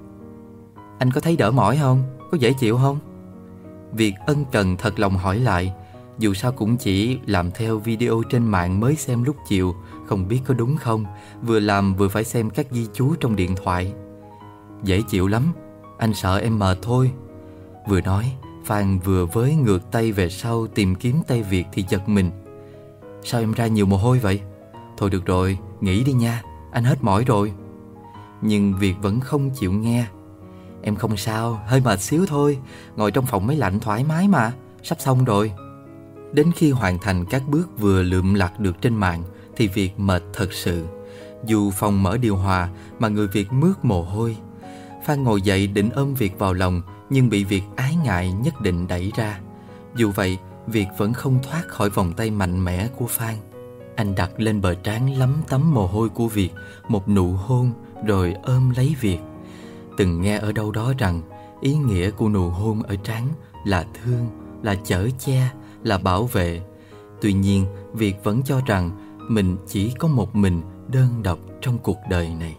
"Anh có thấy đỡ mỏi không? Có dễ chịu không?" Việt ân cần thật lòng hỏi lại. Dù sao cũng chỉ làm theo video trên mạng mới xem lúc chiều, không biết có đúng không. Vừa làm vừa phải xem các ghi chú trong điện thoại. "Dễ chịu lắm, anh sợ em mệt thôi." Vừa nói, Phan vừa với ngược tay về sau tìm kiếm tay Việt thì giật mình. "Sao em ra nhiều mồ hôi vậy?" "Thôi được rồi, nghỉ đi nha, anh hết mỏi rồi." Nhưng Việt vẫn không chịu nghe. "Em không sao, hơi mệt xíu thôi, ngồi trong phòng máy lạnh thoải mái mà, sắp xong rồi." Đến khi hoàn thành các bước vừa lượm lặt được trên mạng thì Việt mệt thật sự. Dù phòng mở điều hòa mà người Việt mướt mồ hôi. Phan ngồi dậy định ôm Việt vào lòng, nhưng bị Việt ái ngại nhất định đẩy ra. Dù vậy, Việt vẫn không thoát khỏi vòng tay mạnh mẽ của Phan. Anh đặt lên bờ trán lấm tấm mồ hôi của Việt một nụ hôn, rồi ôm lấy Việt. Từng nghe ở đâu đó rằng ý nghĩa của nụ hôn ở trán là thương, là chở che, là bảo vệ. Tuy nhiên, Việt vẫn cho rằng mình chỉ có một mình đơn độc trong cuộc đời này.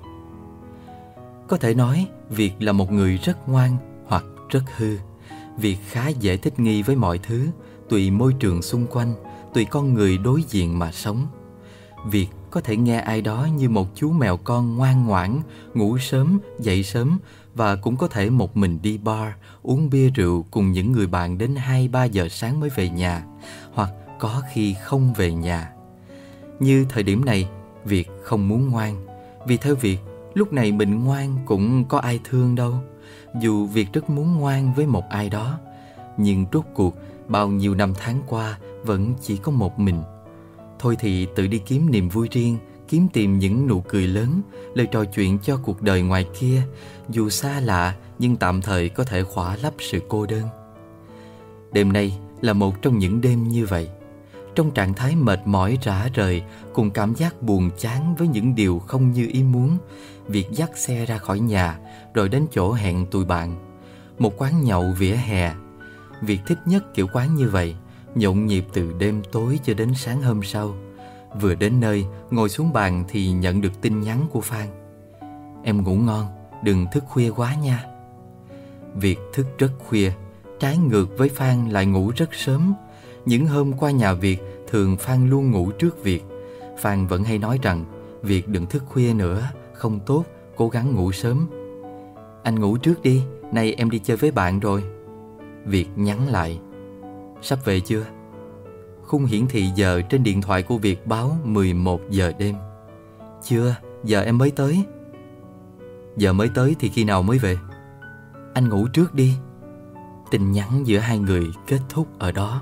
Có thể nói Việt là một người rất ngoan hoặc rất hư. Việt khá dễ thích nghi với mọi thứ, tùy môi trường xung quanh, tùy con người đối diện mà sống. Việt có thể nghe ai đó như một chú mèo con ngoan ngoãn, ngủ sớm, dậy sớm, và cũng có thể một mình đi bar, uống bia rượu cùng những người bạn đến 2-3 giờ sáng mới về nhà, hoặc có khi không về nhà. Như thời điểm này, Việt không muốn ngoan, vì theo Việt, lúc này mình ngoan cũng có ai thương đâu. Dù Việt rất muốn ngoan với một ai đó, nhưng rốt cuộc bao nhiêu năm tháng qua vẫn chỉ có một mình. Thôi thì tự đi kiếm niềm vui riêng, kiếm tìm những nụ cười lớn, lời trò chuyện cho cuộc đời ngoài kia, dù xa lạ nhưng tạm thời có thể khỏa lấp sự cô đơn. Đêm nay là một trong những đêm như vậy. Trong trạng thái mệt mỏi rã rời, cùng cảm giác buồn chán với những điều không như ý muốn, Việt dắt xe ra khỏi nhà, rồi đến chỗ hẹn tụi bạn. Một quán nhậu vỉa hè. Việt thích nhất kiểu quán như vậy, nhộn nhịp từ đêm tối cho đến sáng hôm sau. Vừa đến nơi, ngồi xuống bàn thì nhận được tin nhắn của Phan. "Em ngủ ngon, đừng thức khuya quá nha." Việt thức rất khuya, trái ngược với Phan lại ngủ rất sớm. Những hôm qua nhà Việt, thường Phan luôn ngủ trước Việt. Phan vẫn hay nói rằng Việt đừng thức khuya nữa, không tốt, cố gắng ngủ sớm. "Anh ngủ trước đi, nay em đi chơi với bạn rồi." Việt nhắn lại: "Sắp về chưa?" Khung hiển thị giờ trên điện thoại của Việt báo 11 giờ đêm. "Chưa, giờ em mới tới." "Giờ mới tới thì khi nào mới về?" "Anh ngủ trước đi." Tin nhắn giữa hai người kết thúc ở đó.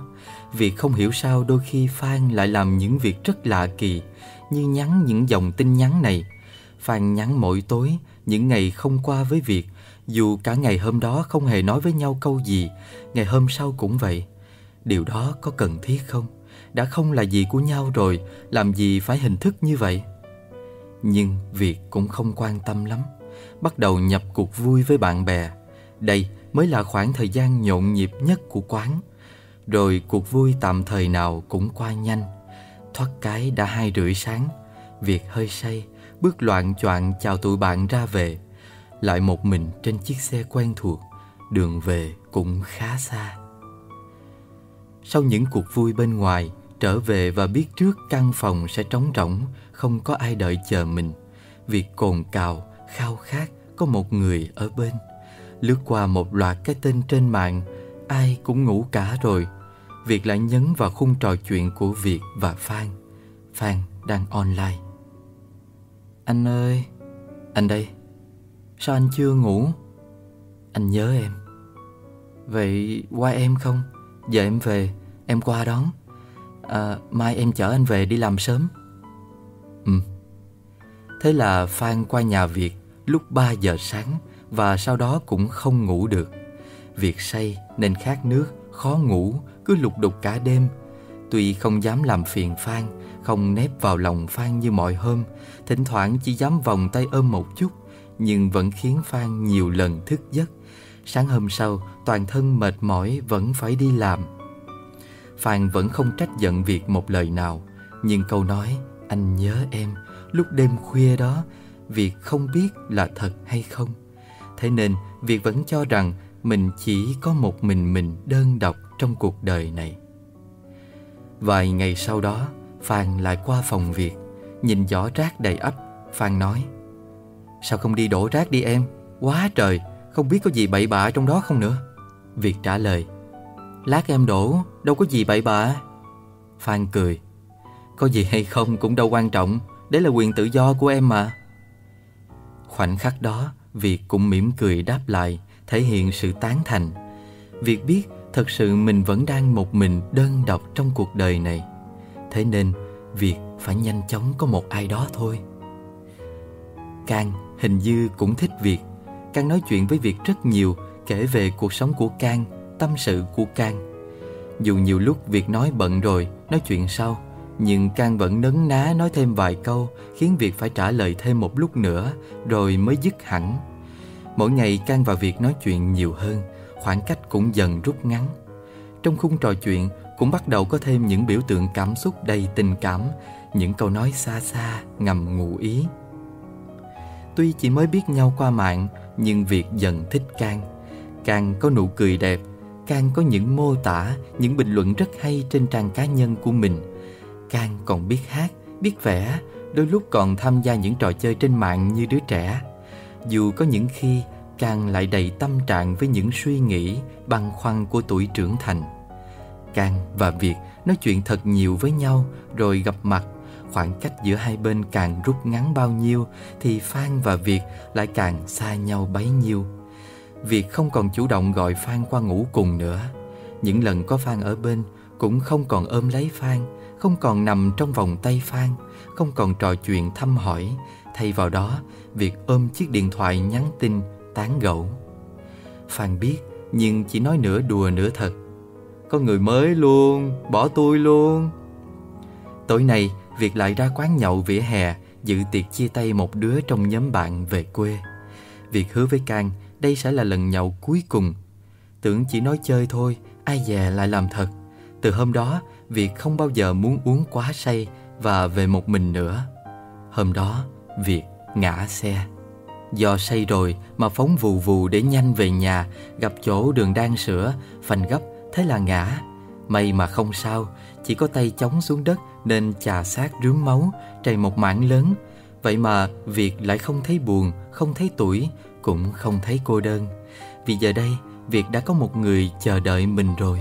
Việt không hiểu sao đôi khi Phan lại làm những việc rất lạ kỳ, như nhắn những dòng tin nhắn này. Phan nhắn mỗi tối, những ngày không qua với Việt, dù cả ngày hôm đó không hề nói với nhau câu gì, ngày hôm sau cũng vậy. Điều đó có cần thiết không? Đã không là gì của nhau rồi, làm gì phải hình thức như vậy? Nhưng Việt cũng không quan tâm lắm, bắt đầu nhập cuộc vui với bạn bè. Đây mới là khoảng thời gian nhộn nhịp nhất của quán. Rồi cuộc vui tạm thời nào cũng qua nhanh. Thoát cái đã 2:30 sáng. Việt hơi say, bước loạng choạng chào tụi bạn ra về. Lại một mình trên chiếc xe quen thuộc, đường về cũng khá xa. Sau những cuộc vui bên ngoài, trở về và biết trước căn phòng sẽ trống rỗng, không có ai đợi chờ mình, Việt cồn cào, khao khát có một người ở bên. Lướt qua một loạt cái tên trên mạng, ai cũng ngủ cả rồi. Việt lại nhấn vào khung trò chuyện của Việt và Phan. Phan đang online. Anh ơi, anh đây. Sao anh chưa ngủ? Anh nhớ em. Vậy qua em không? Giờ em về, em qua đón. Mai em chở anh về đi làm sớm. Thế là Phan qua nhà Việt lúc 3 giờ sáng và sau đó cũng không ngủ được. Việt say nên khát nước, khó ngủ, cứ lục đục cả đêm. Tuy không dám làm phiền Phan, không nép vào lòng Phan như mọi hôm, thỉnh thoảng chỉ dám vòng tay ôm một chút, nhưng vẫn khiến Phan nhiều lần thức giấc. Sáng hôm sau, toàn thân mệt mỏi vẫn phải đi làm. Phan vẫn không trách giận Việt một lời nào, nhưng câu nói anh nhớ em lúc đêm khuya đó, Việt không biết là thật hay không. Thế nên Việt vẫn cho rằng mình chỉ có một mình đơn độc trong cuộc đời này. Vài ngày sau đó, Phan lại qua phòng Việt, nhìn giỏ rác đầy ắp. Phan nói: Sao không đi đổ rác đi em? Quá trời, không biết có gì bậy bạ trong đó không nữa. Việt trả lời: Lát em đổ, đâu có gì bậy bạ. Phan cười: Có gì hay không cũng đâu quan trọng, đấy là quyền tự do của em mà. Khoảnh khắc đó, Việt cũng mỉm cười đáp lại, thể hiện sự tán thành. Việt biết thật sự mình vẫn đang một mình đơn độc trong cuộc đời này. Thế nên Việt phải nhanh chóng có một ai đó thôi. Cang hình như cũng thích Việt. Cang nói chuyện với Việt rất nhiều, kể về cuộc sống của Cang, tâm sự của Cang. Dù nhiều lúc Việt nói bận rồi, nói chuyện sau, nhưng Cang vẫn nấn ná nói thêm vài câu, khiến Việt phải trả lời thêm một lúc nữa, rồi mới dứt hẳn. Mỗi ngày Cang và Việt nói chuyện nhiều hơn, khoảng cách cũng dần rút ngắn. Trong khung trò chuyện cũng bắt đầu có thêm những biểu tượng cảm xúc đầy tình cảm, những câu nói xa xa ngầm ngụ ý. Tuy chỉ mới biết nhau qua mạng, nhưng Việt dần thích Cang. Cang có nụ cười đẹp, Cang có những mô tả, những bình luận rất hay trên trang cá nhân của mình. Cang còn biết hát, biết vẽ, đôi lúc còn tham gia những trò chơi trên mạng như đứa trẻ. Dù có những khi Cang lại đầy tâm trạng với những suy nghĩ, băn khoăn của tuổi trưởng thành. Cang và Việt nói chuyện thật nhiều với nhau, rồi gặp mặt. Khoảng cách giữa hai bên càng rút ngắn bao nhiêu, thì Phan và Việt lại càng xa nhau bấy nhiêu. Việt không còn chủ động gọi Phan qua ngủ cùng nữa. Những lần có Phan ở bên, cũng không còn ôm lấy Phan, không còn nằm trong vòng tay Phan, không còn trò chuyện thăm hỏi. Thay vào đó, Việt ôm chiếc điện thoại nhắn tin, tán gẫu. Phan biết, nhưng chỉ nói nửa đùa nửa thật: Có người mới luôn, bỏ tôi luôn. Tối nay, Việt lại ra quán nhậu vỉa hè, dự tiệc chia tay một đứa trong nhóm bạn về quê. Việt hứa với Cang đây sẽ là lần nhậu cuối cùng. Tưởng chỉ nói chơi thôi, ai dè lại làm thật. Từ hôm đó, Việt không bao giờ muốn uống quá say và về một mình nữa. Hôm đó, Việt ngã xe. Do say rồi mà phóng vù vù để nhanh về nhà, gặp chỗ đường đang sửa, phanh gấp, thế là ngã. May mà không sao, chỉ có tay chống xuống đất nên chà sát rướm máu, trầy một mảng lớn. Vậy mà Việt lại không thấy buồn, không thấy tủi, cũng không thấy cô đơn. Vì giờ đây, Việt đã có một người chờ đợi mình rồi.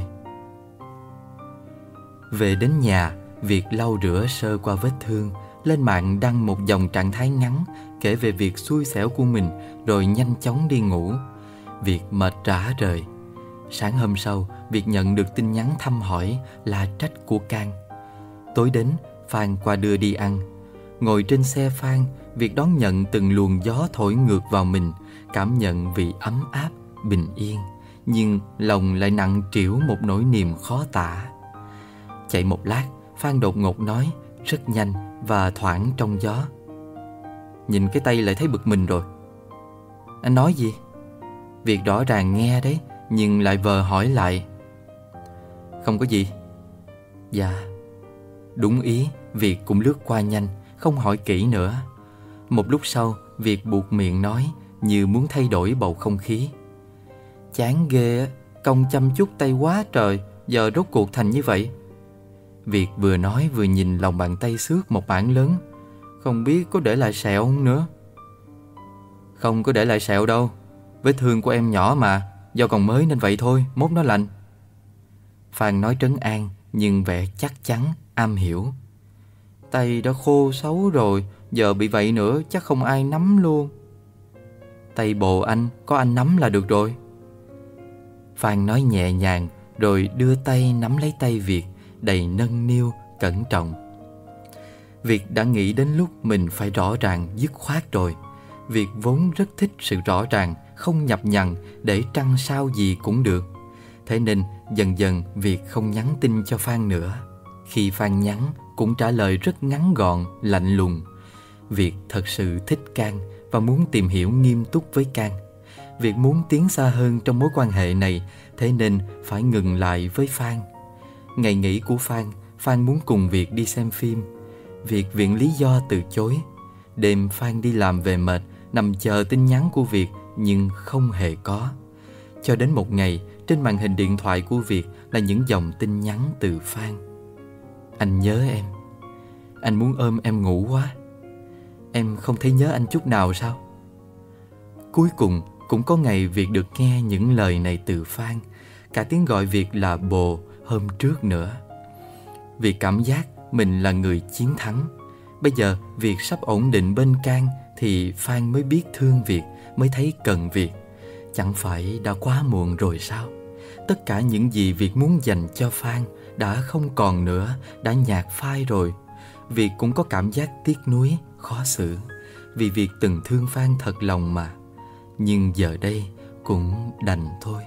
Về đến nhà, Việt lau rửa sơ qua vết thương, lên mạng đăng một dòng trạng thái ngắn kể về việc xui xẻo của mình, rồi nhanh chóng đi ngủ. Việt mệt rã rời. Sáng hôm sau, Việt nhận được tin nhắn thăm hỏi là trách của Cang. Tối đến, Phan qua đưa đi ăn. Ngồi trên xe Phan, Việt đón nhận từng luồng gió thổi ngược vào mình, cảm nhận vị ấm áp, bình yên. Nhưng lòng lại nặng trĩu một nỗi niềm khó tả. Chạy một lát, Phan đột ngột nói, rất nhanh và thoảng trong gió: nhìn cái tay lại thấy bực mình rồi. Anh nói gì? Việt rõ ràng nghe đấy, nhưng lại vờ hỏi lại: không có gì. Dạ. Đúng ý, Việt cũng lướt qua nhanh, không hỏi kỹ nữa. Một lúc sau, Việt buột miệng nói, như muốn thay đổi bầu không khí: chán ghê á, công chăm chút tay quá trời, giờ rốt cuộc thành như vậy. Việt vừa nói vừa nhìn lòng bàn tay xước một mảng lớn. Không biết có để lại sẹo không nữa. Không có để lại sẹo đâu, vết thương của em nhỏ mà, do còn mới nên vậy thôi, mốt nó lành. Phan nói trấn an, nhưng vẻ chắc chắn, am hiểu. Tay đã khô xấu rồi, giờ bị vậy nữa chắc không ai nắm luôn. Tay bồ anh, có anh nắm là được rồi. Phan nói nhẹ nhàng, rồi đưa tay nắm lấy tay Việt, đầy nâng niu, cẩn trọng. Việt đã nghĩ đến lúc mình phải rõ ràng, dứt khoát rồi. Việt vốn rất thích sự rõ ràng, không nhập nhằng, để trăng sao gì cũng được. Thế nên dần dần Việt không nhắn tin cho Phan nữa. Khi Phan nhắn cũng trả lời rất ngắn gọn, lạnh lùng. Việt thật sự thích Cang và muốn tìm hiểu nghiêm túc với Cang. Việt muốn tiến xa hơn trong mối quan hệ này, thế nên phải ngừng lại với Phan. Ngày nghỉ của Phan muốn cùng Việt đi xem phim. Việt viện lý do từ chối. Đêm Phan đi làm về mệt, nằm chờ tin nhắn của Việt nhưng không hề có. Cho đến một ngày, trên màn hình điện thoại của Việt là những dòng tin nhắn từ Phan: anh nhớ em, anh muốn ôm em ngủ quá. Em không thấy nhớ anh chút nào sao? Cuối cùng cũng có ngày Việt được nghe những lời này từ Phan, cả tiếng gọi Việt là bồ hôm trước nữa. Việt cảm giác mình là người chiến thắng. Bây giờ Việt sắp ổn định bên Cang thì Phan mới biết thương Việt, mới thấy cần Việt. Chẳng phải đã quá muộn rồi sao? Tất cả những gì Việt muốn dành cho Phan đã không còn nữa, đã nhạt phai rồi. Việt cũng có cảm giác tiếc nuối, khó xử, vì Việt từng thương Phan thật lòng mà. Nhưng giờ đây cũng đành thôi.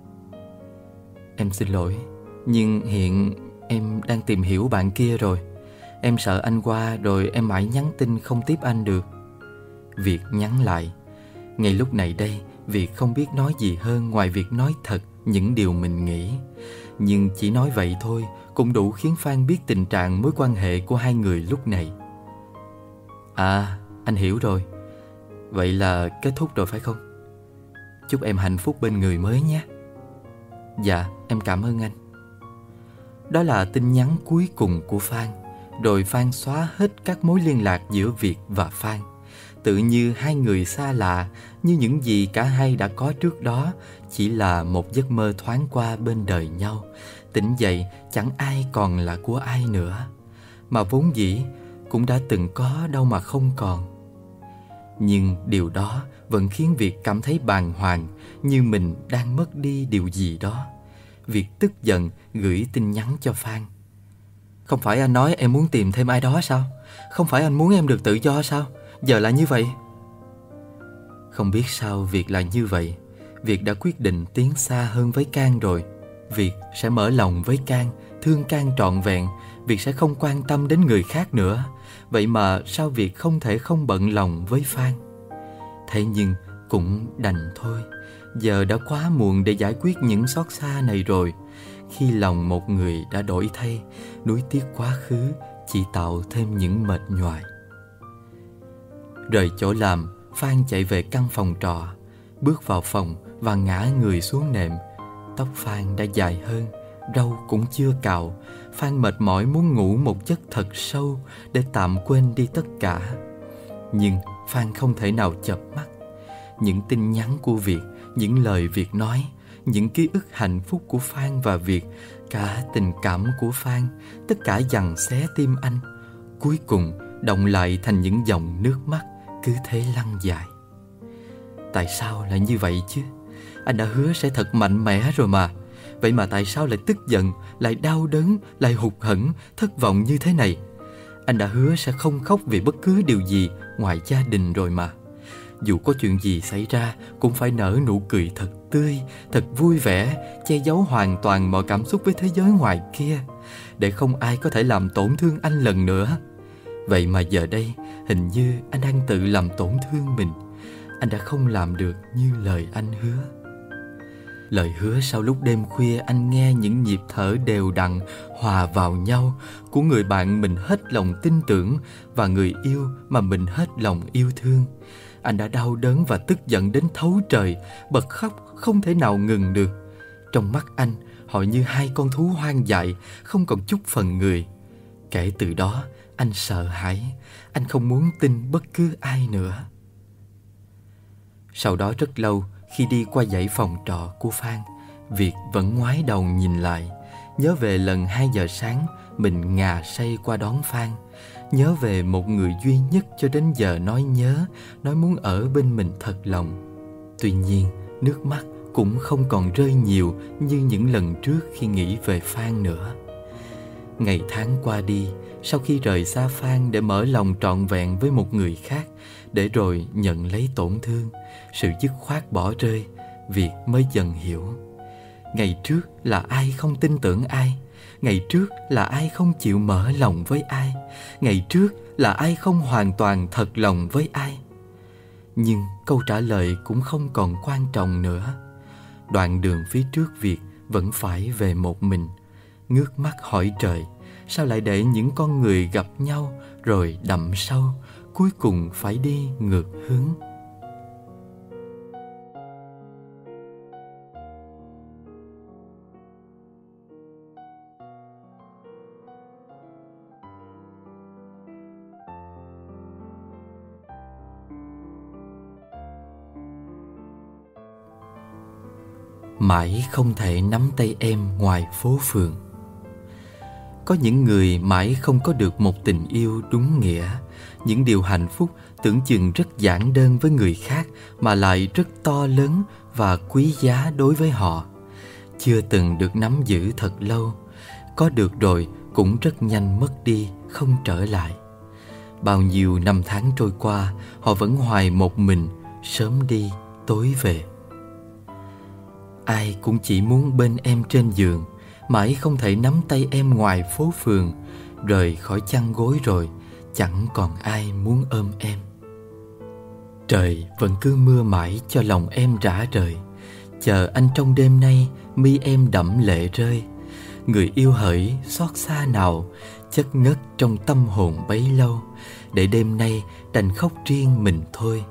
Em xin lỗi, nhưng hiện em đang tìm hiểu bạn kia rồi. Em sợ anh qua rồi em mãi nhắn tin không tiếp anh được. Việt nhắn lại. Ngay lúc này đây, Việt không biết nói gì hơn ngoài việc nói thật những điều mình nghĩ. Nhưng chỉ nói vậy thôi cũng đủ khiến Phan biết tình trạng mối quan hệ của hai người lúc này. À, anh hiểu rồi. Vậy là kết thúc rồi phải không? Chúc em hạnh phúc bên người mới nhé. Dạ, em cảm ơn anh. Đó là tin nhắn cuối cùng của Phan. Rồi Phan xóa hết các mối liên lạc giữa Việt và Phan. Tự như hai người xa lạ, như những gì cả hai đã có trước đó chỉ là một giấc mơ thoáng qua bên đời nhau. Tỉnh dậy chẳng ai còn là của ai nữa, mà vốn dĩ cũng đã từng có đâu mà không còn. Nhưng điều đó vẫn khiến Việt cảm thấy bàng hoàng, như mình đang mất đi điều gì đó. Việt tức giận gửi tin nhắn cho Phan. Không phải anh nói em muốn tìm thêm ai đó sao? Không phải anh muốn em được tự do sao? Giờ là như vậy. Không biết sao Việt lại như vậy. Việt đã quyết định tiến xa hơn với Cang rồi. Việt sẽ mở lòng với Cang, thương Cang trọn vẹn. Việt sẽ không quan tâm đến người khác nữa. Vậy mà sao Việt không thể không bận lòng với Phan? Thế nhưng cũng đành thôi. Giờ đã quá muộn để giải quyết những xót xa này rồi. Khi lòng một người đã đổi thay, nuối tiếc quá khứ chỉ tạo thêm những mệt nhoài. Rời chỗ làm, Phan chạy về căn phòng trọ. Bước vào phòng và ngã người xuống nệm. Tóc Phan đã dài hơn, râu cũng chưa cạo. Phan mệt mỏi muốn ngủ một giấc thật sâu để tạm quên đi tất cả. Nhưng Phan không thể nào chợp mắt. Những tin nhắn của Việt, những lời Việt nói, những ký ức hạnh phúc của Phan và Việt, cả tình cảm của Phan, tất cả giằng xé tim anh, cuối cùng đọng lại thành những dòng nước mắt cứ thế lăn dài. Tại sao lại như vậy chứ? Anh đã hứa sẽ thật mạnh mẽ rồi mà. Vậy mà tại sao lại tức giận, lại đau đớn, lại hụt hẫng, thất vọng như thế này? Anh đã hứa sẽ không khóc vì bất cứ điều gì ngoài gia đình rồi mà. Dù có chuyện gì xảy ra cũng phải nở nụ cười thật tươi, thật vui vẻ, che giấu hoàn toàn mọi cảm xúc với thế giới ngoài kia, để không ai có thể làm tổn thương anh lần nữa. Vậy mà giờ đây, hình như anh đang tự làm tổn thương mình. Anh đã không làm được như lời anh hứa. Lời hứa sau lúc đêm khuya anh nghe những nhịp thở đều đặn hòa vào nhau của người bạn mình hết lòng tin tưởng và người yêu mà mình hết lòng yêu thương. Anh đã đau đớn và tức giận đến thấu trời, bật khóc không thể nào ngừng được. Trong mắt anh, họ như hai con thú hoang dại, không còn chút phần người. Kể từ đó, anh sợ hãi, anh không muốn tin bất cứ ai nữa. Sau đó rất lâu, khi đi qua dãy phòng trọ của Phan, Việt vẫn ngoái đầu nhìn lại, nhớ về lần 2 giờ sáng mình ngà say qua đón Phan, nhớ về một người duy nhất cho đến giờ nói nhớ, nói muốn ở bên mình thật lòng. Tuy nhiên, nước mắt cũng không còn rơi nhiều như những lần trước khi nghĩ về Phan nữa. Ngày tháng qua đi, sau khi rời xa Phan để mở lòng trọn vẹn với một người khác, để rồi nhận lấy tổn thương, sự dứt khoát bỏ rơi, Việt mới dần hiểu. Ngày trước là ai không tin tưởng ai, ngày trước là ai không chịu mở lòng với ai, ngày trước là ai không hoàn toàn thật lòng với ai. Nhưng câu trả lời cũng không còn quan trọng nữa. Đoạn đường phía trước Việt vẫn phải về một mình. Ngước mắt hỏi trời, sao lại để những con người gặp nhau rồi đậm sâu, cuối cùng phải đi ngược hướng. Mãi không thể nắm tay em ngoài phố phường. Có những người mãi không có được một tình yêu đúng nghĩa. Những điều hạnh phúc tưởng chừng rất giản đơn với người khác mà lại rất to lớn và quý giá đối với họ. Chưa từng được nắm giữ thật lâu, có được rồi cũng rất nhanh mất đi, không trở lại. Bao nhiêu năm tháng trôi qua, họ vẫn hoài một mình, sớm đi, tối về. Ai cũng chỉ muốn bên em trên giường, mãi không thể nắm tay em ngoài phố phường. Rời khỏi chăn gối rồi, chẳng còn ai muốn ôm em. Trời vẫn cứ mưa mãi cho lòng em rã rời. Chờ anh trong đêm nay, mi em đẫm lệ rơi. Người yêu hỡi xót xa nào, chất ngất trong tâm hồn bấy lâu, để đêm nay đành khóc riêng mình thôi.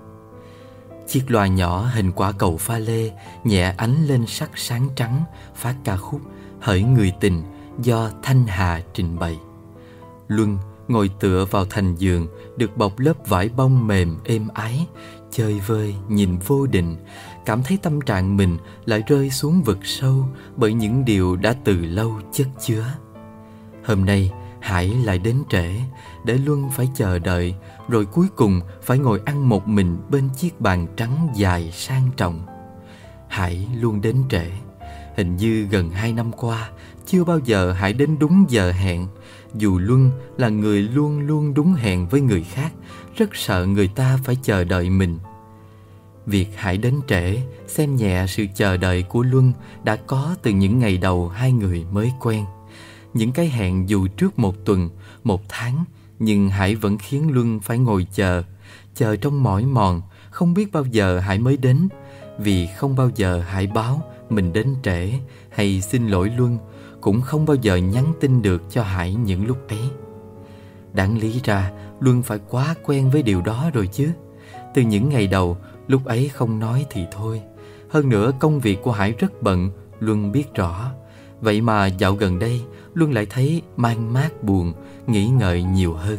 Chiếc loa nhỏ hình quả cầu pha lê nhẹ ánh lên sắc sáng trắng, phát ca khúc Hỡi người tình do Thanh Hà trình bày. Luân ngồi tựa vào thành giường, được bọc lớp vải bông mềm êm ái, chơi vơi nhìn vô định, cảm thấy tâm trạng mình lại rơi xuống vực sâu bởi những điều đã từ lâu chất chứa. Hôm nay Hải lại đến trễ, để Luân phải chờ đợi, rồi cuối cùng phải ngồi ăn một mình bên chiếc bàn trắng dài sang trọng. Hải luôn đến trễ. Hình như gần 2 năm qua, chưa bao giờ Hải đến đúng giờ hẹn. Dù Luân là người luôn luôn đúng hẹn với người khác, rất sợ người ta phải chờ đợi mình. Việc Hải đến trễ, xem nhẹ sự chờ đợi của Luân đã có từ những ngày đầu hai người mới quen. Những cái hẹn dù trước 1 tuần, 1 tháng, nhưng Hải vẫn khiến Luân phải ngồi chờ trong mỏi mòn, không biết bao giờ Hải mới đến. Vì không bao giờ Hải báo mình đến trễ hay xin lỗi Luân, cũng không bao giờ nhắn tin được cho Hải những lúc ấy. Đáng lý ra Luân phải quá quen với điều đó rồi chứ. Từ những ngày đầu, lúc ấy không nói thì thôi. Hơn nữa công việc của Hải rất bận, Luân biết rõ. Vậy mà dạo gần đây Luân lại thấy man mác buồn, nghĩ ngợi nhiều hơn.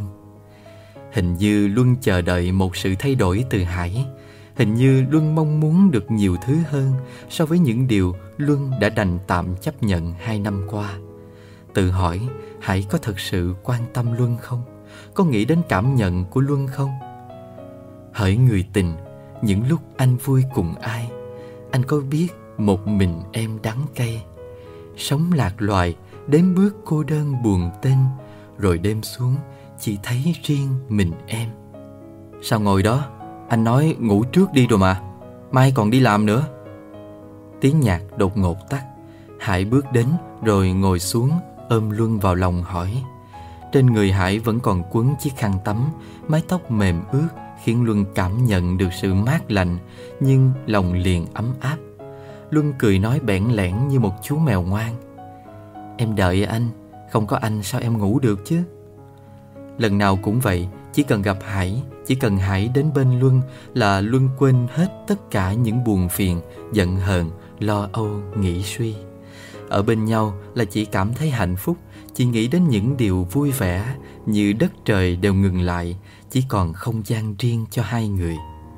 Hình như Luân chờ đợi một sự thay đổi từ Hải. Hình như Luân mong muốn được nhiều thứ hơn so với những điều Luân đã đành tạm chấp nhận 2 năm qua. Tự hỏi Hải có thật sự quan tâm Luân không? Có nghĩ đến cảm nhận của Luân không? Hỡi người tình, những lúc anh vui cùng ai, anh có biết một mình em đắng cay. Sống lạc loài, đếm bước cô đơn buồn tênh, rồi đêm xuống chỉ thấy riêng mình em. Sao ngồi đó? Anh nói ngủ trước đi rồi mà, mai còn đi làm nữa. Tiếng nhạc đột ngột tắt. Hải bước đến rồi ngồi xuống, ôm Luân vào lòng hỏi. Trên người Hải vẫn còn quấn chiếc khăn tắm, mái tóc mềm ướt khiến Luân cảm nhận được sự mát lạnh, nhưng lòng liền ấm áp. Luân cười nói bẽn lẽn như một chú mèo ngoan. Em đợi anh, không có anh sao em ngủ được chứ? Lần nào cũng vậy, chỉ cần gặp Hải, chỉ cần Hải đến bên Luân là Luân quên hết tất cả những buồn phiền, giận hờn, lo âu, nghĩ suy. Ở bên nhau là chỉ cảm thấy hạnh phúc, chỉ nghĩ đến những điều vui vẻ, như đất trời đều ngừng lại, chỉ còn không gian riêng cho hai người.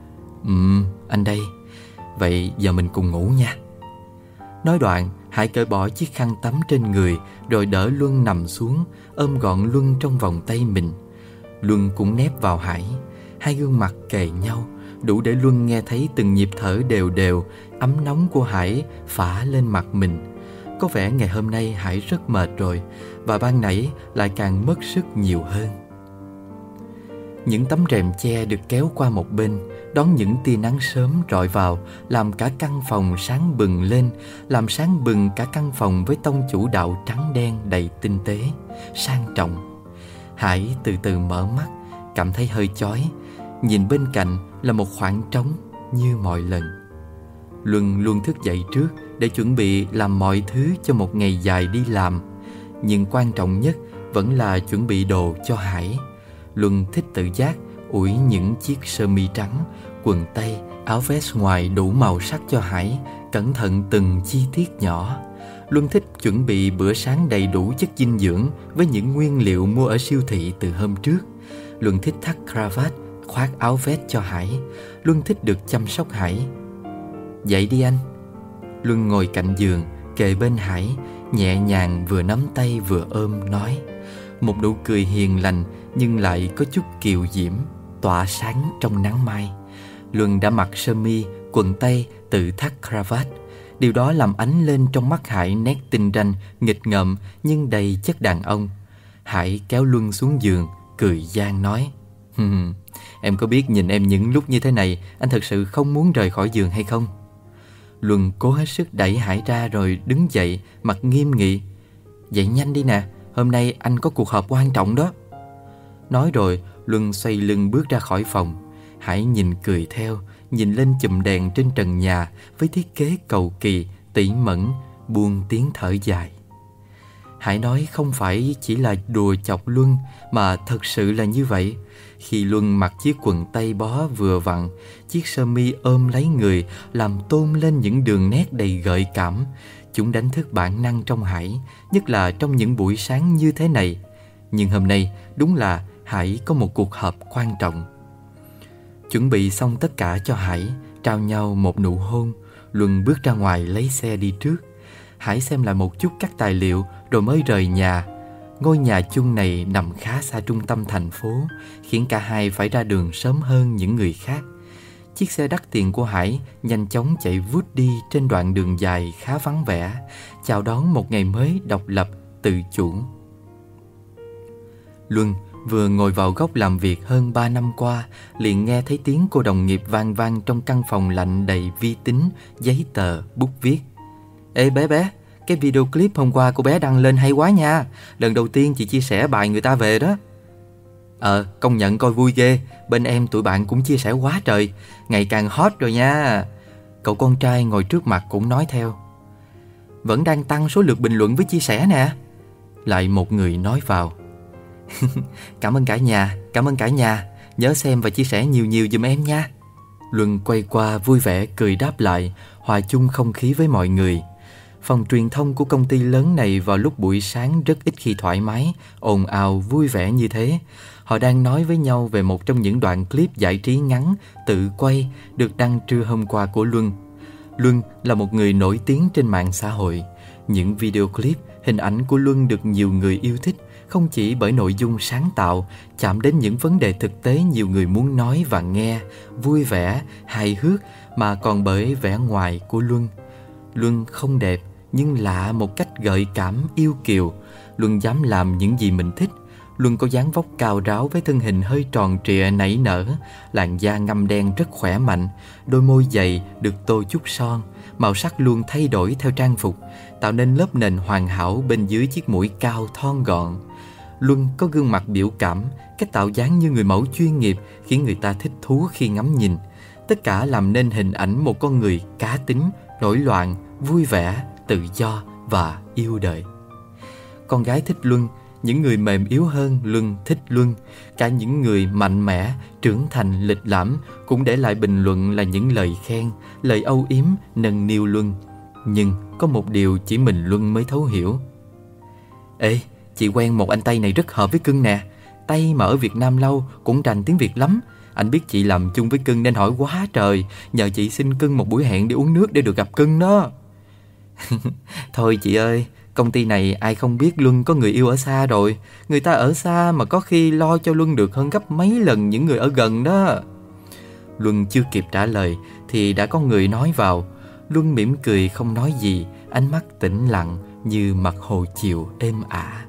Anh đây, vậy giờ mình cùng ngủ nha. Nói đoạn, Hải cởi bỏ chiếc khăn tắm trên người, rồi đỡ Luân nằm xuống, ôm gọn Luân trong vòng tay mình. Luân cũng nép vào Hải, hai gương mặt kề nhau, đủ để Luân nghe thấy từng nhịp thở đều đều, ấm nóng của Hải phả lên mặt mình. Có vẻ ngày hôm nay Hải rất mệt rồi, và ban nãy lại càng mất sức nhiều hơn. Những tấm rèm che được kéo qua một bên, đón những tia nắng sớm rọi vào, làm cả căn phòng sáng bừng lên, làm sáng bừng cả căn phòng với tông chủ đạo trắng đen đầy tinh tế, sang trọng. Hải từ từ mở mắt, cảm thấy hơi chói. Nhìn bên cạnh là một khoảng trống như mọi lần. Luân luôn thức dậy trước để chuẩn bị làm mọi thứ cho một ngày dài đi làm. Nhưng quan trọng nhất vẫn là chuẩn bị đồ cho Hải. Luân thích tự giác ủi những chiếc sơ mi trắng, quần tây, áo vest ngoài đủ màu sắc cho Hải, cẩn thận từng chi tiết nhỏ. Luân thích chuẩn bị bữa sáng đầy đủ chất dinh dưỡng với những nguyên liệu mua ở siêu thị từ hôm trước. Luân thích thắt cravat, khoác áo vest cho Hải. Luân thích được chăm sóc Hải. Dậy đi anh. Luân ngồi cạnh giường, kề bên Hải, nhẹ nhàng vừa nắm tay vừa ôm nói. Một nụ cười hiền lành nhưng lại có chút kiều diễm, tỏa sáng trong nắng mai. Luân đã mặc sơ mi, quần tây, tự thắt cravat. Điều đó làm ánh lên trong mắt Hải nét tinh ranh, nghịch ngợm nhưng đầy chất đàn ông. Hải kéo Luân xuống giường, cười gian nói. Em có biết nhìn em những lúc như thế này, anh thật sự không muốn rời khỏi giường hay không? Luân cố hết sức đẩy Hải ra rồi đứng dậy, mặt nghiêm nghị. Dậy nhanh đi nè, hôm nay anh có cuộc họp quan trọng đó. Nói rồi, Luân xoay lưng bước ra khỏi phòng. Hải nhìn cười theo, nhìn lên chùm đèn trên trần nhà với thiết kế cầu kỳ, tỉ mẩn, buông tiếng thở dài. Hải nói không phải chỉ là đùa chọc Luân, mà thật sự là như vậy. Khi Luân mặc chiếc quần tây bó vừa vặn, chiếc sơ mi ôm lấy người, làm tôn lên những đường nét đầy gợi cảm, chúng đánh thức bản năng trong Hải, nhất là trong những buổi sáng như thế này. Nhưng hôm nay đúng là Hải có một cuộc họp quan trọng. Chuẩn bị xong tất cả cho Hải, trao nhau một nụ hôn, Luân bước ra ngoài lấy xe đi trước. Hải xem lại một chút các tài liệu rồi mới rời nhà. Ngôi nhà chung này nằm khá xa trung tâm thành phố, khiến cả hai phải ra đường sớm hơn những người khác. Chiếc xe đắt tiền của Hải nhanh chóng chạy vút đi trên đoạn đường dài khá vắng vẻ, chào đón một ngày mới độc lập, tự chủ. Luân vừa ngồi vào góc làm việc hơn 3 năm qua, liền nghe thấy tiếng cô đồng nghiệp vang vang trong căn phòng lạnh đầy vi tính, giấy tờ, bút viết. Ê bé, cái video clip hôm qua cô bé đăng lên hay quá nha. Lần đầu tiên chị chia sẻ bài người ta về đó. Công nhận coi vui ghê. Bên em tụi bạn cũng chia sẻ quá trời, ngày càng hot rồi nha. Cậu con trai ngồi trước mặt cũng nói theo. Vẫn đang tăng số lượt bình luận với chia sẻ nè. Lại một người nói vào. Cảm ơn cả nhà. Nhớ xem và chia sẻ nhiều giùm em nha. Luân quay qua vui vẻ cười đáp lại, hòa chung không khí với mọi người. Phòng truyền thông của công ty lớn này vào lúc buổi sáng rất ít khi thoải mái, ồn ào vui vẻ như thế. Họ đang nói với nhau về một trong những đoạn clip giải trí ngắn, tự quay, được đăng trưa hôm qua của Luân. Luân là một người nổi tiếng trên mạng xã hội. Những video clip, hình ảnh của Luân được nhiều người yêu thích, không chỉ bởi nội dung sáng tạo, chạm đến những vấn đề thực tế nhiều người muốn nói và nghe, vui vẻ, hài hước, mà còn bởi vẻ ngoài của Luân. Luân không đẹp, nhưng lạ một cách gợi cảm yêu kiều. Luân dám làm những gì mình thích. Luân có dáng vóc cao ráo với thân hình hơi tròn trịa nảy nở, làn da ngăm đen rất khỏe mạnh, đôi môi dày được tô chút son. Màu sắc luôn thay đổi theo trang phục, tạo nên lớp nền hoàn hảo bên dưới chiếc mũi cao thon gọn. Luân có gương mặt biểu cảm, cách tạo dáng như người mẫu chuyên nghiệp khiến người ta thích thú khi ngắm nhìn. Tất cả làm nên hình ảnh một con người cá tính, nổi loạn, vui vẻ, tự do và yêu đời. Con gái thích Luân, những người mềm yếu hơn Luân thích Luân. Cả những người mạnh mẽ, trưởng thành, lịch lãm cũng để lại bình luận là những lời khen, lời âu yếm, nâng niu Luân. Nhưng có một điều chỉ mình Luân mới thấu hiểu. Ê, chị quen một anh Tây này rất hợp với Cưng nè. Tây mà ở Việt Nam lâu cũng rành tiếng Việt lắm. Anh biết chị làm chung với Cưng nên hỏi quá trời. Nhờ chị xin Cưng một buổi hẹn đi uống nước để được gặp Cưng đó. Thôi chị ơi, công ty này ai không biết Luân có người yêu ở xa rồi. Người ta ở xa mà có khi lo cho Luân được hơn gấp mấy lần những người ở gần đó. Luân chưa kịp trả lời thì đã có người nói vào. Luân mỉm cười không nói gì, ánh mắt tĩnh lặng như mặt hồ chiều êm ả.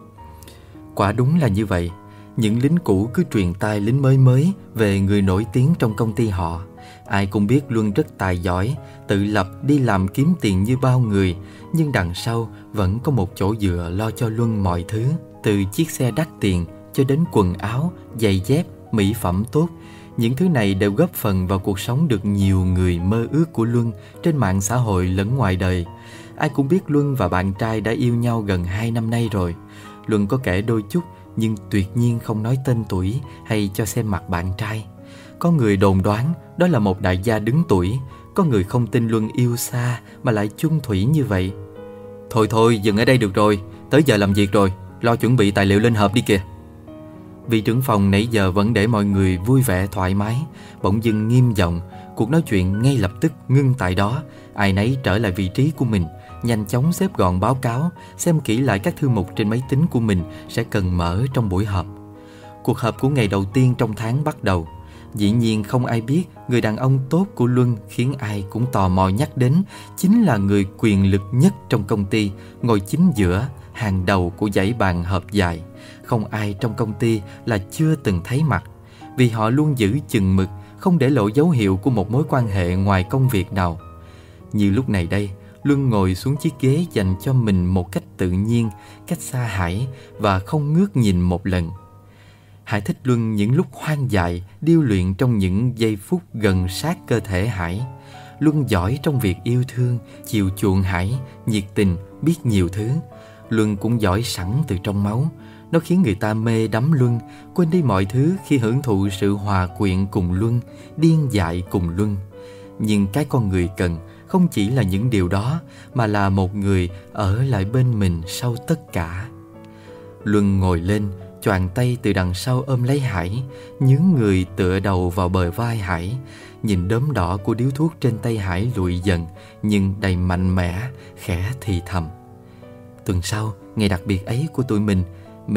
Quả đúng là như vậy. Những lính cũ cứ truyền tai lính mới về người nổi tiếng trong công ty họ. Ai cũng biết Luân rất tài giỏi, tự lập đi làm kiếm tiền như bao người. Nhưng đằng sau vẫn có một chỗ dựa lo cho Luân mọi thứ. Từ chiếc xe đắt tiền cho đến quần áo, giày dép, mỹ phẩm tốt. Những thứ này đều góp phần vào cuộc sống được nhiều người mơ ước của Luân trên mạng xã hội lẫn ngoài đời. Ai cũng biết Luân và bạn trai đã yêu nhau gần 2 năm nay rồi. Luân có kể đôi chút nhưng tuyệt nhiên không nói tên tuổi hay cho xem mặt bạn trai. Có người đồn đoán đó là một đại gia đứng tuổi. Có người không tin Luân yêu xa mà lại chung thủy như vậy. Thôi dừng ở đây được rồi, tới giờ làm việc rồi, lo chuẩn bị tài liệu lên họp đi kìa. Vị trưởng phòng nãy giờ vẫn để mọi người vui vẻ thoải mái, bỗng dưng nghiêm giọng. Cuộc nói chuyện ngay lập tức ngưng tại đó. Ai nấy trở lại vị trí của mình, nhanh chóng xếp gọn báo cáo, xem kỹ lại các thư mục trên máy tính của mình sẽ cần mở trong buổi họp. Cuộc họp của ngày đầu tiên trong tháng bắt đầu. Dĩ nhiên không ai biết người đàn ông tốt của Luân khiến ai cũng tò mò nhắc đến chính là người quyền lực nhất trong công ty, ngồi chính giữa, hàng đầu của dãy bàn họp dài. Không ai trong công ty là chưa từng thấy mặt, vì họ luôn giữ chừng mực, không để lộ dấu hiệu của một mối quan hệ ngoài công việc nào. Như lúc này đây, Luân ngồi xuống chiếc ghế dành cho mình một cách tự nhiên, cách xa Hải và không ngước nhìn một lần. Hải thích Luân những lúc hoang dại, điêu luyện trong những giây phút gần sát cơ thể Hải. Luân giỏi trong việc yêu thương, chiều chuộng Hải, nhiệt tình, biết nhiều thứ. Luân cũng giỏi sẵn từ trong máu. Nó khiến người ta mê đắm Luân, quên đi mọi thứ khi hưởng thụ sự hòa quyện cùng Luân, điên dại cùng Luân. Nhưng cái con người cần không chỉ là những điều đó, mà là một người ở lại bên mình sau tất cả. Luân ngồi lên, choàng tay từ đằng sau ôm lấy Hải, nhướng người tựa đầu vào bờ vai Hải, nhìn đốm đỏ của điếu thuốc trên tay Hải lụi dần nhưng đầy mạnh mẽ, khẽ thì thầm. Tuần sau, ngày đặc biệt ấy của tụi mình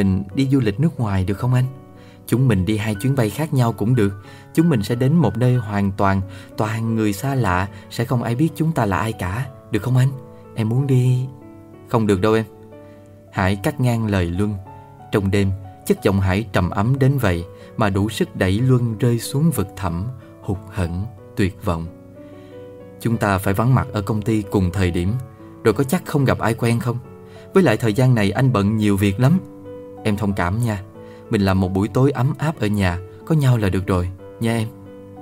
đi du lịch nước ngoài được không anh? Chúng mình đi 2 chuyến bay khác nhau cũng được. Chúng mình sẽ đến một nơi hoàn toàn người xa lạ, sẽ không ai biết chúng ta là ai cả. Được không anh? Em muốn đi. Không được đâu em. Hải cắt ngang lời Luân. Trong đêm, chất giọng Hải trầm ấm đến vậy mà đủ sức đẩy Luân rơi xuống vực thẳm, hụt hẫng, tuyệt vọng. Chúng ta phải vắng mặt ở công ty cùng thời điểm, rồi có chắc không gặp ai quen không? Với lại thời gian này anh bận nhiều việc lắm. Em thông cảm nha. Mình làm một buổi tối ấm áp ở nhà, có nhau là được rồi, nha em.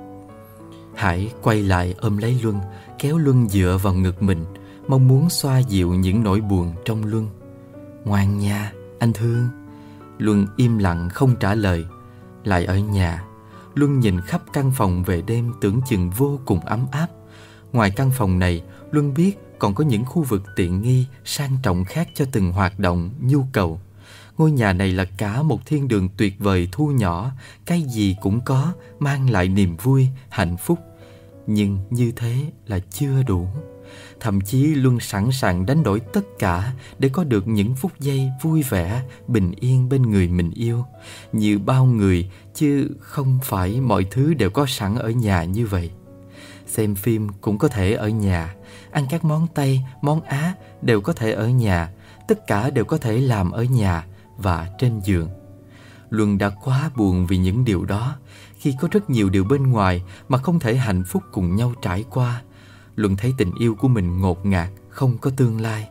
Hải quay lại ôm lấy Luân, kéo Luân dựa vào ngực mình, mong muốn xoa dịu những nỗi buồn trong Luân. Ngoan nha, anh thương. Luân im lặng không trả lời. Lại ở nhà, Luân nhìn khắp căn phòng về đêm tưởng chừng vô cùng ấm áp. Ngoài căn phòng này, Luân biết còn có những khu vực tiện nghi, sang trọng khác cho từng hoạt động, nhu cầu. Ngôi nhà này là cả một thiên đường tuyệt vời thu nhỏ, cái gì cũng có, mang lại niềm vui, hạnh phúc. Nhưng như thế là chưa đủ. Thậm chí Luân sẵn sàng đánh đổi tất cả để có được những phút giây vui vẻ, bình yên bên người mình yêu. Như bao người, chứ không phải mọi thứ đều có sẵn ở nhà như vậy. Xem phim cũng có thể ở nhà, ăn các món Tây, món Á đều có thể ở nhà. Tất cả đều có thể làm ở nhà và trên giường. Luân đã quá buồn vì những điều đó. Khi có rất nhiều điều bên ngoài mà không thể hạnh phúc cùng nhau trải qua, Luân thấy tình yêu của mình ngột ngạt, không có tương lai.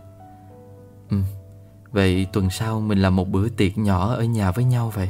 Vậy tuần sau mình làm một bữa tiệc nhỏ ở nhà với nhau vậy.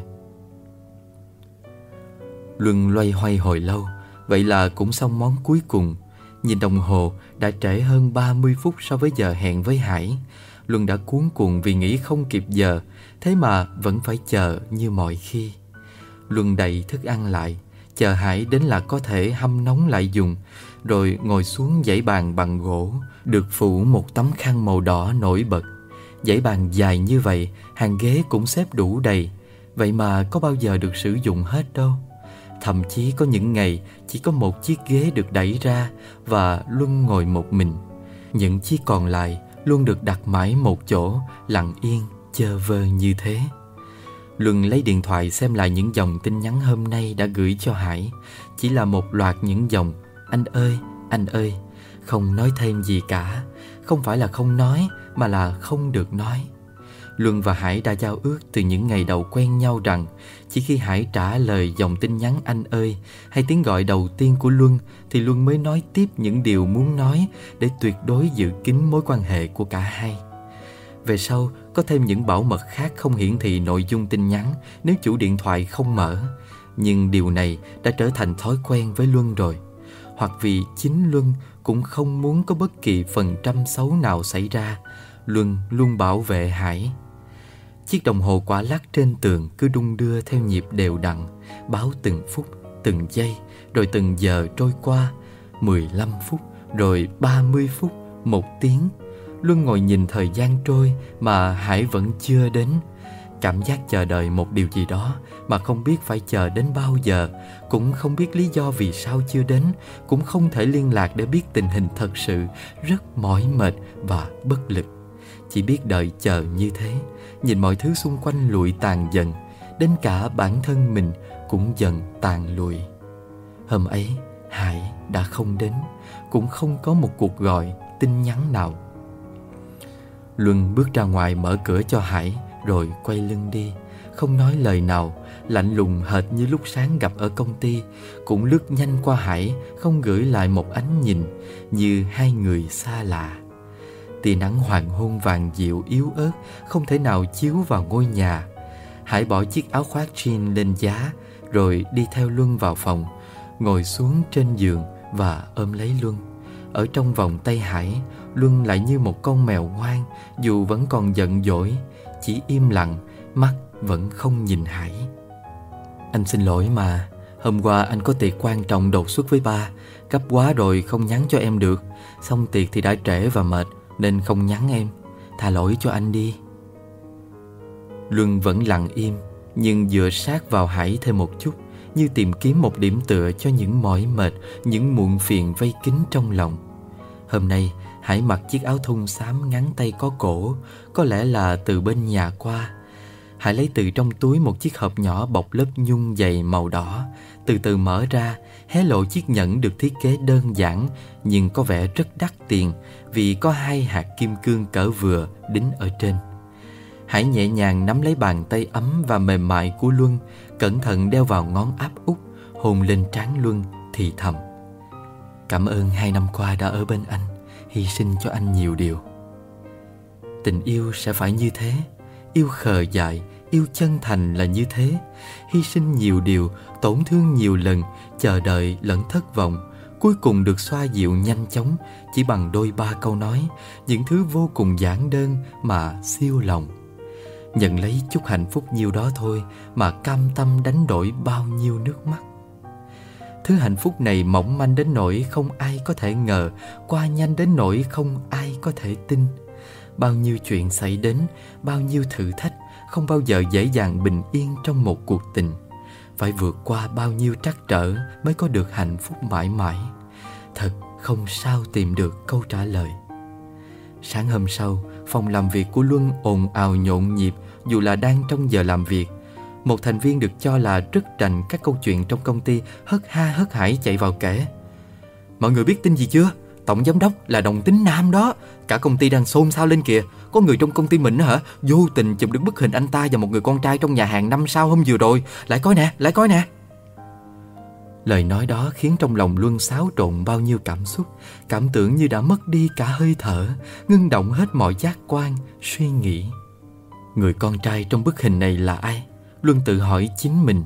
Luân loay hoay hồi lâu. Vậy là cũng xong món cuối cùng. Nhìn đồng hồ đã trễ hơn 30 phút so với giờ hẹn với Hải. Luân đã cuống cuồng vì nghĩ không kịp giờ, thế mà vẫn phải chờ như mọi khi. Luân đậy thức ăn lại, chờ Hải đến là có thể hâm nóng lại dùng, rồi ngồi xuống dãy bàn bằng gỗ, được phủ một tấm khăn màu đỏ nổi bật. Dãy bàn dài như vậy, hàng ghế cũng xếp đủ đầy, vậy mà có bao giờ được sử dụng hết đâu. Thậm chí có những ngày chỉ có một chiếc ghế được đẩy ra và Luân ngồi một mình. Những chiếc còn lại luôn được đặt mãi một chỗ, lặng yên, chơ vơ như thế. Luân lấy điện thoại xem lại những dòng tin nhắn hôm nay đã gửi cho Hải. Chỉ là một loạt những dòng anh ơi, không nói thêm gì cả. Không phải là không nói, mà là không được nói. Luân và Hải đã giao ước từ những ngày đầu quen nhau rằng chỉ khi Hải trả lời dòng tin nhắn anh ơi hay tiếng gọi đầu tiên của Luân thì Luân mới nói tiếp những điều muốn nói, để tuyệt đối giữ kín mối quan hệ của cả hai. Về sau có thêm những bảo mật khác không hiển thị nội dung tin nhắn nếu chủ điện thoại không mở. Nhưng điều này đã trở thành thói quen với Luân rồi. Hoặc vì chính Luân cũng không muốn có bất kỳ phần trăm xấu nào xảy ra, Luân luôn bảo vệ Hải. Chiếc đồng hồ quả lắc trên tường cứ đung đưa theo nhịp đều đặn, báo từng phút, từng giây, rồi từng giờ trôi qua. 15 phút, rồi 30 phút, 1 tiếng. Luân ngồi nhìn thời gian trôi mà Hải vẫn chưa đến. Cảm giác chờ đợi một điều gì đó mà không biết phải chờ đến bao giờ, cũng không biết lý do vì sao chưa đến, cũng không thể liên lạc để biết tình hình thật sự, rất mỏi mệt và bất lực. Chỉ biết đợi chờ như thế, nhìn mọi thứ xung quanh lụi tàn dần, đến cả bản thân mình cũng dần tàn lụi. Hôm ấy, Hải đã không đến, cũng không có một cuộc gọi, tin nhắn nào. Luân bước ra ngoài mở cửa cho Hải, rồi quay lưng đi, không nói lời nào, lạnh lùng hệt như lúc sáng gặp ở công ty. Cũng lướt nhanh qua Hải, không gửi lại một ánh nhìn, như hai người xa lạ. Tia nắng hoàng hôn vàng dịu yếu ớt không thể nào chiếu vào ngôi nhà. Hải bỏ chiếc áo khoác jean lên giá, rồi đi theo Luân vào phòng, ngồi xuống trên giường và ôm lấy Luân. Ở trong vòng tay Hải, Luân lại như một con mèo ngoan, dù vẫn còn giận dỗi, chỉ im lặng, mắt vẫn không nhìn Hải. Anh xin lỗi mà, hôm qua anh có tiệc quan trọng đột xuất với ba, gấp quá rồi không nhắn cho em được. Xong tiệc thì đã trễ và mệt nên không nhắn em, tha lỗi cho anh đi. Luân vẫn lặng im, nhưng dựa sát vào Hải thêm một chút, như tìm kiếm một điểm tựa cho những mỏi mệt, những muộn phiền vây kín trong lòng. Hôm nay Hải mặc chiếc áo thun xám ngắn tay có cổ, có lẽ là từ bên nhà qua. Hải lấy từ trong túi một chiếc hộp nhỏ bọc lớp nhung dày màu đỏ, từ từ mở ra, hé lộ chiếc nhẫn được thiết kế đơn giản nhưng có vẻ rất đắt tiền, vì có 2 hạt kim cương cỡ vừa đính ở trên. Hải nhẹ nhàng nắm lấy bàn tay ấm và mềm mại của Luân, cẩn thận đeo vào ngón áp út, hôn lên trán Luân, thì thầm: cảm ơn 2 năm qua đã ở bên anh, hy sinh cho anh nhiều điều. Tình yêu sẽ phải như thế, yêu khờ dại, yêu chân thành là như thế. Hy sinh nhiều điều, tổn thương nhiều lần, chờ đợi lẫn thất vọng, cuối cùng được xoa dịu nhanh chóng chỉ bằng đôi 3 câu nói, những thứ vô cùng giản đơn mà siêu lòng. Nhận lấy chút hạnh phúc nhiêu đó thôi mà cam tâm đánh đổi bao nhiêu nước mắt. Thứ hạnh phúc này mỏng manh đến nỗi không ai có thể ngờ, qua nhanh đến nỗi không ai có thể tin. Bao nhiêu chuyện xảy đến, bao nhiêu thử thách, không bao giờ dễ dàng bình yên trong một cuộc tình. Phải vượt qua bao nhiêu trắc trở mới có được hạnh phúc mãi mãi. Thật không sao tìm được câu trả lời. Sáng hôm sau, phòng làm việc của Luân ồn ào nhộn nhịp dù là đang trong giờ làm việc. Một thành viên được cho là rất rành các câu chuyện trong công ty hớt ha hớt hải chạy vào kể: mọi người biết tin gì chưa? tổng giám đốc là đồng tính nam đó. Cả công ty đang xôn xao lên kìa. Có người trong công ty mình hả, vô tình chụp được bức hình anh ta và một người con trai trong nhà hàng 5 sao hôm vừa rồi. Lại coi nè. Lời nói đó khiến trong lòng Luân xáo trộn bao nhiêu cảm xúc. Cảm tưởng như đã mất đi cả hơi thở, ngưng động hết mọi giác quan, suy nghĩ. Người con trai trong bức hình này là ai? Luân tự hỏi chính mình.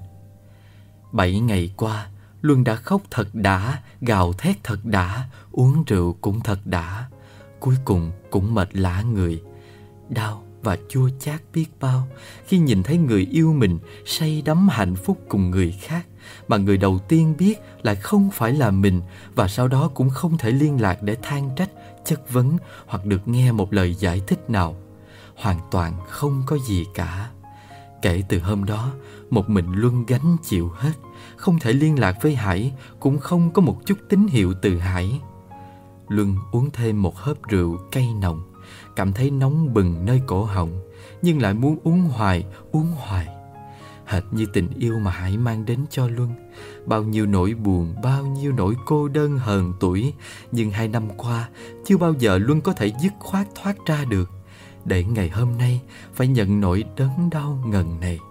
7 ngày qua, Luân đã khóc thật đã, gào thét thật đã, uống rượu cũng thật đã. Cuối cùng cũng mệt lả người. Đau và chua chát biết bao khi nhìn thấy người yêu mình say đắm hạnh phúc cùng người khác, mà người đầu tiên biết lại không phải là mình, và sau đó cũng không thể liên lạc để than trách, chất vấn hoặc được nghe một lời giải thích nào. Hoàn toàn không có gì cả. Kể từ hôm đó, một mình Luân gánh chịu hết. Không thể liên lạc với Hải, cũng không có một chút tín hiệu từ Hải. Luân uống thêm một hớp rượu cay nồng, cảm thấy nóng bừng nơi cổ họng, nhưng lại muốn uống hoài. Hệt như tình yêu mà Hải mang đến cho Luân. Bao nhiêu nỗi buồn, bao nhiêu nỗi cô đơn hờn tuổi, nhưng 2 năm qua chưa bao giờ Luân có thể dứt khoát thoát ra được, để ngày hôm nay phải nhận nỗi đớn đau ngần này.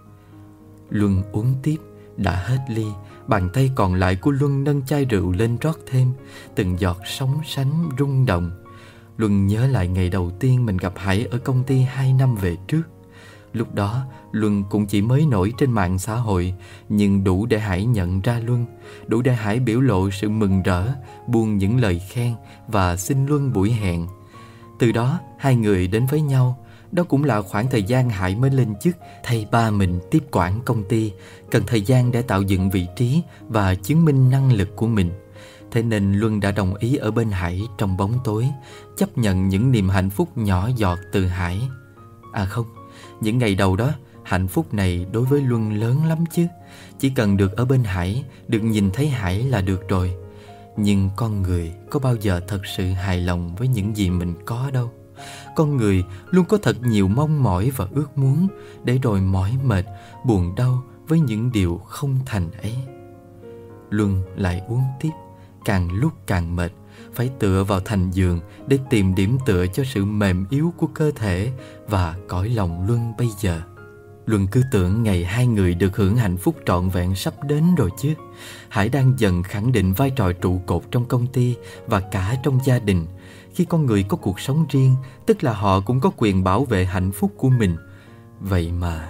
Luân uống tiếp, đã hết ly, bàn tay còn lại của Luân nâng chai rượu lên rót thêm, từng giọt sóng sánh rung động. Luân nhớ lại ngày đầu tiên mình gặp Hải ở công ty 2 năm về trước. Lúc đó Luân cũng chỉ mới nổi trên mạng xã hội, nhưng đủ để Hải nhận ra Luân, đủ để Hải biểu lộ sự mừng rỡ, buông những lời khen và xin Luân buổi hẹn. Từ đó 2 người đến với nhau. Đó cũng là khoảng thời gian Hải mới lên chức thay ba mình tiếp quản công ty, cần thời gian để tạo dựng vị trí và chứng minh năng lực của mình. Thế nên Luân đã đồng ý ở bên Hải trong bóng tối, chấp nhận những niềm hạnh phúc nhỏ giọt từ Hải. À không, những ngày đầu đó, hạnh phúc này đối với Luân lớn lắm chứ. Chỉ cần được ở bên Hải, được nhìn thấy Hải là được rồi. Nhưng con người có bao giờ thật sự hài lòng với những gì mình có đâu. Con người luôn có thật nhiều mong mỏi và ước muốn, để rồi mỏi mệt, buồn đau với những điều không thành ấy. Luân lại uống tiếp, càng lúc càng mệt, phải tựa vào thành giường để tìm điểm tựa cho sự mềm yếu của cơ thể và cõi lòng Luân bây giờ. Luân cứ tưởng ngày 2 người được hưởng hạnh phúc trọn vẹn sắp đến rồi chứ. Hải đang dần khẳng định vai trò trụ cột trong công ty và cả trong gia đình. Khi con người có cuộc sống riêng, tức là họ cũng có quyền bảo vệ hạnh phúc của mình. Vậy mà...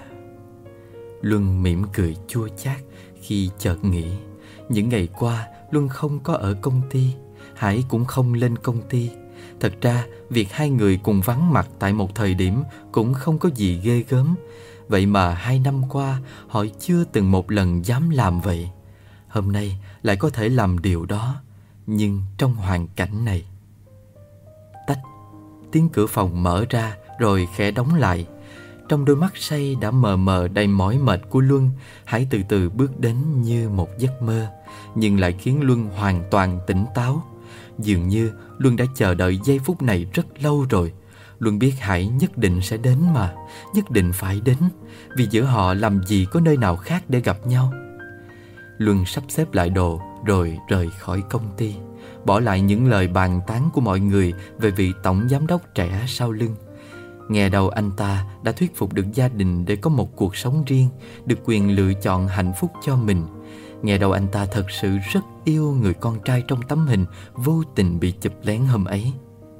Luân mỉm cười chua chát khi chợt nghĩ, những ngày qua Luân không có ở công ty, Hải cũng không lên công ty. Thật ra, việc 2 người cùng vắng mặt tại một thời điểm cũng không có gì ghê gớm. Vậy mà 2 năm qua, họ chưa từng một lần dám làm vậy. Hôm nay lại có thể làm điều đó, nhưng trong hoàn cảnh này. Tách, tiếng cửa phòng mở ra rồi khẽ đóng lại. Trong đôi mắt say đã mờ mờ đầy mỏi mệt của Luân, Hải từ từ bước đến như một giấc mơ, nhưng lại khiến Luân hoàn toàn tỉnh táo. Dường như Luân đã chờ đợi giây phút này rất lâu rồi. Luân biết Hải nhất định sẽ đến mà, nhất định phải đến, vì giữa họ làm gì có nơi nào khác để gặp nhau. Luân sắp xếp lại đồ rồi rời khỏi công ty, bỏ lại những lời bàn tán của mọi người về vị tổng giám đốc trẻ sau lưng. Nghe đầu anh ta đã thuyết phục được gia đình để có một cuộc sống riêng, được quyền lựa chọn hạnh phúc cho mình. Nghe đầu anh ta thật sự rất yêu người con trai trong tấm hình vô tình bị chụp lén hôm ấy.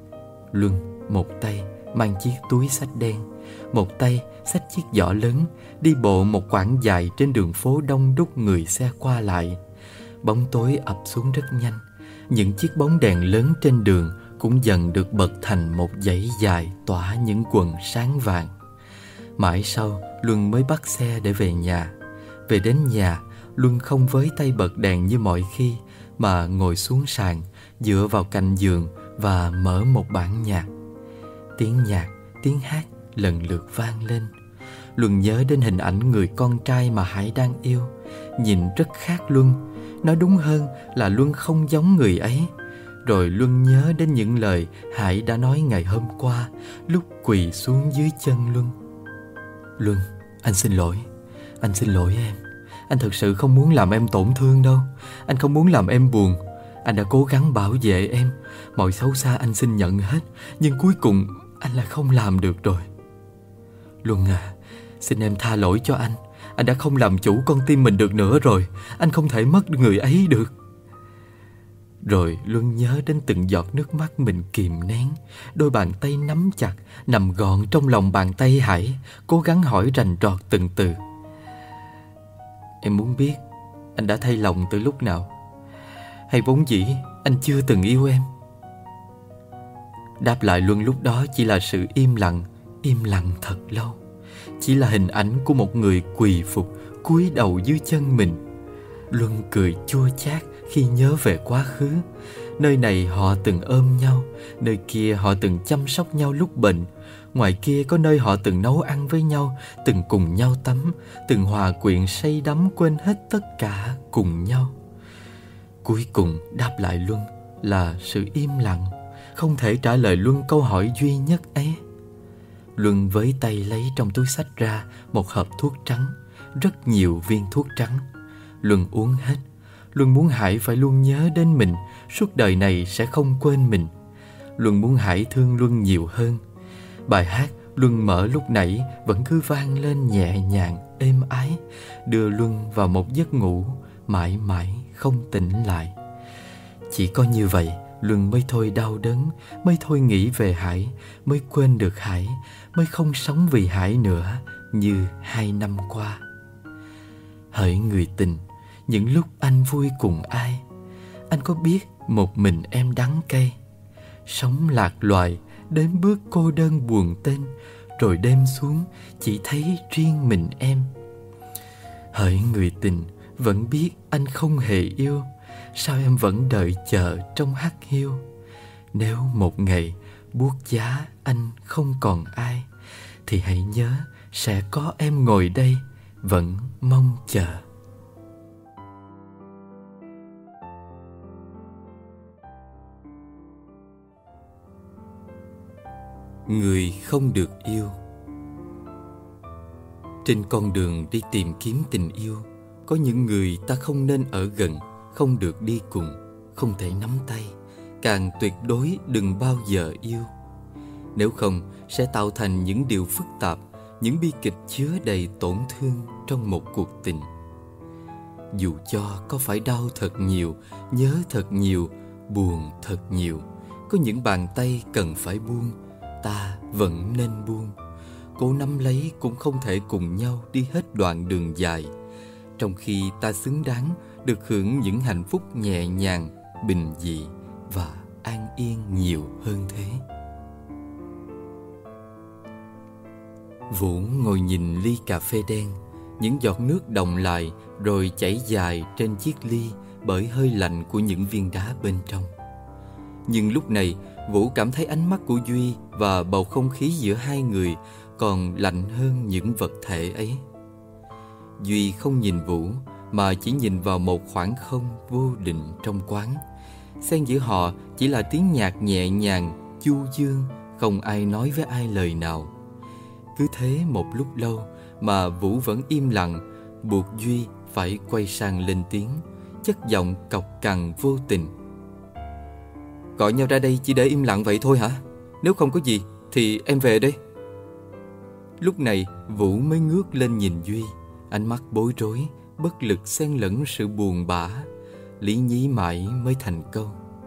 Luân một tay mang chiếc túi xách đen, một tay xách chiếc giỏ lớn, đi bộ một quãng dài trên đường phố đông đúc người xe qua lại. Bóng tối ập xuống rất nhanh, những chiếc bóng đèn lớn trên đường cũng dần được bật thành một dãy dài tỏa những quầng sáng vàng. Mãi sau, Luân mới bắt xe để về nhà. Về đến nhà, Luân không với tay bật đèn như mọi khi, mà ngồi xuống sàn, dựa vào cạnh giường và mở một bản nhạc. Tiếng nhạc, tiếng hát lần lượt vang lên. Luân nhớ đến hình ảnh người con trai mà Hải đang yêu. Nhìn rất khác Luân, nói đúng hơn là Luân không giống người ấy. Rồi Luân nhớ đến những lời Hải đã nói ngày hôm qua, lúc quỳ xuống dưới chân Luân. Luân, anh xin lỗi em. Anh thật sự không muốn làm em tổn thương đâu. Anh không muốn làm em buồn. Anh đã cố gắng bảo vệ em, mọi xấu xa anh xin nhận hết, nhưng cuối cùng anh lại không làm được rồi. Luân à, xin em tha lỗi cho anh. Anh đã không làm chủ con tim mình được nữa rồi. Anh không thể mất người ấy được. Rồi Luân nhớ đến từng giọt nước mắt mình kìm nén, đôi bàn tay nắm chặt, nằm gọn trong lòng bàn tay Hải, cố gắng hỏi rành rọt từng từ. Em muốn biết anh đã thay lòng từ lúc nào, hay vốn dĩ anh chưa từng yêu em? Đáp lại Luân lúc đó chỉ là sự im lặng thật lâu. Chỉ là hình ảnh của một người quỳ phục, cúi đầu dưới chân mình. Luân cười chua chát khi nhớ về quá khứ. Nơi này họ từng ôm nhau, nơi kia họ từng chăm sóc nhau lúc bệnh, ngoài kia có nơi họ từng nấu ăn với nhau, từng cùng nhau tắm, từng hòa quyện say đắm quên hết tất cả cùng nhau. Cuối cùng đáp lại Luân là sự im lặng, không thể trả lời Luân câu hỏi duy nhất ấy. Luân với tay lấy trong túi xách ra một hộp thuốc trắng, rất nhiều viên thuốc trắng. Luân uống hết. Luân muốn Hải phải luôn nhớ đến mình, suốt đời này sẽ không quên mình. Luân muốn Hải thương Luân nhiều hơn. Bài hát Luân mở lúc nãy vẫn cứ vang lên nhẹ nhàng, êm ái, đưa Luân vào một giấc ngủ mãi mãi không tỉnh lại. Chỉ có như vậy Luân mới thôi đau đớn, mới thôi nghĩ về Hải, mới quên được Hải, mới không sống vì Hải nữa như 2 năm qua. Hỡi người tình, những lúc anh vui cùng ai, anh có biết một mình em đắng cay. Sống lạc loài, đến bước cô đơn buồn tên, rồi đêm xuống chỉ thấy riêng mình em. Hỡi người tình, vẫn biết anh không hề yêu, sao em vẫn đợi chờ trong hắt hiu? Nếu một ngày buốt giá anh không còn ai, thì hãy nhớ sẽ có em ngồi đây vẫn mong chờ. Người không được yêu. Trên con đường đi tìm kiếm tình yêu, có những người ta không nên ở gần, không được đi cùng, không thể nắm tay, càng tuyệt đối đừng bao giờ yêu. Nếu không sẽ tạo thành những điều phức tạp, những bi kịch chứa đầy tổn thương trong một cuộc tình. Dù cho có phải đau thật nhiều, nhớ thật nhiều, buồn thật nhiều, có những bàn tay cần phải buông, ta vẫn nên buông. Cố nắm lấy cũng không thể cùng nhau đi hết đoạn đường dài, trong khi ta xứng đáng được hưởng những hạnh phúc nhẹ nhàng, bình dị và an yên nhiều hơn thế. Vũ ngồi nhìn ly cà phê đen, những giọt nước đọng lại rồi chảy dài trên chiếc ly bởi hơi lạnh của những viên đá bên trong. Nhưng lúc này Vũ cảm thấy ánh mắt của Duy và bầu không khí giữa hai người còn lạnh hơn những vật thể ấy. Duy không nhìn Vũ mà chỉ nhìn vào một khoảng không vô định trong quán. Xen giữa họ chỉ là tiếng nhạc nhẹ nhàng, du dương, không ai nói với ai lời nào. Cứ thế một lúc lâu mà Vũ vẫn im lặng, buộc Duy phải quay sang lên tiếng, chất giọng cộc cằn vô tình. Gọi nhau ra đây chỉ để im lặng vậy thôi hả? Nếu không có gì thì em về đây. Lúc này Vũ mới ngước lên nhìn Duy, ánh mắt bối rối, bất lực xen lẫn sự buồn bã, lý nhí mãi mới thành câu.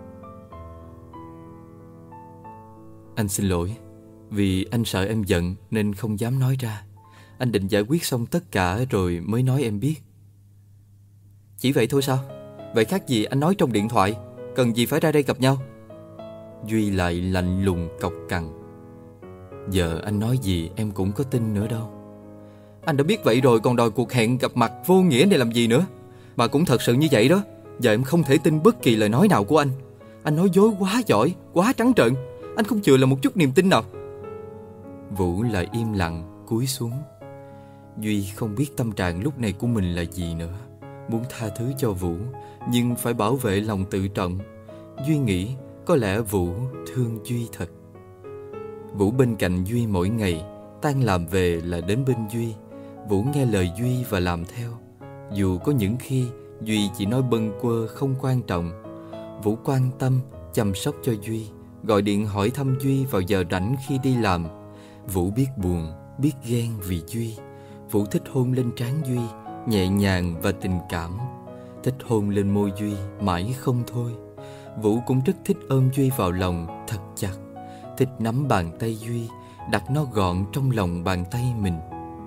Anh xin lỗi, vì anh sợ em giận nên không dám nói ra. Anh định giải quyết xong tất cả rồi mới nói em biết. Chỉ vậy thôi sao? Vậy khác gì anh nói trong điện thoại, cần gì phải ra đây gặp nhau? Duy lại lạnh lùng cộc cằn. Giờ anh nói gì em cũng có tin nữa đâu. Anh đã biết vậy rồi còn đòi cuộc hẹn gặp mặt vô nghĩa này làm gì nữa? Mà cũng thật sự như vậy đó. Giờ em không thể tin bất kỳ lời nói nào của anh. Anh nói dối quá giỏi, quá trắng trợn. Anh không chừa là một chút niềm tin nào. Vũ lại im lặng cúi xuống. Duy không biết tâm trạng lúc này của mình là gì nữa. Muốn tha thứ cho Vũ, nhưng phải bảo vệ lòng tự trọng. Duy nghĩ có lẽ Vũ thương Duy thật. Vũ bên cạnh Duy mỗi ngày, tan làm về là đến bên Duy. Vũ nghe lời Duy và làm theo. Dù có những khi Duy chỉ nói bâng quơ không quan trọng, Vũ quan tâm, chăm sóc cho Duy, gọi điện hỏi thăm Duy vào giờ rảnh khi đi làm. Vũ biết buồn, biết ghen vì Duy. Vũ thích hôn lên trán Duy, nhẹ nhàng và tình cảm. Thích hôn lên môi Duy mãi không thôi. Vũ cũng rất thích ôm Duy vào lòng thật chặt. Thích nắm bàn tay Duy, đặt nó gọn trong lòng bàn tay mình.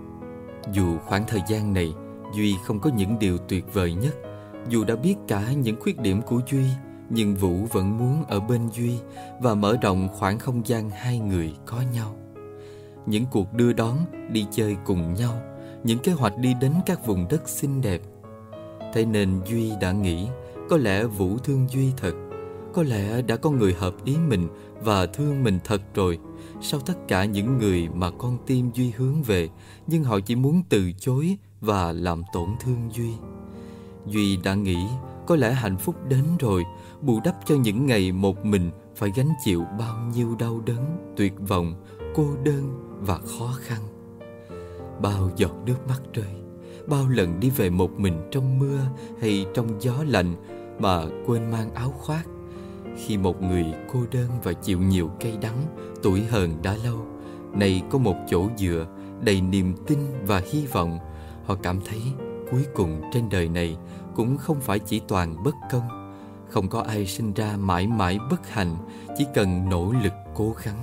Dù khoảng thời gian này Duy không có những điều tuyệt vời nhất, dù đã biết cả những khuyết điểm của Duy, nhưng Vũ vẫn muốn ở bên Duy và mở rộng khoảng không gian hai người có nhau. Những cuộc đưa đón, đi chơi cùng nhau, những kế hoạch đi đến các vùng đất xinh đẹp. Thế nên Duy đã nghĩ có lẽ Vũ thương Duy thật. Có lẽ đã có người hợp ý mình và thương mình thật rồi. Sau tất cả những người mà con tim Duy hướng về, nhưng họ chỉ muốn từ chối và làm tổn thương Duy. Duy đã nghĩ có lẽ hạnh phúc đến rồi, bù đắp cho những ngày một mình phải gánh chịu bao nhiêu đau đớn, tuyệt vọng, cô đơn và khó khăn. Bao giọt nước mắt rơi, bao lần đi về một mình trong mưa hay trong gió lạnh mà quên mang áo khoác. Khi một người cô đơn và chịu nhiều cay đắng, tủi hờn đã lâu, nay có một chỗ dựa đầy niềm tin và hy vọng, họ cảm thấy cuối cùng trên đời này cũng không phải chỉ toàn bất công. Không có ai sinh ra mãi mãi bất hạnh, chỉ cần nỗ lực cố gắng.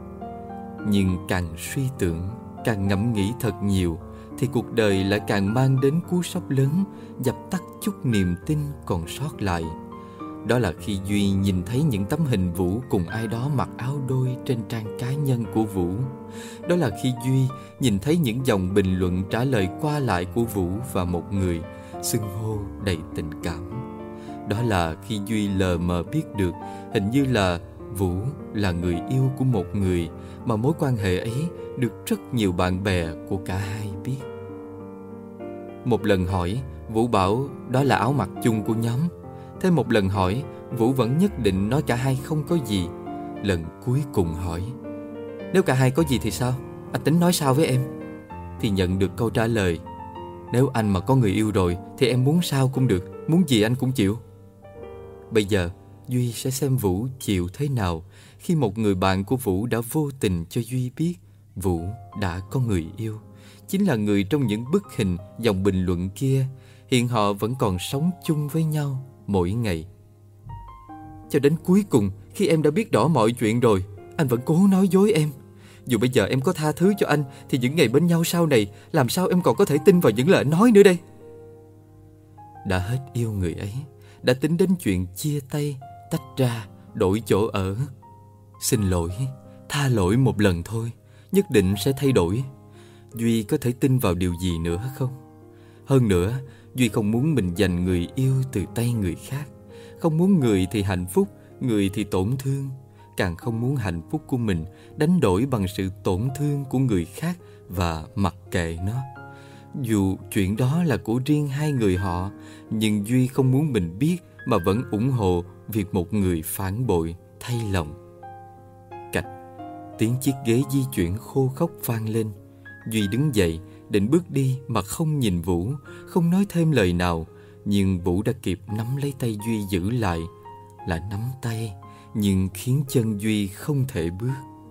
Nhưng càng suy tưởng, càng ngẫm nghĩ thật nhiều, thì cuộc đời lại càng mang đến cú sốc lớn, dập tắt chút niềm tin còn sót lại. Đó là khi Duy nhìn thấy những tấm hình Vũ cùng ai đó mặc áo đôi trên trang cá nhân của Vũ. Đó là khi Duy nhìn thấy những dòng bình luận trả lời qua lại của Vũ và một người, xưng hô đầy tình cảm. Đó là khi Duy lờ mờ biết được hình như là Vũ là người yêu của một người, mà mối quan hệ ấy được rất nhiều bạn bè của cả hai biết. Một lần hỏi, Vũ bảo đó là áo mặc chung của nhóm. Thêm một lần hỏi, Vũ vẫn nhất định nói cả hai không có gì. Lần cuối cùng hỏi, nếu cả hai có gì thì sao? Anh tính nói sao với em? Thì nhận được câu trả lời, nếu anh mà có người yêu rồi thì em muốn sao cũng được, muốn gì anh cũng chịu. Bây giờ Duy sẽ xem Vũ chịu thế nào khi một người bạn của Vũ đã vô tình cho Duy biết Vũ đã có người yêu. Chính là người trong những bức hình, dòng bình luận kia. Hiện họ vẫn còn sống chung với nhau mỗi ngày. Cho đến cuối cùng, khi em đã biết rõ mọi chuyện rồi, anh vẫn cố nói dối em. Dù bây giờ em có tha thứ cho anh, thì những ngày bên nhau sau này, làm sao em còn có thể tin vào những lời nói nữa đây? Đã hết yêu người ấy, đã tính đến chuyện chia tay, tách ra, đổi chỗ ở. Xin lỗi, tha lỗi một lần thôi, nhất định sẽ thay đổi. Duy có thể tin vào điều gì nữa không? Hơn nữa, Duy không muốn mình giành người yêu từ tay người khác. Không muốn người thì hạnh phúc, người thì tổn thương. Càng không muốn hạnh phúc của mình đánh đổi bằng sự tổn thương của người khác và mặc kệ nó. Dù chuyện đó là của riêng hai người họ, nhưng Duy không muốn mình biết mà vẫn ủng hộ việc một người phản bội thay lòng. Cạch, tiếng chiếc ghế di chuyển khô khốc vang lên. Duy đứng dậy, định bước đi mà không nhìn Vũ, không nói thêm lời nào. Nhưng Vũ đã kịp nắm lấy tay Duy giữ lại. Là nắm tay, nhưng khiến chân Duy không thể bước.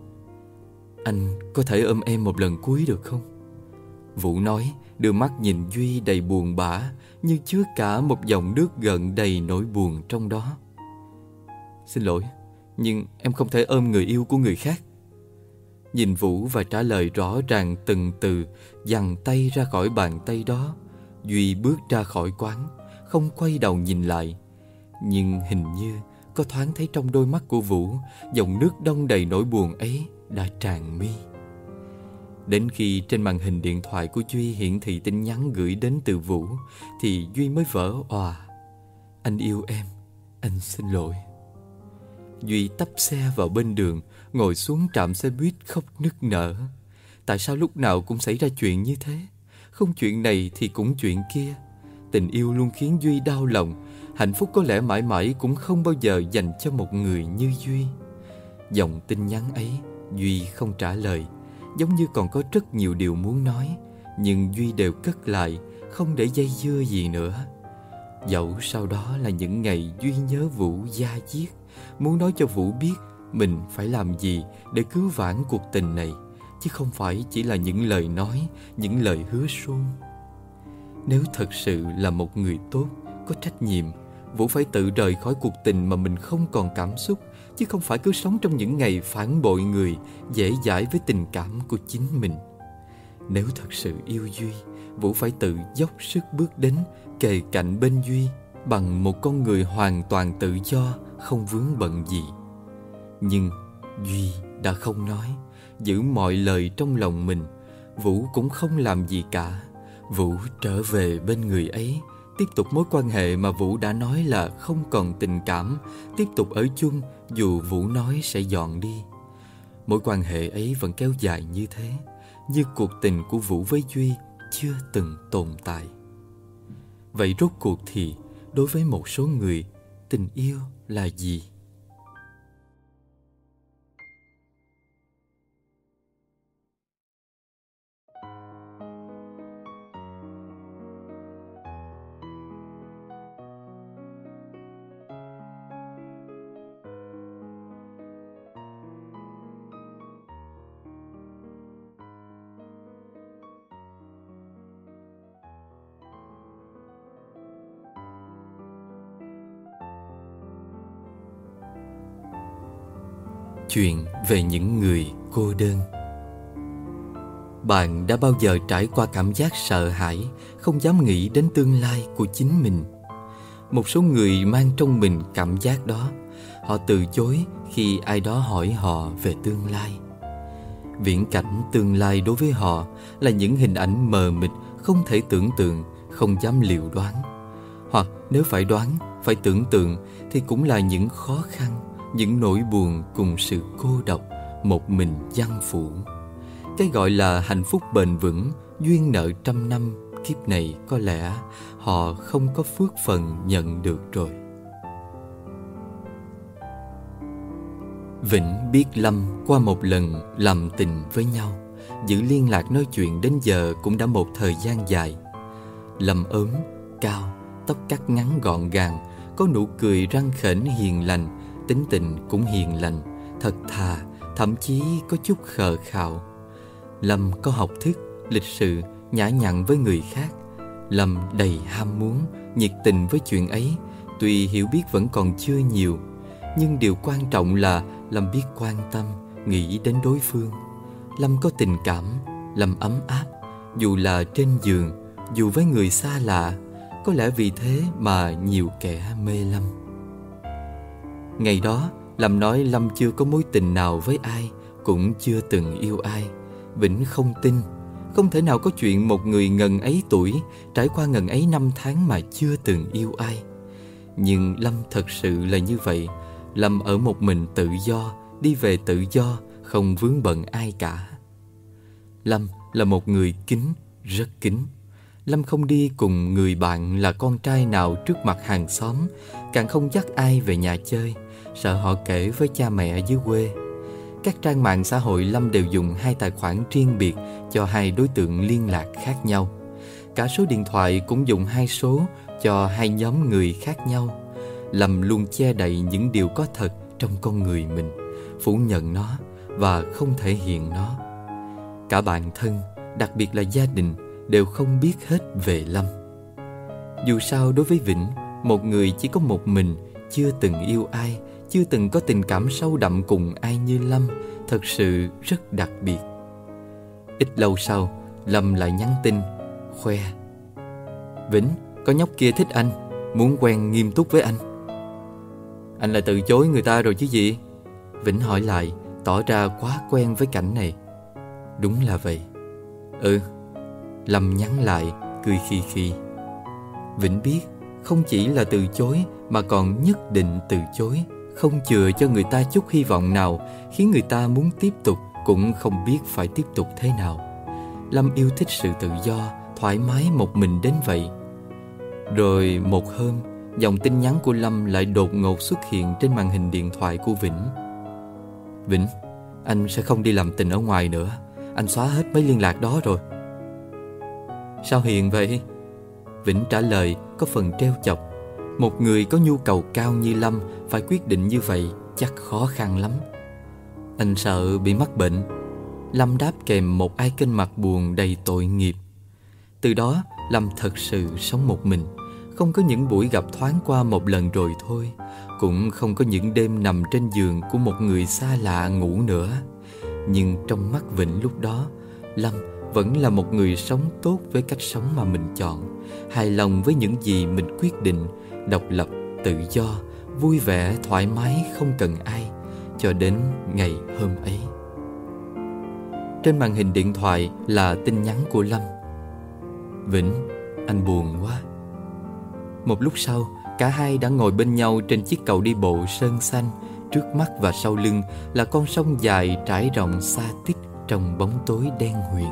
Anh có thể ôm em một lần cuối được không? Vũ nói, đưa mắt nhìn Duy đầy buồn bã, như chứa cả một dòng nước gợn đầy nỗi buồn trong đó. Xin lỗi, nhưng em không thể ôm người yêu của người khác. Nhìn Vũ và trả lời rõ ràng từng từ, giằng tay ra khỏi bàn tay đó. Duy bước ra khỏi quán, không quay đầu nhìn lại. Nhưng hình như có thoáng thấy trong đôi mắt của Vũ, dòng nước đong đầy nỗi buồn ấy đã tràn mi. Đến khi trên màn hình điện thoại của Duy hiển thị tin nhắn gửi đến từ Vũ, thì Duy mới vỡ òa. Anh yêu em, anh xin lỗi. Duy tấp xe vào bên đường, ngồi xuống trạm xe buýt khóc nức nở. Tại sao lúc nào cũng xảy ra chuyện như thế? Không chuyện này thì cũng chuyện kia. Tình yêu luôn khiến Duy đau lòng. Hạnh phúc có lẽ mãi mãi cũng không bao giờ dành cho một người như Duy. Dòng tin nhắn ấy, Duy không trả lời. Giống như còn có rất nhiều điều muốn nói, nhưng Duy đều cất lại, không để dây dưa gì nữa. Dẫu sau đó là những ngày Duy nhớ Vũ da diết, muốn nói cho Vũ biết mình phải làm gì để cứu vãn cuộc tình này, chứ không phải chỉ là những lời nói, những lời hứa suông. Nếu thật sự là một người tốt, có trách nhiệm, Vũ phải tự rời khỏi cuộc tình mà mình không còn cảm xúc, chứ không phải cứ sống trong những ngày phản bội người, dễ dãi với tình cảm của chính mình. Nếu thật sự yêu Duy, Vũ phải tự dốc sức bước đến, kề cạnh bên Duy bằng một con người hoàn toàn tự do, không vướng bận gì. Nhưng Duy đã không nói, giữ mọi lời trong lòng mình. Vũ cũng không làm gì cả. Vũ trở về bên người ấy, tiếp tục mối quan hệ mà Vũ đã nói là không còn tình cảm, tiếp tục ở chung dù Vũ nói sẽ dọn đi. Mối quan hệ ấy vẫn kéo dài như thế, như cuộc tình của Vũ với Duy chưa từng tồn tại. Vậy rốt cuộc thì đối với một số người, tình yêu là gì? Chuyện về những người cô đơn. Bạn đã bao giờ trải qua cảm giác sợ hãi, không dám nghĩ đến tương lai của chính mình? Một số người mang trong mình cảm giác đó. Họ từ chối khi ai đó hỏi họ về tương lai. Viễn cảnh tương lai đối với họ là những hình ảnh mờ mịt, không thể tưởng tượng, không dám liệu đoán. Hoặc nếu phải đoán, phải tưởng tượng thì cũng là những khó khăn, những nỗi buồn cùng sự cô độc, một mình giăng phủ. Cái gọi là hạnh phúc bền vững, duyên nợ trăm năm, kiếp này có lẽ họ không có phước phần nhận được rồi. Vĩnh biết Lâm qua một lần làm tình với nhau, giữ liên lạc nói chuyện đến giờ cũng đã một thời gian dài. Lâm ốm, cao, tóc cắt ngắn gọn gàng, có nụ cười răng khểnh hiền lành, tính tình cũng hiền lành, thật thà, thậm chí có chút khờ khạo. Lâm có học thức, lịch sự, nhã nhặn với người khác. Lâm đầy ham muốn, nhiệt tình với chuyện ấy, tuy hiểu biết vẫn còn chưa nhiều. Nhưng điều quan trọng là Lâm biết quan tâm, nghĩ đến đối phương. Lâm có tình cảm, Lâm ấm áp, dù là trên giường, dù với người xa lạ. Có lẽ vì thế mà nhiều kẻ mê Lâm. Ngày đó, Lâm nói Lâm chưa có mối tình nào với ai, cũng chưa từng yêu ai. Vĩnh không tin, không thể nào có chuyện một người ngần ấy tuổi, trải qua ngần ấy năm tháng mà chưa từng yêu ai. Nhưng Lâm thật sự là như vậy. Lâm ở một mình tự do, đi về tự do, không vướng bận ai cả. Lâm là một người kín, rất kín. Lâm không đi cùng người bạn là con trai nào trước mặt hàng xóm, càng không dắt ai về nhà chơi, sợ họ kể với cha mẹ dưới quê. Các trang mạng xã hội Lâm đều dùng 2 tài khoản riêng biệt cho 2 đối tượng liên lạc khác nhau. Cả số điện thoại cũng dùng 2 số cho 2 nhóm người khác nhau. Lâm luôn che đậy những điều có thật trong con người mình, phủ nhận nó và không thể hiện nó. Cả bạn thân, đặc biệt là gia đình, đều không biết hết về Lâm. Dù sao đối với Vĩnh, một người chỉ có một mình, chưa từng yêu ai, chưa từng có tình cảm sâu đậm cùng ai như Lâm, thật sự rất đặc biệt. Ít lâu sau, Lâm lại nhắn tin, khoe: Vĩnh, có nhóc kia thích anh, muốn quen nghiêm túc với anh. Anh lại từ chối người ta rồi chứ gì? Vĩnh hỏi lại, tỏ ra quá quen với cảnh này. Đúng là vậy. Ừ. Lâm nhắn lại, cười khi khi. Vĩnh biết, không chỉ là từ chối mà còn nhất định từ chối, không chừa cho người ta chút hy vọng nào, khiến người ta muốn tiếp tục cũng không biết phải tiếp tục thế nào. Lâm yêu thích sự tự do, thoải mái một mình đến vậy. Rồi một hôm, dòng tin nhắn của Lâm lại đột ngột xuất hiện trên màn hình điện thoại của Vĩnh. Vĩnh, anh sẽ không đi làm tình ở ngoài nữa. Anh xóa hết mấy liên lạc đó rồi. Sao hiền vậy? Vĩnh trả lời có phần trêu chọc. Một người có nhu cầu cao như Lâm phải quyết định như vậy chắc khó khăn lắm. Anh sợ bị mắc bệnh. Lâm đáp kèm một ai kênh mặt buồn đầy tội nghiệp. Từ đó Lâm thật sự sống một mình. Không có những buổi gặp thoáng qua một lần rồi thôi. Cũng không có những đêm nằm trên giường của một người xa lạ ngủ nữa. Nhưng trong mắt Vĩnh lúc đó, Lâm vẫn là một người sống tốt với cách sống mà mình chọn, hài lòng với những gì mình quyết định, độc lập, tự do, vui vẻ, thoải mái, không cần ai, cho đến ngày hôm ấy. Trên màn hình điện thoại là tin nhắn của Lâm. Vĩnh, anh buồn quá. Một lúc sau, cả hai đã ngồi bên nhau trên chiếc cầu đi bộ sơn xanh. Trước mắt và sau lưng là con sông dài trải rộng xa tít trong bóng tối đen huyền.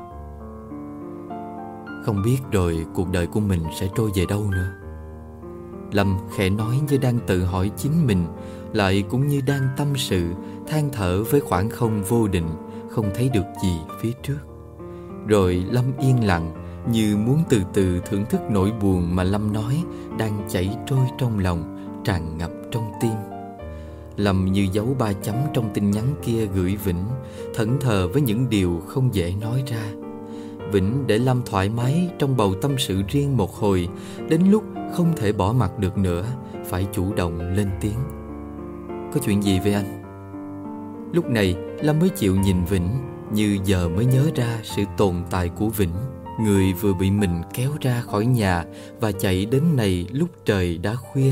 Không biết rồi cuộc đời của mình sẽ trôi về đâu nữa. Lâm khẽ nói như đang tự hỏi chính mình, lại cũng như đang tâm sự, than thở với khoảng không vô định, không thấy được gì phía trước. Rồi Lâm yên lặng, như muốn từ từ thưởng thức nỗi buồn mà Lâm nói đang chảy trôi trong lòng, tràn ngập trong tim. Lâm như dấu 3 chấm trong tin nhắn kia gửi Vĩnh, thẫn thờ với những điều không dễ nói ra. Vĩnh để Lâm thoải mái trong bầu tâm sự riêng một hồi, đến lúc không thể bỏ mặc được nữa, phải chủ động lên tiếng. Có chuyện gì vậy anh? Lúc này Lâm mới chịu nhìn Vĩnh, như giờ mới nhớ ra sự tồn tại của Vĩnh, người vừa bị mình kéo ra khỏi nhà và chạy đến này lúc trời đã khuya.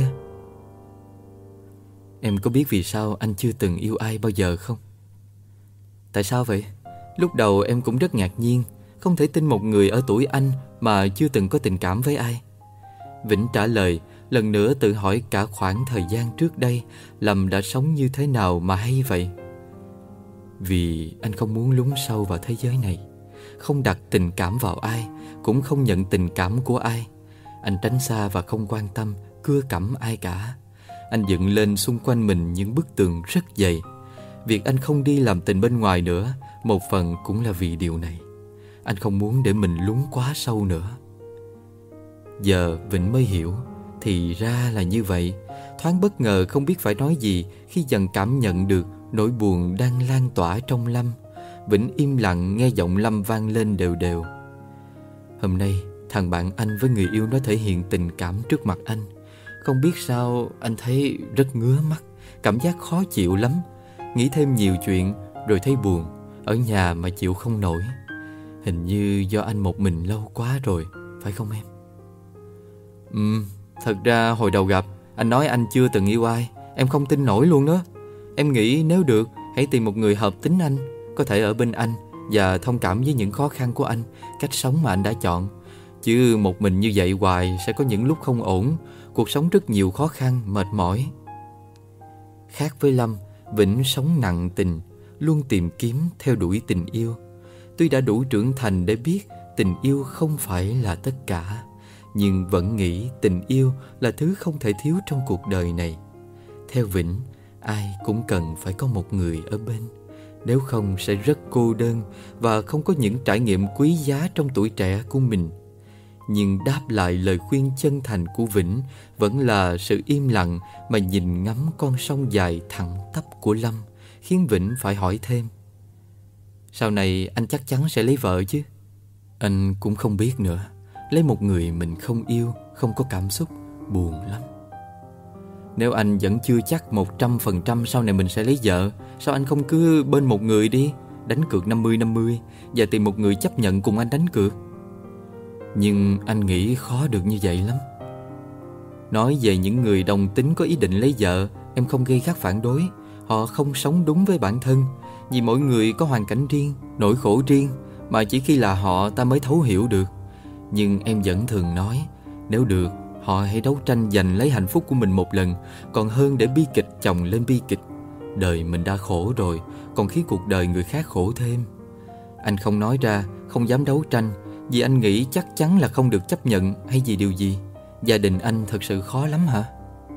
Em có biết vì sao anh chưa từng yêu ai bao giờ không? Tại sao vậy? Lúc đầu em cũng rất ngạc nhiên, không thể tin một người ở tuổi anh mà chưa từng có tình cảm với ai. Vĩnh trả lời, lần nữa tự hỏi cả khoảng thời gian trước đây Lâm đã sống như thế nào mà hay vậy. Vì anh không muốn lún sâu vào thế giới này, không đặt tình cảm vào ai, cũng không nhận tình cảm của ai. Anh tránh xa và không quan tâm, cưa cẩm ai cả. Anh dựng lên xung quanh mình những bức tường rất dày. Việc anh không đi làm tình bên ngoài nữa, một phần cũng là vì điều này. Anh không muốn để mình lún quá sâu nữa. Giờ Vĩnh mới hiểu, thì ra là như vậy. Thoáng bất ngờ không biết phải nói gì khi dần cảm nhận được nỗi buồn đang lan tỏa trong Lâm. Vĩnh im lặng nghe giọng Lâm vang lên đều đều. Hôm nay thằng bạn anh với người yêu nó thể hiện tình cảm trước mặt anh. Không biết sao anh thấy rất ngứa mắt, cảm giác khó chịu lắm. Nghĩ thêm nhiều chuyện rồi thấy buồn, ở nhà mà chịu không nổi. Hình như do anh một mình lâu quá rồi, phải không em? Thật ra hồi đầu gặp anh nói anh chưa từng yêu ai, em không tin nổi luôn đó. Em nghĩ nếu được hãy tìm một người hợp tính anh, có thể ở bên anh và thông cảm với những khó khăn của anh, cách sống mà anh đã chọn. Chứ một mình như vậy hoài sẽ có những lúc không ổn, cuộc sống rất nhiều khó khăn, mệt mỏi. Khác với Lâm, Vĩnh sống nặng tình, luôn tìm kiếm theo đuổi tình yêu. Tuy đã đủ trưởng thành để biết tình yêu không phải là tất cả, nhưng vẫn nghĩ tình yêu là thứ không thể thiếu trong cuộc đời này. Theo Vĩnh, ai cũng cần phải có một người ở bên, nếu không sẽ rất cô đơn và không có những trải nghiệm quý giá trong tuổi trẻ của mình. Nhưng đáp lại lời khuyên chân thành của Vĩnh vẫn là sự im lặng mà nhìn ngắm con sông dài thẳng tắp của Lâm, khiến Vĩnh phải hỏi thêm. Sau này anh chắc chắn sẽ lấy vợ chứ? Anh cũng không biết nữa. Lấy một người mình không yêu, không có cảm xúc, buồn lắm. Nếu anh vẫn chưa chắc 100% sau này mình sẽ lấy vợ, sao anh không cứ bên một người đi, đánh cược 50-50 và tìm một người chấp nhận cùng anh đánh cược? Nhưng anh nghĩ khó được như vậy lắm. Nói về những người đồng tính có ý định lấy vợ, em không gay gắt phản đối. Họ không sống đúng với bản thân, vì mỗi người có hoàn cảnh riêng, nỗi khổ riêng, mà chỉ khi là họ ta mới thấu hiểu được. Nhưng em vẫn thường nói, nếu được, họ hãy đấu tranh giành lấy hạnh phúc của mình một lần, còn hơn để bi kịch chồng lên bi kịch. Đời mình đã khổ rồi, còn khiến cuộc đời người khác khổ thêm. Anh không nói ra, không dám đấu tranh, vì anh nghĩ chắc chắn là không được chấp nhận hay vì điều gì. Gia đình anh thật sự khó lắm hả?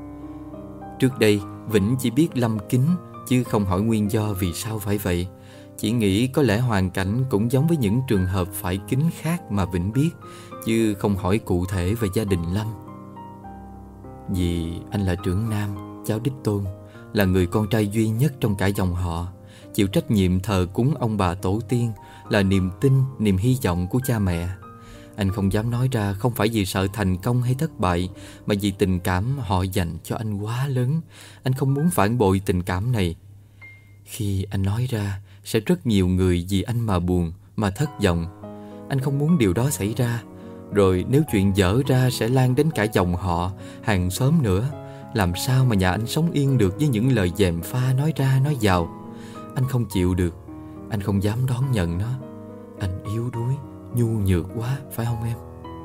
Trước đây, Vĩnh chỉ biết Lâm kính, chứ không hỏi nguyên do vì sao phải vậy. Chỉ nghĩ có lẽ hoàn cảnh cũng giống với những trường hợp phải kính khác mà Vĩnh biết, chứ không hỏi cụ thể về gia đình Lâm. Vì anh là trưởng nam, cháu đích tôn, là người con trai duy nhất trong cả dòng họ, chịu trách nhiệm thờ cúng ông bà tổ tiên, là niềm tin, niềm hy vọng của cha mẹ. Anh không dám nói ra, không phải vì sợ thành công hay thất bại, mà vì tình cảm họ dành cho anh quá lớn. Anh không muốn phản bội tình cảm này. Khi anh nói ra, sẽ rất nhiều người vì anh mà buồn, mà thất vọng. Anh không muốn điều đó xảy ra. Rồi nếu chuyện dở ra sẽ lan đến cả dòng họ, hàng xóm nữa. Làm sao mà nhà anh sống yên được với những lời gièm pha nói ra nói vào. Anh không chịu được. Anh không dám đón nhận nó. Anh yếu đuối, nhu nhược quá, phải không em?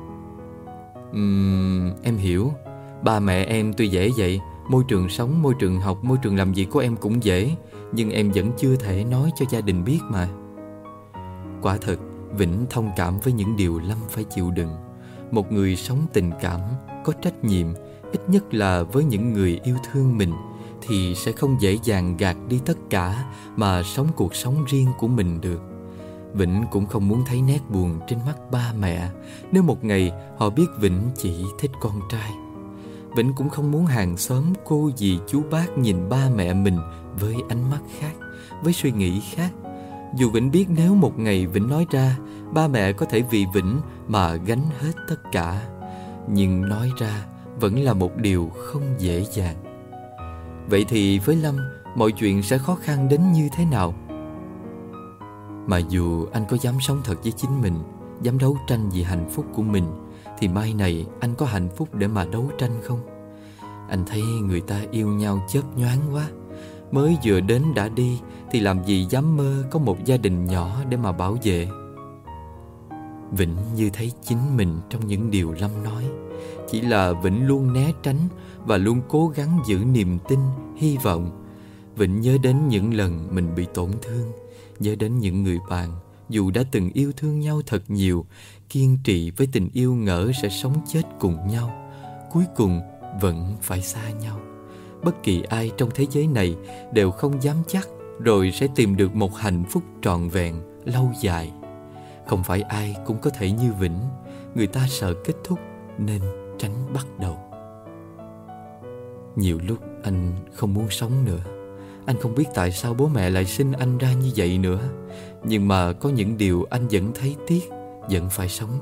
Em hiểu. Ba mẹ em tuy dễ vậy, môi trường sống, môi trường học, môi trường làm việc của em cũng dễ, nhưng em vẫn chưa thể nói cho gia đình biết mà. Quả thật, Vĩnh thông cảm với những điều Lâm phải chịu đựng. Một người sống tình cảm, có trách nhiệm, ít nhất là với những người yêu thương mình, thì sẽ không dễ dàng gạt đi tất cả mà sống cuộc sống riêng của mình được. Vĩnh cũng không muốn thấy nét buồn trên mắt ba mẹ nếu một ngày họ biết Vĩnh chỉ thích con trai. Vĩnh cũng không muốn hàng xóm, cô dì chú bác nhìn ba mẹ mình với ánh mắt khác, với suy nghĩ khác. Dù Vĩnh biết nếu một ngày Vĩnh nói ra, ba mẹ có thể vì Vĩnh mà gánh hết tất cả, nhưng nói ra vẫn là một điều không dễ dàng. Vậy thì với Lâm, mọi chuyện sẽ khó khăn đến như thế nào? Mà dù anh có dám sống thật với chính mình, dám đấu tranh vì hạnh phúc của mình, thì mai này anh có hạnh phúc để mà đấu tranh không? Anh thấy người ta yêu nhau chớp nhoáng quá. Mới vừa đến đã đi thì làm gì dám mơ có một gia đình nhỏ để mà bảo vệ. Vĩnh như thấy chính mình trong những điều Lâm nói. Chỉ là Vĩnh luôn né tránh và luôn cố gắng giữ niềm tin, hy vọng. Vĩnh nhớ đến những lần mình bị tổn thương, nhớ đến những người bạn dù đã từng yêu thương nhau thật nhiều, kiên trì với tình yêu ngỡ sẽ sống chết cùng nhau, cuối cùng vẫn phải xa nhau. Bất kỳ ai trong thế giới này đều không dám chắc rồi sẽ tìm được một hạnh phúc trọn vẹn, lâu dài. Không phải ai cũng có thể như Vĩnh. Người ta sợ kết thúc nên tránh bắt đầu. Nhiều lúc anh không muốn sống nữa. Anh không biết tại sao bố mẹ lại sinh anh ra như vậy nữa. Nhưng mà có những điều anh vẫn thấy tiếc, vẫn phải sống.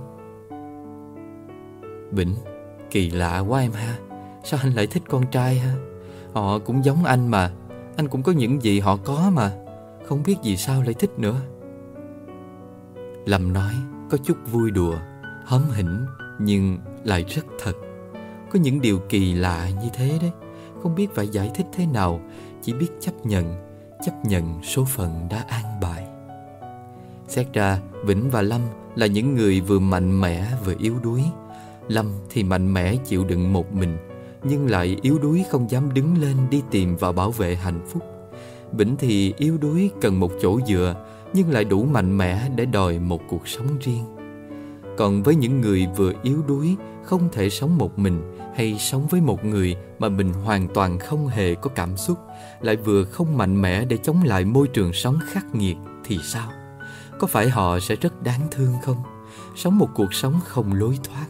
Vĩnh, kỳ lạ quá em ha. Sao anh lại thích con trai ha? Họ cũng giống anh mà. Anh cũng có những gì họ có mà. Không biết vì sao lại thích nữa. Lâm nói có chút vui đùa, hóm hỉnh, nhưng lại rất thật. Có những điều kỳ lạ như thế đấy. Không biết phải giải thích thế nào, chỉ biết chấp nhận số phận đã an bài. Xét ra, Vĩnh và Lâm là những người vừa mạnh mẽ vừa yếu đuối. Lâm thì mạnh mẽ chịu đựng một mình, nhưng lại yếu đuối không dám đứng lên đi tìm và bảo vệ hạnh phúc. Vĩnh thì yếu đuối cần một chỗ dựa, nhưng lại đủ mạnh mẽ để đòi một cuộc sống riêng. Còn với những người vừa yếu đuối, không thể sống một mình hay sống với một người mà mình hoàn toàn không hề có cảm xúc, lại vừa không mạnh mẽ để chống lại môi trường sống khắc nghiệt thì sao? Có phải họ sẽ rất đáng thương không? Sống một cuộc sống không lối thoát.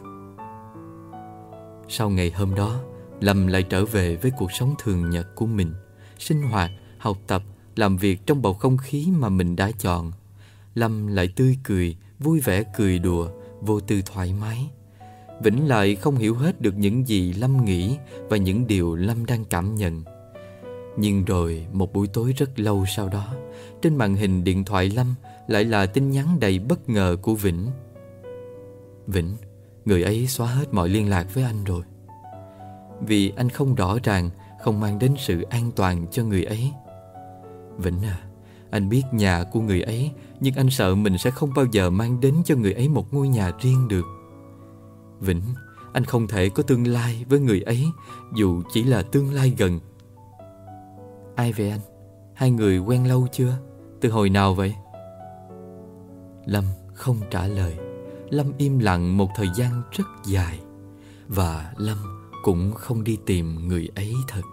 Sau ngày hôm đó, Lâm lại trở về với cuộc sống thường nhật của mình, sinh hoạt, học tập, làm việc trong bầu không khí mà mình đã chọn. Lâm lại tươi cười, vui vẻ cười đùa, vô tư thoải mái. Vĩnh lại không hiểu hết được những gì Lâm nghĩ và những điều Lâm đang cảm nhận. Nhưng rồi một buổi tối rất lâu sau đó, trên màn hình điện thoại Lâm lại là tin nhắn đầy bất ngờ của Vĩnh. Vĩnh, người ấy xóa hết mọi liên lạc với anh rồi. Vì anh không rõ ràng, không mang đến sự an toàn cho người ấy. Vĩnh à, anh biết nhà của người ấy, nhưng anh sợ mình sẽ không bao giờ mang đến cho người ấy một ngôi nhà riêng được. Vĩnh, anh không thể có tương lai với người ấy, dù chỉ là tương lai gần. Ai vậy anh? Hai người quen lâu chưa? Từ hồi nào vậy? Lâm không trả lời. Lâm im lặng một thời gian rất dài. Và Lâm cũng không đi tìm người ấy thật.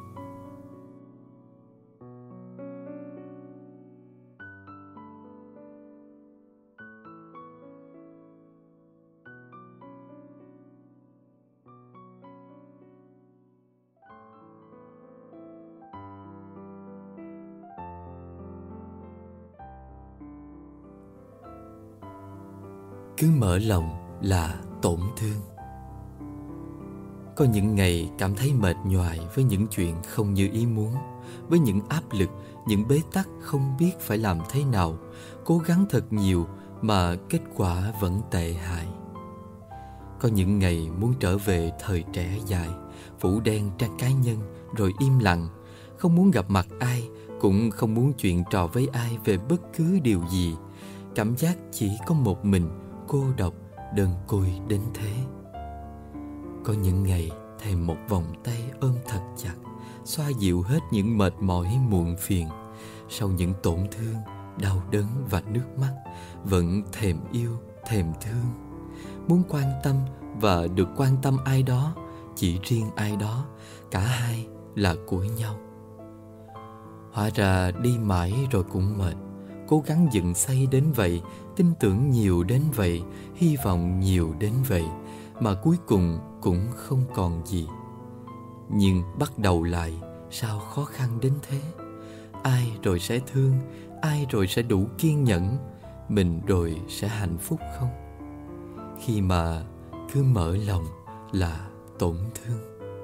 cứ mở lòng là tổn thương. Có những ngày cảm thấy mệt nhoài với những chuyện không như ý muốn, với những áp lực, những bế tắc không biết phải làm thế nào, cố gắng thật nhiều mà kết quả vẫn tệ hại. Có những ngày muốn trở về thời trẻ dài, phủ đen trang cá nhân rồi im lặng, không muốn gặp mặt ai, cũng không muốn chuyện trò với ai về bất cứ điều gì. Cảm giác chỉ có một mình, cô độc, đơn côi đến thế. Có những ngày thèm một vòng tay ôm thật chặt, xoa dịu hết những mệt mỏi muộn phiền. Sau những tổn thương, đau đớn và nước mắt, vẫn thèm yêu, thèm thương. Muốn quan tâm và được quan tâm ai đó, chỉ riêng ai đó, cả hai là của nhau. Hóa ra đi mãi rồi cũng mệt, cố gắng dựng xây đến vậy, tin tưởng nhiều đến vậy, hy vọng nhiều đến vậy, mà cuối cùng cũng không còn gì. Nhưng bắt đầu lại, sao khó khăn đến thế? Ai rồi sẽ thương, ai rồi sẽ đủ kiên nhẫn, mình rồi sẽ hạnh phúc không? Khi mà cứ mở lòng là tổn thương.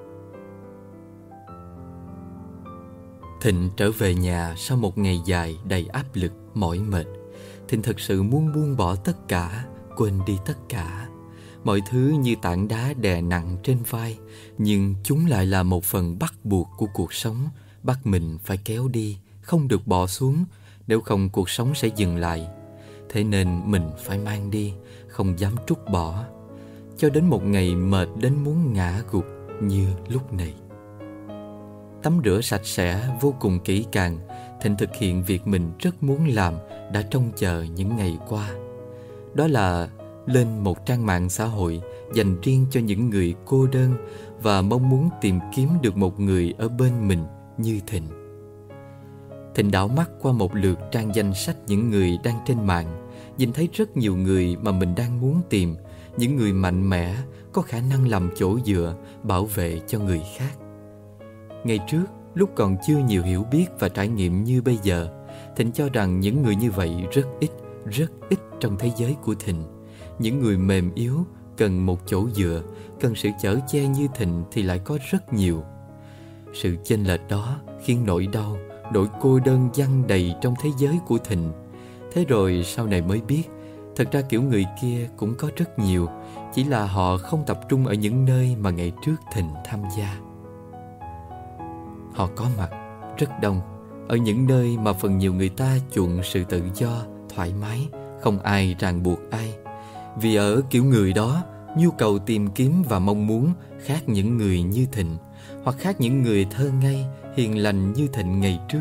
Thịnh trở về nhà sau một ngày dài đầy áp lực, mỏi mệt. Thịnh thật sự muốn buông bỏ tất cả, quên đi tất cả. Mọi thứ như tảng đá đè nặng trên vai, nhưng chúng lại là một phần bắt buộc của cuộc sống, bắt mình phải kéo đi, không được bỏ xuống, nếu không cuộc sống sẽ dừng lại. Thế nên mình phải mang đi, không dám trút bỏ. Cho đến một ngày mệt đến muốn ngã gục như lúc này. Tắm rửa sạch sẽ vô cùng kỹ càng, Thịnh thực hiện việc mình rất muốn làm, đã trông chờ những ngày qua. Đó là lên một trang mạng xã hội dành riêng cho những người cô đơn và mong muốn tìm kiếm được một người ở bên mình như Thịnh. Thịnh đảo mắt qua một lượt trang danh sách những người đang trên mạng, nhìn thấy rất nhiều người mà mình đang muốn tìm, những người mạnh mẽ, có khả năng làm chỗ dựa, bảo vệ cho người khác. Ngày trước, lúc còn chưa nhiều hiểu biết và trải nghiệm như bây giờ, Thịnh cho rằng những người như vậy rất ít trong thế giới của Thịnh. Những người mềm yếu, cần một chỗ dựa, cần sự chở che như Thịnh thì lại có rất nhiều. Sự chênh lệch đó khiến nỗi đau, nỗi cô đơn giăng đầy trong thế giới của Thịnh. Thế rồi sau này mới biết, thật ra kiểu người kia cũng có rất nhiều, chỉ là họ không tập trung ở những nơi mà ngày trước Thịnh tham gia. Họ có mặt rất đông, ở những nơi mà phần nhiều người ta chuộng sự tự do, thoải mái, không ai ràng buộc ai. Vì ở kiểu người đó, nhu cầu tìm kiếm và mong muốn khác những người như Thịnh, hoặc khác những người thơ ngây, hiền lành như Thịnh ngày trước.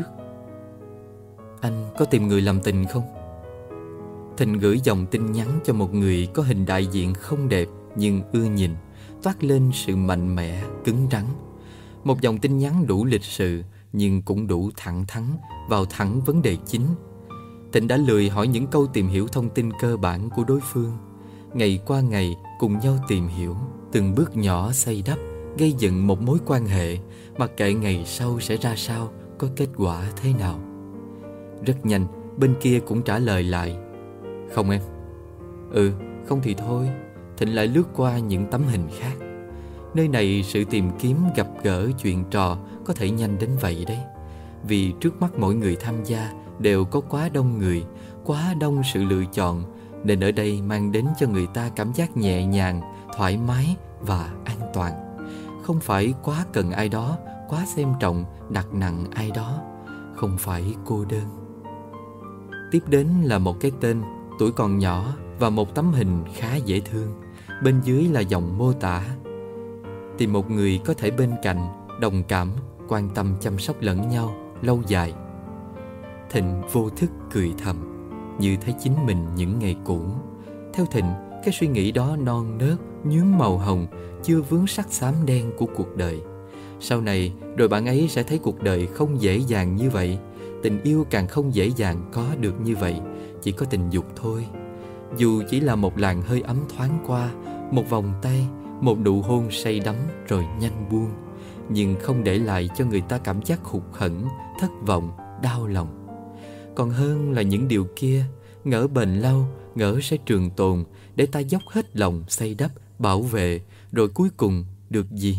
Anh có tìm người làm tình không? Thịnh gửi dòng tin nhắn cho một người có hình đại diện không đẹp nhưng ưa nhìn, toát lên sự mạnh mẽ, cứng rắn. Một dòng tin nhắn đủ lịch sự nhưng cũng đủ thẳng thắn, vào thẳng vấn đề chính. Thịnh đã lười hỏi những câu tìm hiểu thông tin cơ bản của đối phương. Ngày qua ngày cùng nhau tìm hiểu, từng bước nhỏ xây đắp, gây dựng một mối quan hệ, mặc kệ ngày sau sẽ ra sao, có kết quả thế nào. Rất nhanh, bên kia cũng trả lời lại: "Không em." "Ừ, không thì thôi." Thịnh lại lướt qua những tấm hình khác. Nơi này sự tìm kiếm, gặp gỡ, chuyện trò có thể nhanh đến vậy đấy. Vì trước mắt mỗi người tham gia đều có quá đông người, quá đông sự lựa chọn, nên ở đây mang đến cho người ta cảm giác nhẹ nhàng, thoải mái và an toàn. Không phải quá cần ai đó, quá xem trọng, đặt nặng ai đó. Không phải cô đơn. Tiếp đến là một cái tên, tuổi còn nhỏ và một tấm hình khá dễ thương. Bên dưới là dòng mô tả: "Tìm một người có thể bên cạnh, đồng cảm, quan tâm chăm sóc lẫn nhau, lâu dài." Thịnh vô thức cười thầm, như thấy chính mình những ngày cũ. Theo Thịnh, cái suy nghĩ đó non nớt, nhuốm màu hồng, chưa vướng sắc xám đen của cuộc đời. Sau này, rồi bạn ấy sẽ thấy cuộc đời không dễ dàng như vậy. Tình yêu càng không dễ dàng có được như vậy, chỉ có tình dục thôi. Dù chỉ là một làn hơi ấm thoáng qua, một vòng tay, một nụ hôn say đắm rồi nhanh buông, nhưng không để lại cho người ta cảm giác hụt hẫng, thất vọng, đau lòng. Còn hơn là những điều kia, ngỡ bền lâu, ngỡ sẽ trường tồn, để ta dốc hết lòng xây đắp, bảo vệ, rồi cuối cùng được gì?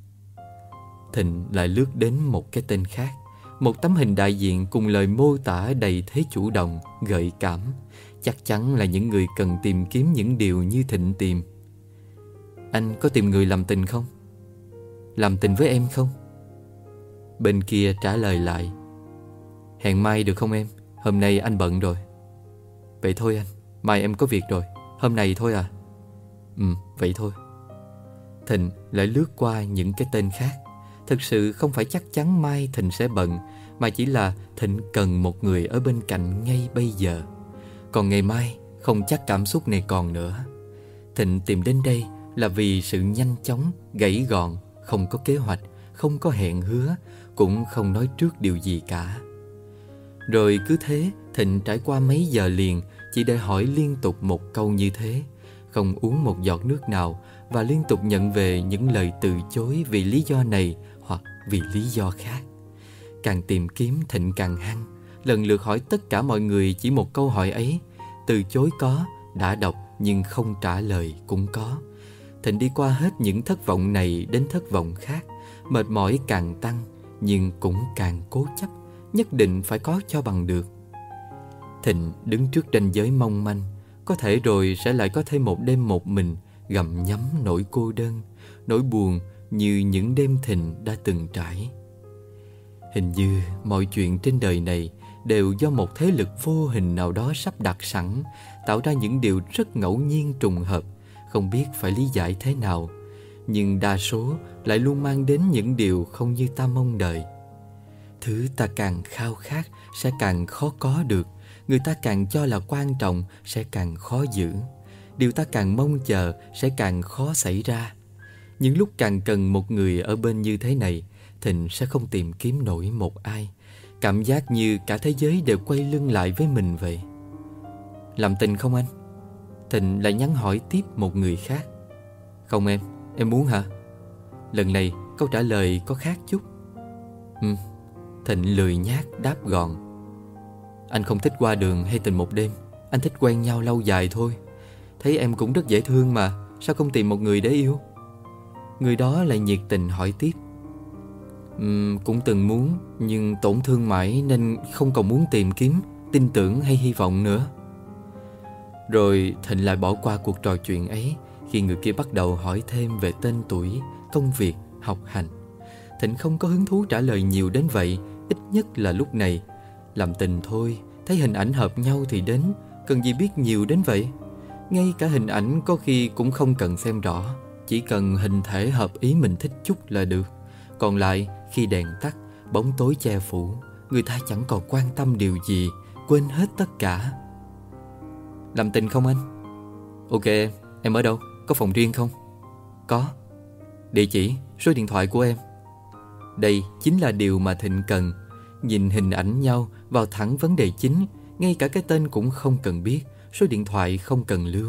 Thịnh lại lướt đến một cái tên khác, một tấm hình đại diện cùng lời mô tả đầy thế chủ động, gợi cảm. Chắc chắn là những người cần tìm kiếm những điều như Thịnh tìm. Anh có tìm người làm tình không? Làm tình với em không? Bên kia trả lời lại: hẹn mai được không em? Hôm nay anh bận rồi. Vậy thôi anh, mai em có việc rồi. Hôm nay thôi à? Vậy thôi. Thịnh lại lướt qua những cái tên khác. Thực sự không phải chắc chắn mai Thịnh sẽ bận, mà chỉ là Thịnh cần một người ở bên cạnh ngay bây giờ. Còn ngày mai không chắc cảm xúc này còn nữa. Thịnh tìm đến đây là vì sự nhanh chóng, gãy gọn, không có kế hoạch, không có hẹn hứa, cũng không nói trước điều gì cả. Rồi cứ thế Thịnh trải qua mấy giờ liền chỉ để hỏi liên tục một câu như thế, không uống một giọt nước nào, và liên tục nhận về những lời từ chối vì lý do này hoặc vì lý do khác. Càng tìm kiếm Thịnh càng hăng, lần lượt hỏi tất cả mọi người chỉ một câu hỏi ấy. Từ chối có, đã đọc nhưng không trả lời cũng có. Thịnh đi qua hết những thất vọng này đến thất vọng khác, mệt mỏi càng tăng nhưng cũng càng cố chấp, nhất định phải có cho bằng được. Thịnh đứng trước ranh giới mong manh, có thể rồi sẽ lại có thêm một đêm một mình, gặm nhấm nỗi cô đơn, nỗi buồn như những đêm Thịnh đã từng trải. Hình như mọi chuyện trên đời này đều do một thế lực vô hình nào đó sắp đặt sẵn, tạo ra những điều rất ngẫu nhiên trùng hợp, không biết phải lý giải thế nào, nhưng đa số lại luôn mang đến những điều không như ta mong đợi. Thứ ta càng khao khát sẽ càng khó có được, người ta càng cho là quan trọng sẽ càng khó giữ, điều ta càng mong chờ sẽ càng khó xảy ra. Những lúc càng cần một người ở bên như thế này, Thịnh sẽ không tìm kiếm nổi một ai. Cảm giác như cả thế giới đều quay lưng lại với mình vậy. Làm tình không anh? Thịnh lại nhắn hỏi tiếp một người khác. Không em muốn hả? Lần này câu trả lời có khác chút. Thịnh lười nhác đáp gọn. Anh không thích qua đường hay tình một đêm, anh thích quen nhau lâu dài thôi. Thấy em cũng rất dễ thương mà, sao không tìm một người để yêu? Người đó lại nhiệt tình hỏi tiếp. Cũng từng muốn, nhưng tổn thương mãi nên không còn muốn tìm kiếm, tin tưởng hay hy vọng nữa. Rồi Thịnh lại bỏ qua cuộc trò chuyện ấy khi người kia bắt đầu hỏi thêm về tên tuổi, công việc, học hành. Thịnh không có hứng thú trả lời nhiều đến vậy, ít nhất là lúc này. Làm tình thôi, thấy hình ảnh hợp nhau thì đến, cần gì biết nhiều đến vậy. Ngay cả hình ảnh có khi cũng không cần xem rõ, chỉ cần hình thể hợp ý mình thích chút là được. Còn lại khi đèn tắt, bóng tối che phủ, người ta chẳng còn quan tâm điều gì, quên hết tất cả. Làm tình không anh? Ok, em ở đâu? Có phòng riêng không? Có. Địa chỉ, số điện thoại của em. Đây chính là điều mà Thịnh cần. Nhìn hình ảnh nhau, vào thẳng vấn đề chính. Ngay cả cái tên cũng không cần biết, số điện thoại không cần lưu.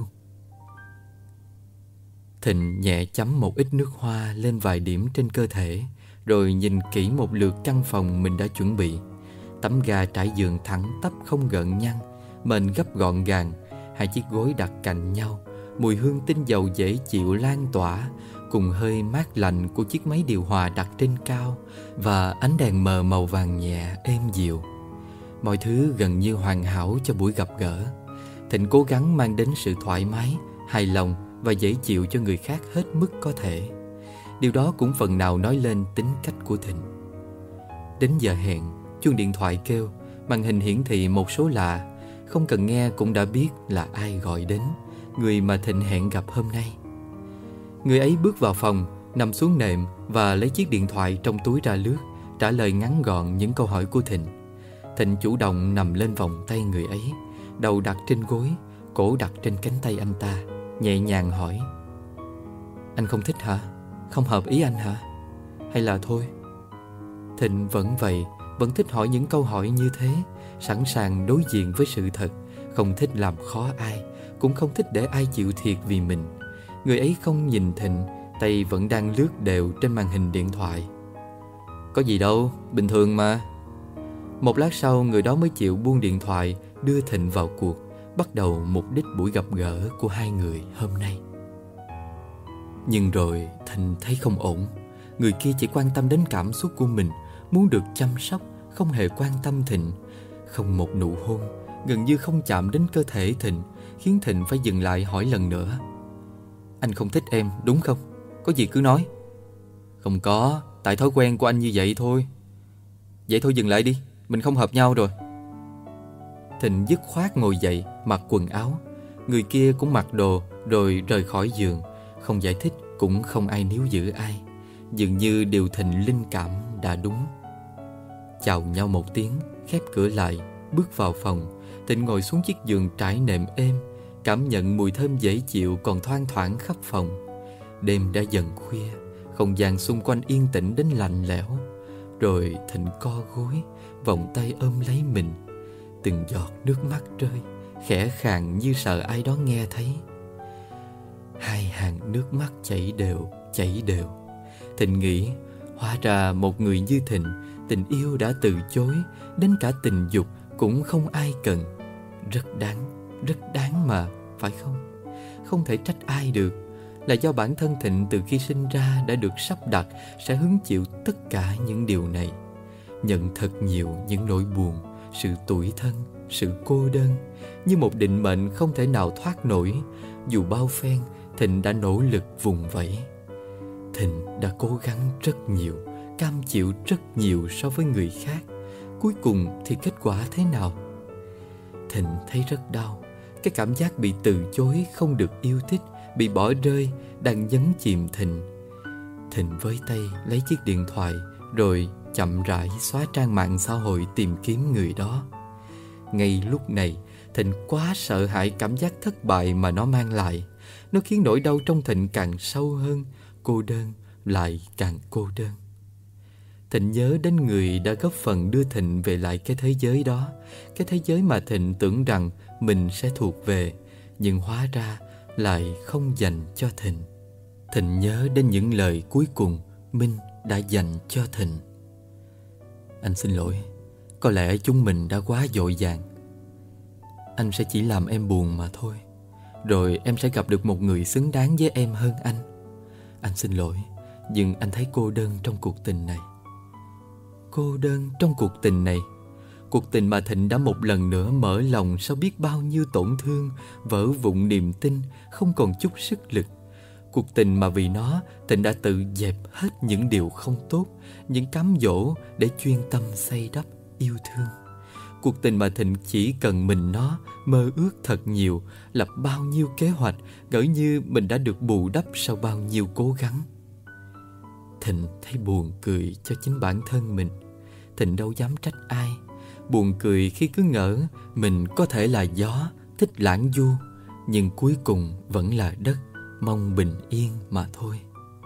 Thịnh nhẹ chấm một ít nước hoa lên vài điểm trên cơ thể, rồi nhìn kỹ một lượt căn phòng mình đã chuẩn bị. Tấm ga trải giường thẳng tắp không gợn nhăn, mền gấp gọn gàng, hai chiếc gối đặt cạnh nhau, mùi hương tinh dầu dễ chịu lan tỏa, cùng hơi mát lạnh của chiếc máy điều hòa đặt trên cao, và ánh đèn mờ màu vàng nhẹ êm dịu. Mọi thứ gần như hoàn hảo cho buổi gặp gỡ. Thịnh cố gắng mang đến sự thoải mái, hài lòng và dễ chịu cho người khác hết mức có thể. Điều đó cũng phần nào nói lên tính cách của Thịnh. Đến giờ hẹn, chuông điện thoại kêu, màn hình hiển thị một số lạ. Không cần nghe cũng đã biết là ai gọi đến, người mà Thịnh hẹn gặp hôm nay. Người ấy bước vào phòng, nằm xuống nệm và lấy chiếc điện thoại trong túi ra lướt, trả lời ngắn gọn những câu hỏi của Thịnh. Thịnh chủ động nằm lên vòng tay người ấy, đầu đặt trên gối, cổ đặt trên cánh tay anh ta, nhẹ nhàng hỏi. Anh không thích hả? Không hợp ý anh hả? Hay là thôi? Thịnh vẫn vậy, vẫn thích hỏi những câu hỏi như thế, sẵn sàng đối diện với sự thật, không thích làm khó ai, cũng không thích để ai chịu thiệt vì mình. Người ấy không nhìn Thịnh, tay vẫn đang lướt đều trên màn hình điện thoại. Có gì đâu, bình thường mà. Một lát sau người đó mới chịu buông điện thoại, đưa Thịnh vào cuộc, bắt đầu mục đích buổi gặp gỡ của hai người hôm nay. Nhưng rồi Thịnh thấy không ổn. Người kia chỉ quan tâm đến cảm xúc của mình, muốn được chăm sóc, không hề quan tâm Thịnh. Không một nụ hôn, gần như không chạm đến cơ thể Thịnh, khiến Thịnh phải dừng lại hỏi lần nữa. Anh không thích em đúng không? Có gì cứ nói. Không có, tại thói quen của anh như vậy thôi. Vậy thôi dừng lại đi, mình không hợp nhau rồi. Thịnh dứt khoát ngồi dậy, mặc quần áo. Người kia cũng mặc đồ rồi rời khỏi giường. Không giải thích cũng không ai níu giữ ai. Dường như điều Thịnh linh cảm đã đúng. Chào nhau một tiếng, khép cửa lại, bước vào phòng. Thịnh ngồi xuống chiếc giường trải nệm êm, cảm nhận mùi thơm dễ chịu còn thoang thoảng khắp phòng. Đêm đã dần khuya, không gian xung quanh yên tĩnh đến lạnh lẽo. Rồi Thịnh co gối, vòng tay ôm lấy mình. Từng giọt nước mắt rơi, khẽ khàng như sợ ai đó nghe thấy. Hai hàng nước mắt chảy đều, chảy đều. Thịnh nghĩ, hóa ra một người như Thịnh, tình yêu đã từ chối, đến cả tình dục cũng không ai cần. Rất đáng mà, phải không? Không thể trách ai được. Là do bản thân Thịnh từ khi sinh ra đã được sắp đặt sẽ hứng chịu tất cả những điều này. Nhận thật nhiều những nỗi buồn, sự tủi thân, sự cô đơn, như một định mệnh không thể nào thoát nổi. Dù bao phen, Thịnh đã nỗ lực vùng vẫy. Thịnh đã cố gắng rất nhiều, cam chịu rất nhiều so với người khác. Cuối cùng thì kết quả thế nào? Thịnh thấy rất đau. Cái cảm giác bị từ chối, không được yêu thích, bị bỏ rơi đang nhấn chìm Thịnh. Thịnh với tay lấy chiếc điện thoại, rồi chậm rãi xóa trang mạng xã hội tìm kiếm người đó. Ngay lúc này, Thịnh quá sợ hãi cảm giác thất bại mà nó mang lại. Nó khiến nỗi đau trong Thịnh càng sâu hơn, cô đơn lại càng cô đơn. Thịnh nhớ đến người đã góp phần đưa Thịnh về lại cái thế giới đó. Cái thế giới mà Thịnh tưởng rằng mình sẽ thuộc về, nhưng hóa ra lại không dành cho Thịnh. Thịnh nhớ đến những lời cuối cùng Minh đã dành cho Thịnh. Anh xin lỗi, có lẽ chúng mình đã quá vội vàng. Anh sẽ chỉ làm em buồn mà thôi. Rồi em sẽ gặp được một người xứng đáng với em hơn anh. Anh xin lỗi, nhưng anh thấy cô đơn trong cuộc tình này. Cô đơn trong cuộc tình này. Cuộc tình mà Thịnh đã một lần nữa mở lòng sau biết bao nhiêu tổn thương, vỡ vụn niềm tin, không còn chút sức lực. Cuộc tình mà vì nó, Thịnh đã tự dẹp hết những điều không tốt, những cám dỗ để chuyên tâm xây đắp yêu thương. Cuộc tình mà Thịnh chỉ cần mình nó, mơ ước thật nhiều, lập bao nhiêu kế hoạch, ngỡ như mình đã được bù đắp sau bao nhiêu cố gắng. Thịnh thấy buồn cười cho chính bản thân mình. Thịnh đâu dám trách ai. Buồn cười khi cứ ngỡ mình có thể là gió, thích lãng du, nhưng cuối cùng vẫn là đất, mong bình yên mà thôi.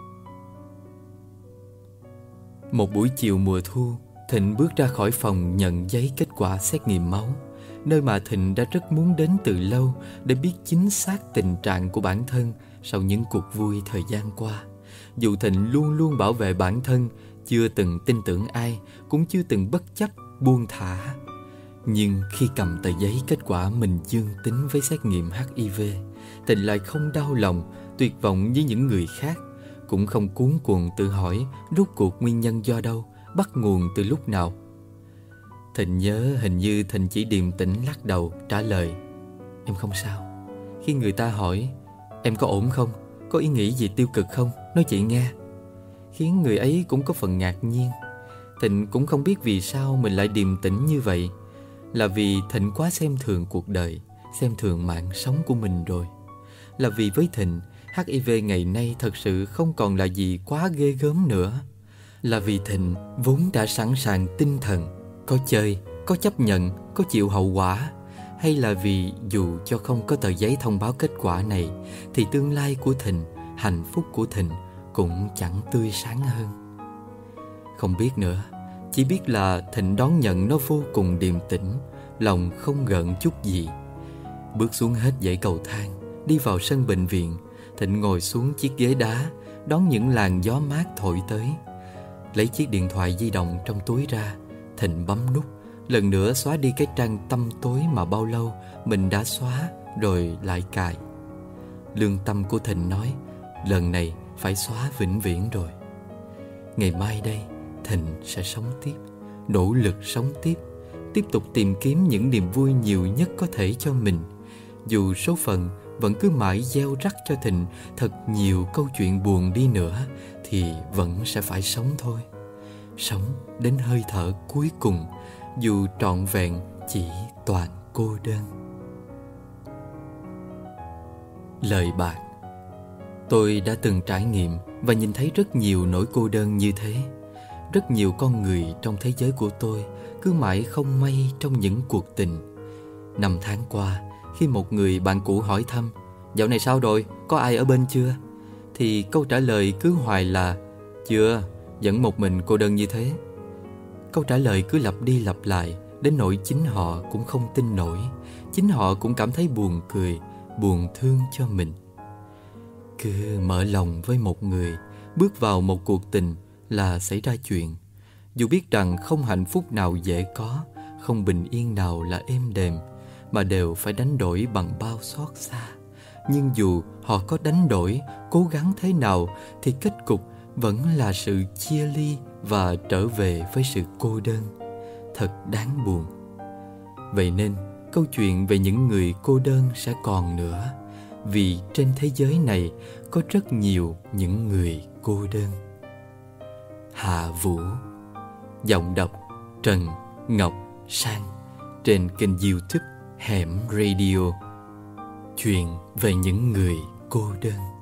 Một buổi chiều mùa thu, Thịnh bước ra khỏi phòng nhận giấy kết quả xét nghiệm máu, nơi mà Thịnh đã rất muốn đến từ lâu để biết chính xác tình trạng của bản thân sau những cuộc vui thời gian qua. Dù Thịnh luôn luôn bảo vệ bản thân, chưa từng tin tưởng ai, cũng chưa từng bất chấp, buông thả. Nhưng khi cầm tờ giấy kết quả mình dương tính với xét nghiệm HIV, Thịnh lại không đau lòng, tuyệt vọng như những người khác, cũng không cuống cuồng tự hỏi rốt cuộc nguyên nhân do đâu, bắt nguồn từ lúc nào. Thịnh nhớ hình như Thịnh chỉ điềm tĩnh lắc đầu trả lời: Em không sao. Khi người ta hỏi em có ổn không, có ý nghĩ gì tiêu cực không, nói chị nghe, khiến người ấy cũng có phần ngạc nhiên. Thịnh cũng không biết vì sao mình lại điềm tĩnh như vậy. Là vì Thịnh quá xem thường cuộc đời, xem thường mạng sống của mình rồi. Là vì với Thịnh, HIV ngày nay thật sự không còn là gì quá ghê gớm nữa. Là vì Thịnh vốn đã sẵn sàng tinh thần, có chơi, có chấp nhận, có chịu hậu quả. Hay là vì dù cho không có tờ giấy thông báo kết quả này, thì tương lai của Thịnh, hạnh phúc của Thịnh cũng chẳng tươi sáng hơn. Không biết nữa, chỉ biết là Thịnh đón nhận nó vô cùng điềm tĩnh, lòng không gợn chút gì. Bước xuống hết dãy cầu thang, đi vào sân bệnh viện, Thịnh ngồi xuống chiếc ghế đá, đón những làn gió mát thổi tới. Lấy chiếc điện thoại di động trong túi ra, Thịnh bấm nút, lần nữa xóa đi cái trang tăm tối mà bao lâu mình đã xóa rồi lại cài. Lương tâm của Thịnh nói lần này phải xóa vĩnh viễn rồi. Ngày mai đây Thịnh sẽ sống tiếp, nỗ lực sống tiếp, tiếp tục tìm kiếm những niềm vui nhiều nhất có thể cho mình. Dù số phận vẫn cứ mãi gieo rắc cho Thịnh thật nhiều câu chuyện buồn đi nữa, thì vẫn sẽ phải sống thôi. Sống đến hơi thở cuối cùng, dù trọn vẹn chỉ toàn cô đơn. Lời bạc. Tôi đã từng trải nghiệm và nhìn thấy rất nhiều nỗi cô đơn như thế. Rất nhiều con người trong thế giới của tôi cứ mãi không may trong những cuộc tình. 5 tháng qua, khi một người bạn cũ hỏi thăm dạo này sao rồi, có ai ở bên chưa, thì câu trả lời cứ hoài là chưa, vẫn một mình cô đơn như thế. Câu trả lời cứ lặp đi lặp lại, đến nỗi chính họ cũng không tin nổi. Chính họ cũng cảm thấy buồn cười, buồn thương cho mình. Cứ mở lòng với một người, bước vào một cuộc tình là xảy ra chuyện. Dù biết rằng không hạnh phúc nào dễ có, không bình yên nào là êm đềm, mà đều phải đánh đổi bằng bao xót xa. Nhưng dù họ có đánh đổi, cố gắng thế nào, thì kết cục vẫn là sự chia ly và trở về với sự cô đơn. Thật đáng buồn. Vậy nên, câu chuyện về những người cô đơn sẽ còn nữa. Vì trên thế giới này có rất nhiều những người cô đơn. Hạ Vũ. Giọng đọc Trần Ngọc Sang, trên kênh YouTube Hẻm Radio. Chuyện về những người cô đơn.